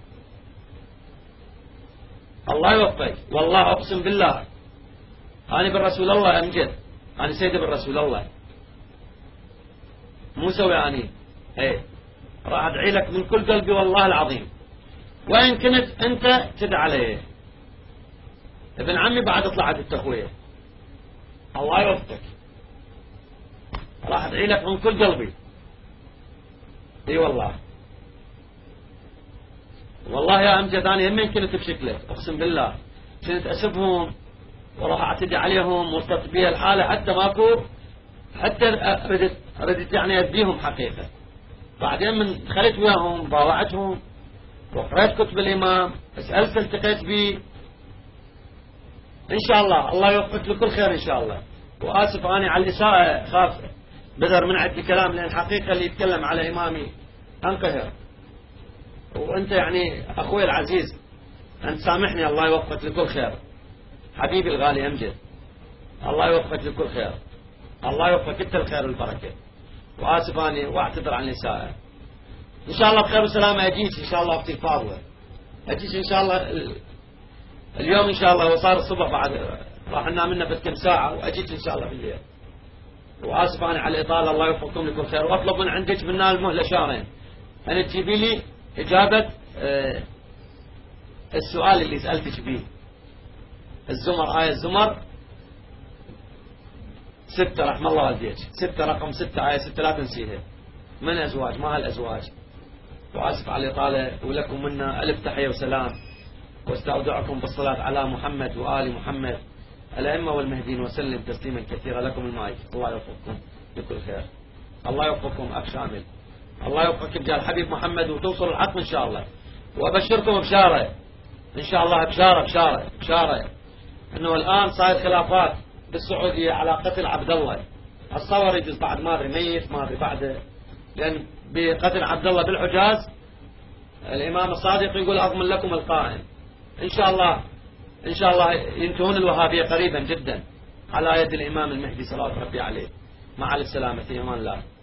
الله يوفقك. والله أقسم بالله أنا بالرسول الله أمجد، أنا سيد بالرسول الله مو سوي أني. إيه راح أدعي لك من كل قلبي والله العظيم، وإن كنت أنت تدعى عليه. ابن عمي بعد طلعت التخوية. الله يوفقك. راح أدعي لك من كل قلبي. اي والله والله يا أمجد أنا يمين كنت بشكلك أقسم بالله كنت أسبهم وراح أعتدي عليهم وصلت بي الحالة حتى ماكو، حتى ردت ردت يعني أديهم حقيقة. بعدين من دخلت وياهم باوعتهم وقرأت كتب الإمام، سألت التقيت بي. إن شاء الله الله يوفقك لكل خير إن شاء الله. وآسف أنا على الإساءة، خاف بدر من عندي كلام، لأن حقيقة اللي يتكلم على إمامي أنقهر. وأنت يعني أخوي العزيز أنت سامحني. الله يوفقك لكل خير حبيبي الغالي أمجد. الله يوفقك لكل خير. الله يوفقك أنت الخير والبركة. وآسف أنا وأعتذر عن الإساءة. إن شاء الله بخير وسلامة أجيك إن شاء الله أختي الفاضلة. أجيك إن شاء الله اليوم إن شاء الله، وصار الصبح بعد راح ننام لنا بس كم ساعة، وأجيك إن شاء الله بالليل. وآسف أنا على الإطالة. الله يوفقكم لكل خير. وأطلب من عندك من المهلة شهرين أن تجيبي لي إجابة آه السؤال اللي سألتك به. الزمر آية الزمر ستة رحم الله والديك، ستة رقم ستة آية ستة لا تنسيها. من أزواج ما هالأزواج. وآسف على الإطالة. ولكم منا ألف تحية وسلام، واستودعكم بالصلاة على محمد وآل محمد الأئمة والمهدين وسلم تسليما كثيرا. لكم المايك. الله يوفقكم بكل خير. الله يوفقكم أخ شامل. الله يوفقك رجال حبيب محمد وتوصل الحق إن شاء الله. وأبشركم بشارة إن شاء الله، بشارة بشارة بشارة إنه الآن صاير خلافات بالسعودية على قتل عبد الله. الصور يجوز بعد ما أدري ميت ما أدري بعده، لأن بقتل عبد الله بالحجاز الإمام الصادق يقول أضمن لكم القائم. إن شاء الله إن شاء الله ينتهون الوهابية قريبا جدا على يد الإمام المهدي صلوات ربي عليه. مع السلامة في أمان الله.